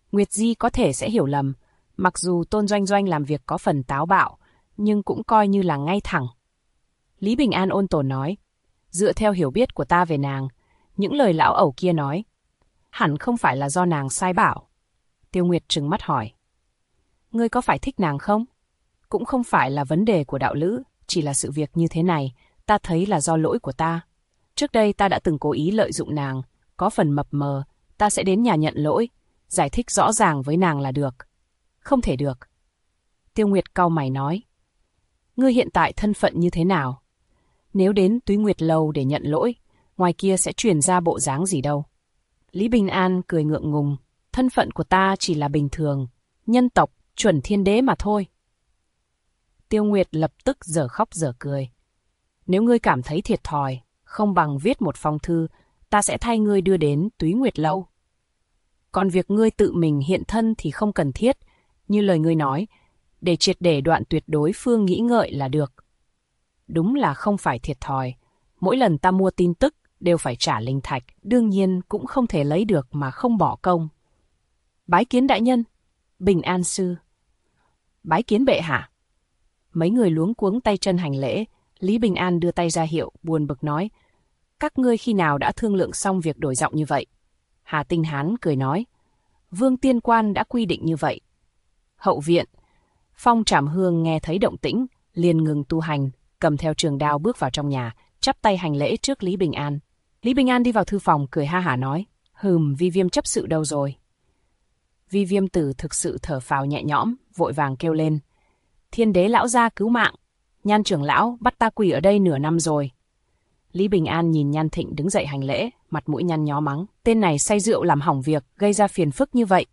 Nguyệt Di có thể sẽ hiểu lầm, mặc dù Tôn Doanh Doanh làm việc có phần táo bạo, nhưng cũng coi như là ngay thẳng. Lý Bình An ôn tồn nói, dựa theo hiểu biết của ta về nàng, những lời lão ẩu kia nói, hẳn không phải là do nàng sai bảo. Tiêu Nguyệt trừng mắt hỏi, ngươi có phải thích nàng không? Cũng không phải là vấn đề của đạo lữ, chỉ là sự việc như thế này, ta thấy là do lỗi của ta. Trước đây ta đã từng cố ý lợi dụng nàng, có phần mập mờ, ta sẽ đến nhà nhận lỗi, giải thích rõ ràng với nàng là được. Không thể được. Tiêu Nguyệt cau mày nói, ngươi hiện tại thân phận như thế nào? Nếu đến Túy Nguyệt Lâu để nhận lỗi, ngoài kia sẽ truyền ra bộ dáng gì đâu. Lý Bình An cười ngượng ngùng, thân phận của ta chỉ là bình thường, nhân tộc, chuẩn thiên đế mà thôi. Tiêu Nguyệt lập tức dở khóc dở cười. Nếu ngươi cảm thấy thiệt thòi, không bằng viết một phong thư, ta sẽ thay ngươi đưa đến Túy Nguyệt Lâu. Còn việc ngươi tự mình hiện thân thì không cần thiết, như lời ngươi nói, để triệt để đoạn tuyệt đối phương nghĩ ngợi là được. Đúng là không phải thiệt thòi, mỗi lần ta mua tin tức đều phải trả linh thạch, đương nhiên cũng không thể lấy được mà không bỏ công. Bái kiến đại nhân, Bình An sư. Bái kiến bệ hạ. Mấy người luống cuống tay chân hành lễ, Lý Bình An đưa tay ra hiệu, buồn bực nói, các ngươi khi nào đã thương lượng xong việc đổi giọng như vậy? Hà Tinh Hán cười nói, Vương Tiên Quan đã quy định như vậy. Hậu viện, Phong Trảm Hương nghe thấy động tĩnh, liền ngừng tu hành, cầm theo trường đao bước vào trong nhà, chắp tay hành lễ trước Lý Bình An. Lý Bình An đi vào thư phòng, cười ha hả nói, Vi Viêm chấp sự đâu rồi? Vi Viêm Tử thực sự thở phào nhẹ nhõm, vội vàng kêu lên, Thiên đế lão gia cứu mạng, Nhan trưởng lão bắt ta quỳ ở đây nửa năm rồi. Lý Bình An nhìn Nhan Thịnh đứng dậy hành lễ, mặt mũi nhăn nhó mắng, tên này say rượu làm hỏng việc, gây ra phiền phức như vậy.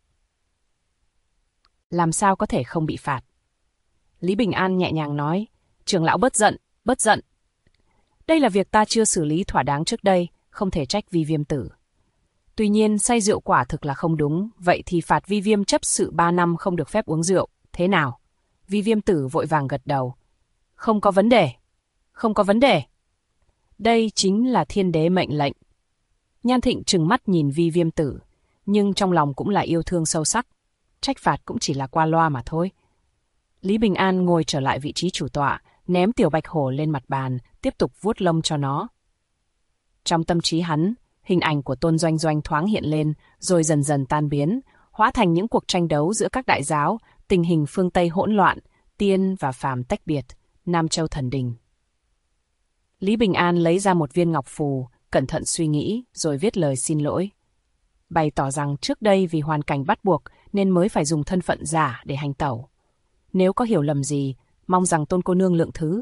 Làm sao có thể không bị phạt? Lý Bình An nhẹ nhàng nói, trưởng lão bớt giận, bớt giận. Đây là việc ta chưa xử lý thỏa đáng trước đây, không thể trách Vi Viêm Tử. Tuy nhiên say rượu quả thực là không đúng, vậy thì phạt Vi Viêm chấp sự 3 năm không được phép uống rượu, thế nào? Vi Viêm Tử vội vàng gật đầu. Không có vấn đề, không có vấn đề. Đây chính là thiên đế mệnh lệnh. Nhan Thịnh trừng mắt nhìn Vi Viêm Tử, nhưng trong lòng cũng là yêu thương sâu sắc. Trách phạt cũng chỉ là qua loa mà thôi. Lý Bình An ngồi trở lại vị trí chủ tọa, ném tiểu bạch hổ lên mặt bàn, tiếp tục vuốt lông cho nó. Trong tâm trí hắn, hình ảnh của Tôn Doanh Doanh thoáng hiện lên, rồi dần dần tan biến, hóa thành những cuộc tranh đấu giữa các đại giáo, tình hình phương Tây hỗn loạn, tiên và phàm tách biệt, Nam Châu thần đình. Lý Bình An lấy ra một viên ngọc phù, cẩn thận suy nghĩ, rồi viết lời xin lỗi. Bày tỏ rằng trước đây vì hoàn cảnh bắt buộc nên mới phải dùng thân phận giả để hành tẩu. Nếu có hiểu lầm gì, mong rằng Tôn cô nương lượng thứ.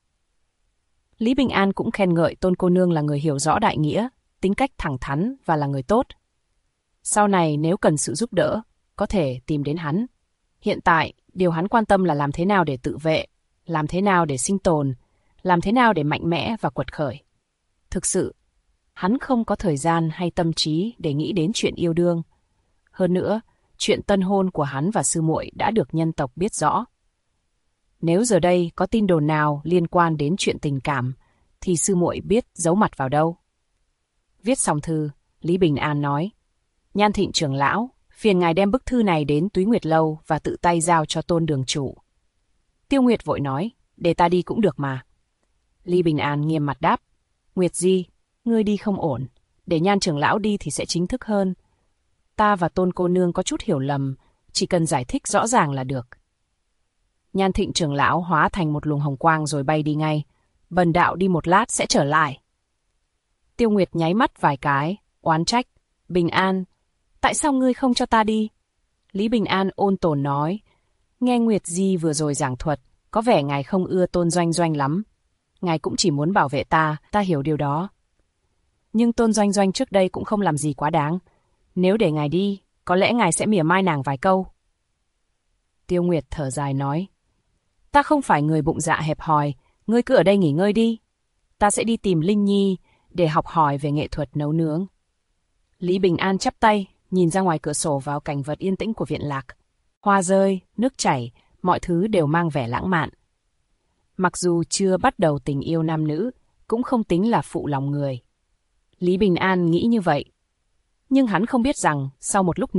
Lý Bình An cũng khen ngợi Tôn cô nương là người hiểu rõ đại nghĩa, tính cách thẳng thắn và là người tốt. Sau này nếu cần sự giúp đỡ, có thể tìm đến hắn. Hiện tại, điều hắn quan tâm là làm thế nào để tự vệ, làm thế nào để sinh tồn, làm thế nào để mạnh mẽ và quật khởi. Thực sự, hắn không có thời gian hay tâm trí để nghĩ đến chuyện yêu đương. Hơn nữa, chuyện tân hôn của hắn và sư muội đã được nhân tộc biết rõ. Nếu giờ đây có tin đồn nào liên quan đến chuyện tình cảm, thì sư muội biết giấu mặt vào đâu. Viết xong thư, Lý Bình An nói, Nhan Thịnh trưởng lão, phiền ngài đem bức thư này đến Túy Nguyệt Lâu và tự tay giao cho Tôn đường chủ. Tiêu Nguyệt vội nói, để ta đi cũng được mà. Lý Bình An nghiêm mặt đáp, Nguyệt Di, ngươi đi không ổn, để Nhan trưởng lão đi thì sẽ chính thức hơn. Ta và Tôn cô nương có chút hiểu lầm, chỉ cần giải thích rõ ràng là được. Nhan Thịnh trưởng lão hóa thành một luồng hồng quang rồi bay đi ngay. Bần đạo đi một lát sẽ trở lại. Tiêu Nguyệt nháy mắt vài cái, oán trách. Bình An, tại sao ngươi không cho ta đi? Lý Bình An ôn tồn nói, nghe Nguyệt Di vừa rồi giảng thuật, có vẻ ngài không ưa Tôn Doanh Doanh lắm. Ngài cũng chỉ muốn bảo vệ ta hiểu điều đó. Nhưng Tôn Doanh Doanh trước đây cũng không làm gì quá đáng. Nếu để ngài đi, có lẽ ngài sẽ mỉa mai nàng vài câu. Tiêu Nguyệt thở dài nói, ta không phải người bụng dạ hẹp hòi, ngươi cứ ở đây nghỉ ngơi đi. Ta sẽ đi tìm Linh Nhi để học hỏi về nghệ thuật nấu nướng. Lý Bình An chắp tay, nhìn ra ngoài cửa sổ vào cảnh vật yên tĩnh của viện lạc. Hoa rơi, nước chảy, mọi thứ đều mang vẻ lãng mạn. Mặc dù chưa bắt đầu tình yêu nam nữ, cũng không tính là phụ lòng người. Lý Bình An nghĩ như vậy. Nhưng hắn không biết rằng, sau một lúc nữa,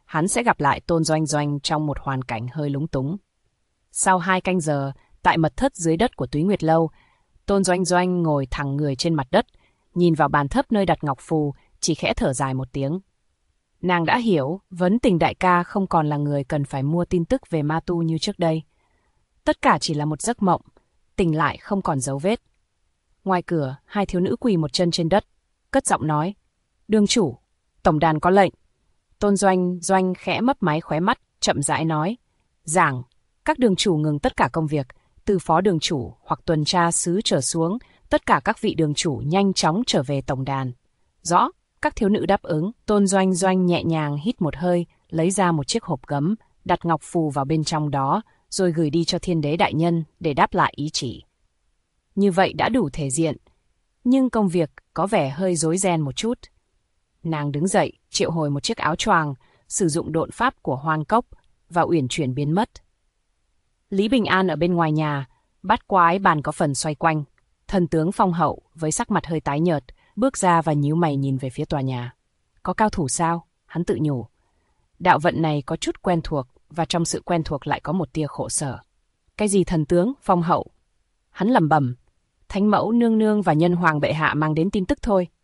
hắn sẽ gặp lại Tôn Doanh Doanh trong một hoàn cảnh hơi lúng túng. Sau 2 canh giờ, tại mật thất dưới đất của Túy Nguyệt Lâu, Tôn Doanh Doanh ngồi thẳng người trên mặt đất, nhìn vào bàn thấp nơi đặt ngọc phù, chỉ khẽ thở dài một tiếng. Nàng đã hiểu, Vấn Tình đại ca không còn là người cần phải mua tin tức về ma tu như trước đây. Tất cả chỉ là một giấc mộng, tỉnh lại không còn dấu vết. Ngoài cửa, 2 thiếu nữ quỳ một chân trên đất, cất giọng nói, "Đương chủ, tổng đàn có lệnh." Tôn Doanh Doanh khẽ mấp máy khóe mắt, chậm rãi nói, "Giảng, các đường chủ ngừng tất cả công việc, từ phó đường chủ hoặc tuần tra sứ trở xuống, tất cả các vị đường chủ nhanh chóng trở về tổng đàn." "Rõ." Các thiếu nữ đáp ứng. Tôn Doanh Doanh nhẹ nhàng hít một hơi, lấy ra một chiếc hộp gấm, đặt ngọc phù vào bên trong đó, rồi gửi đi cho Thiên Đế đại nhân để đáp lại ý chỉ. Như vậy đã đủ thể diện, nhưng công việc có vẻ hơi rối ren một chút. Nàng đứng dậy, triệu hồi một chiếc áo choàng, sử dụng độn pháp của Hoang Cốc và uyển chuyển biến mất. Lý Bình An ở bên ngoài nhà, bát quái bàn có phần xoay quanh. Thần tướng phong hậu với sắc mặt hơi tái nhợt, bước ra và nhíu mày nhìn về phía tòa nhà. Có cao thủ sao? Hắn tự nhủ. Đạo vận này có chút quen thuộc, và trong sự quen thuộc lại có một tia khổ sở. Cái gì thần tướng, phong hậu? Hắn lẩm bẩm. Thánh mẫu nương nương và nhân hoàng bệ hạ mang đến tin tức thôi.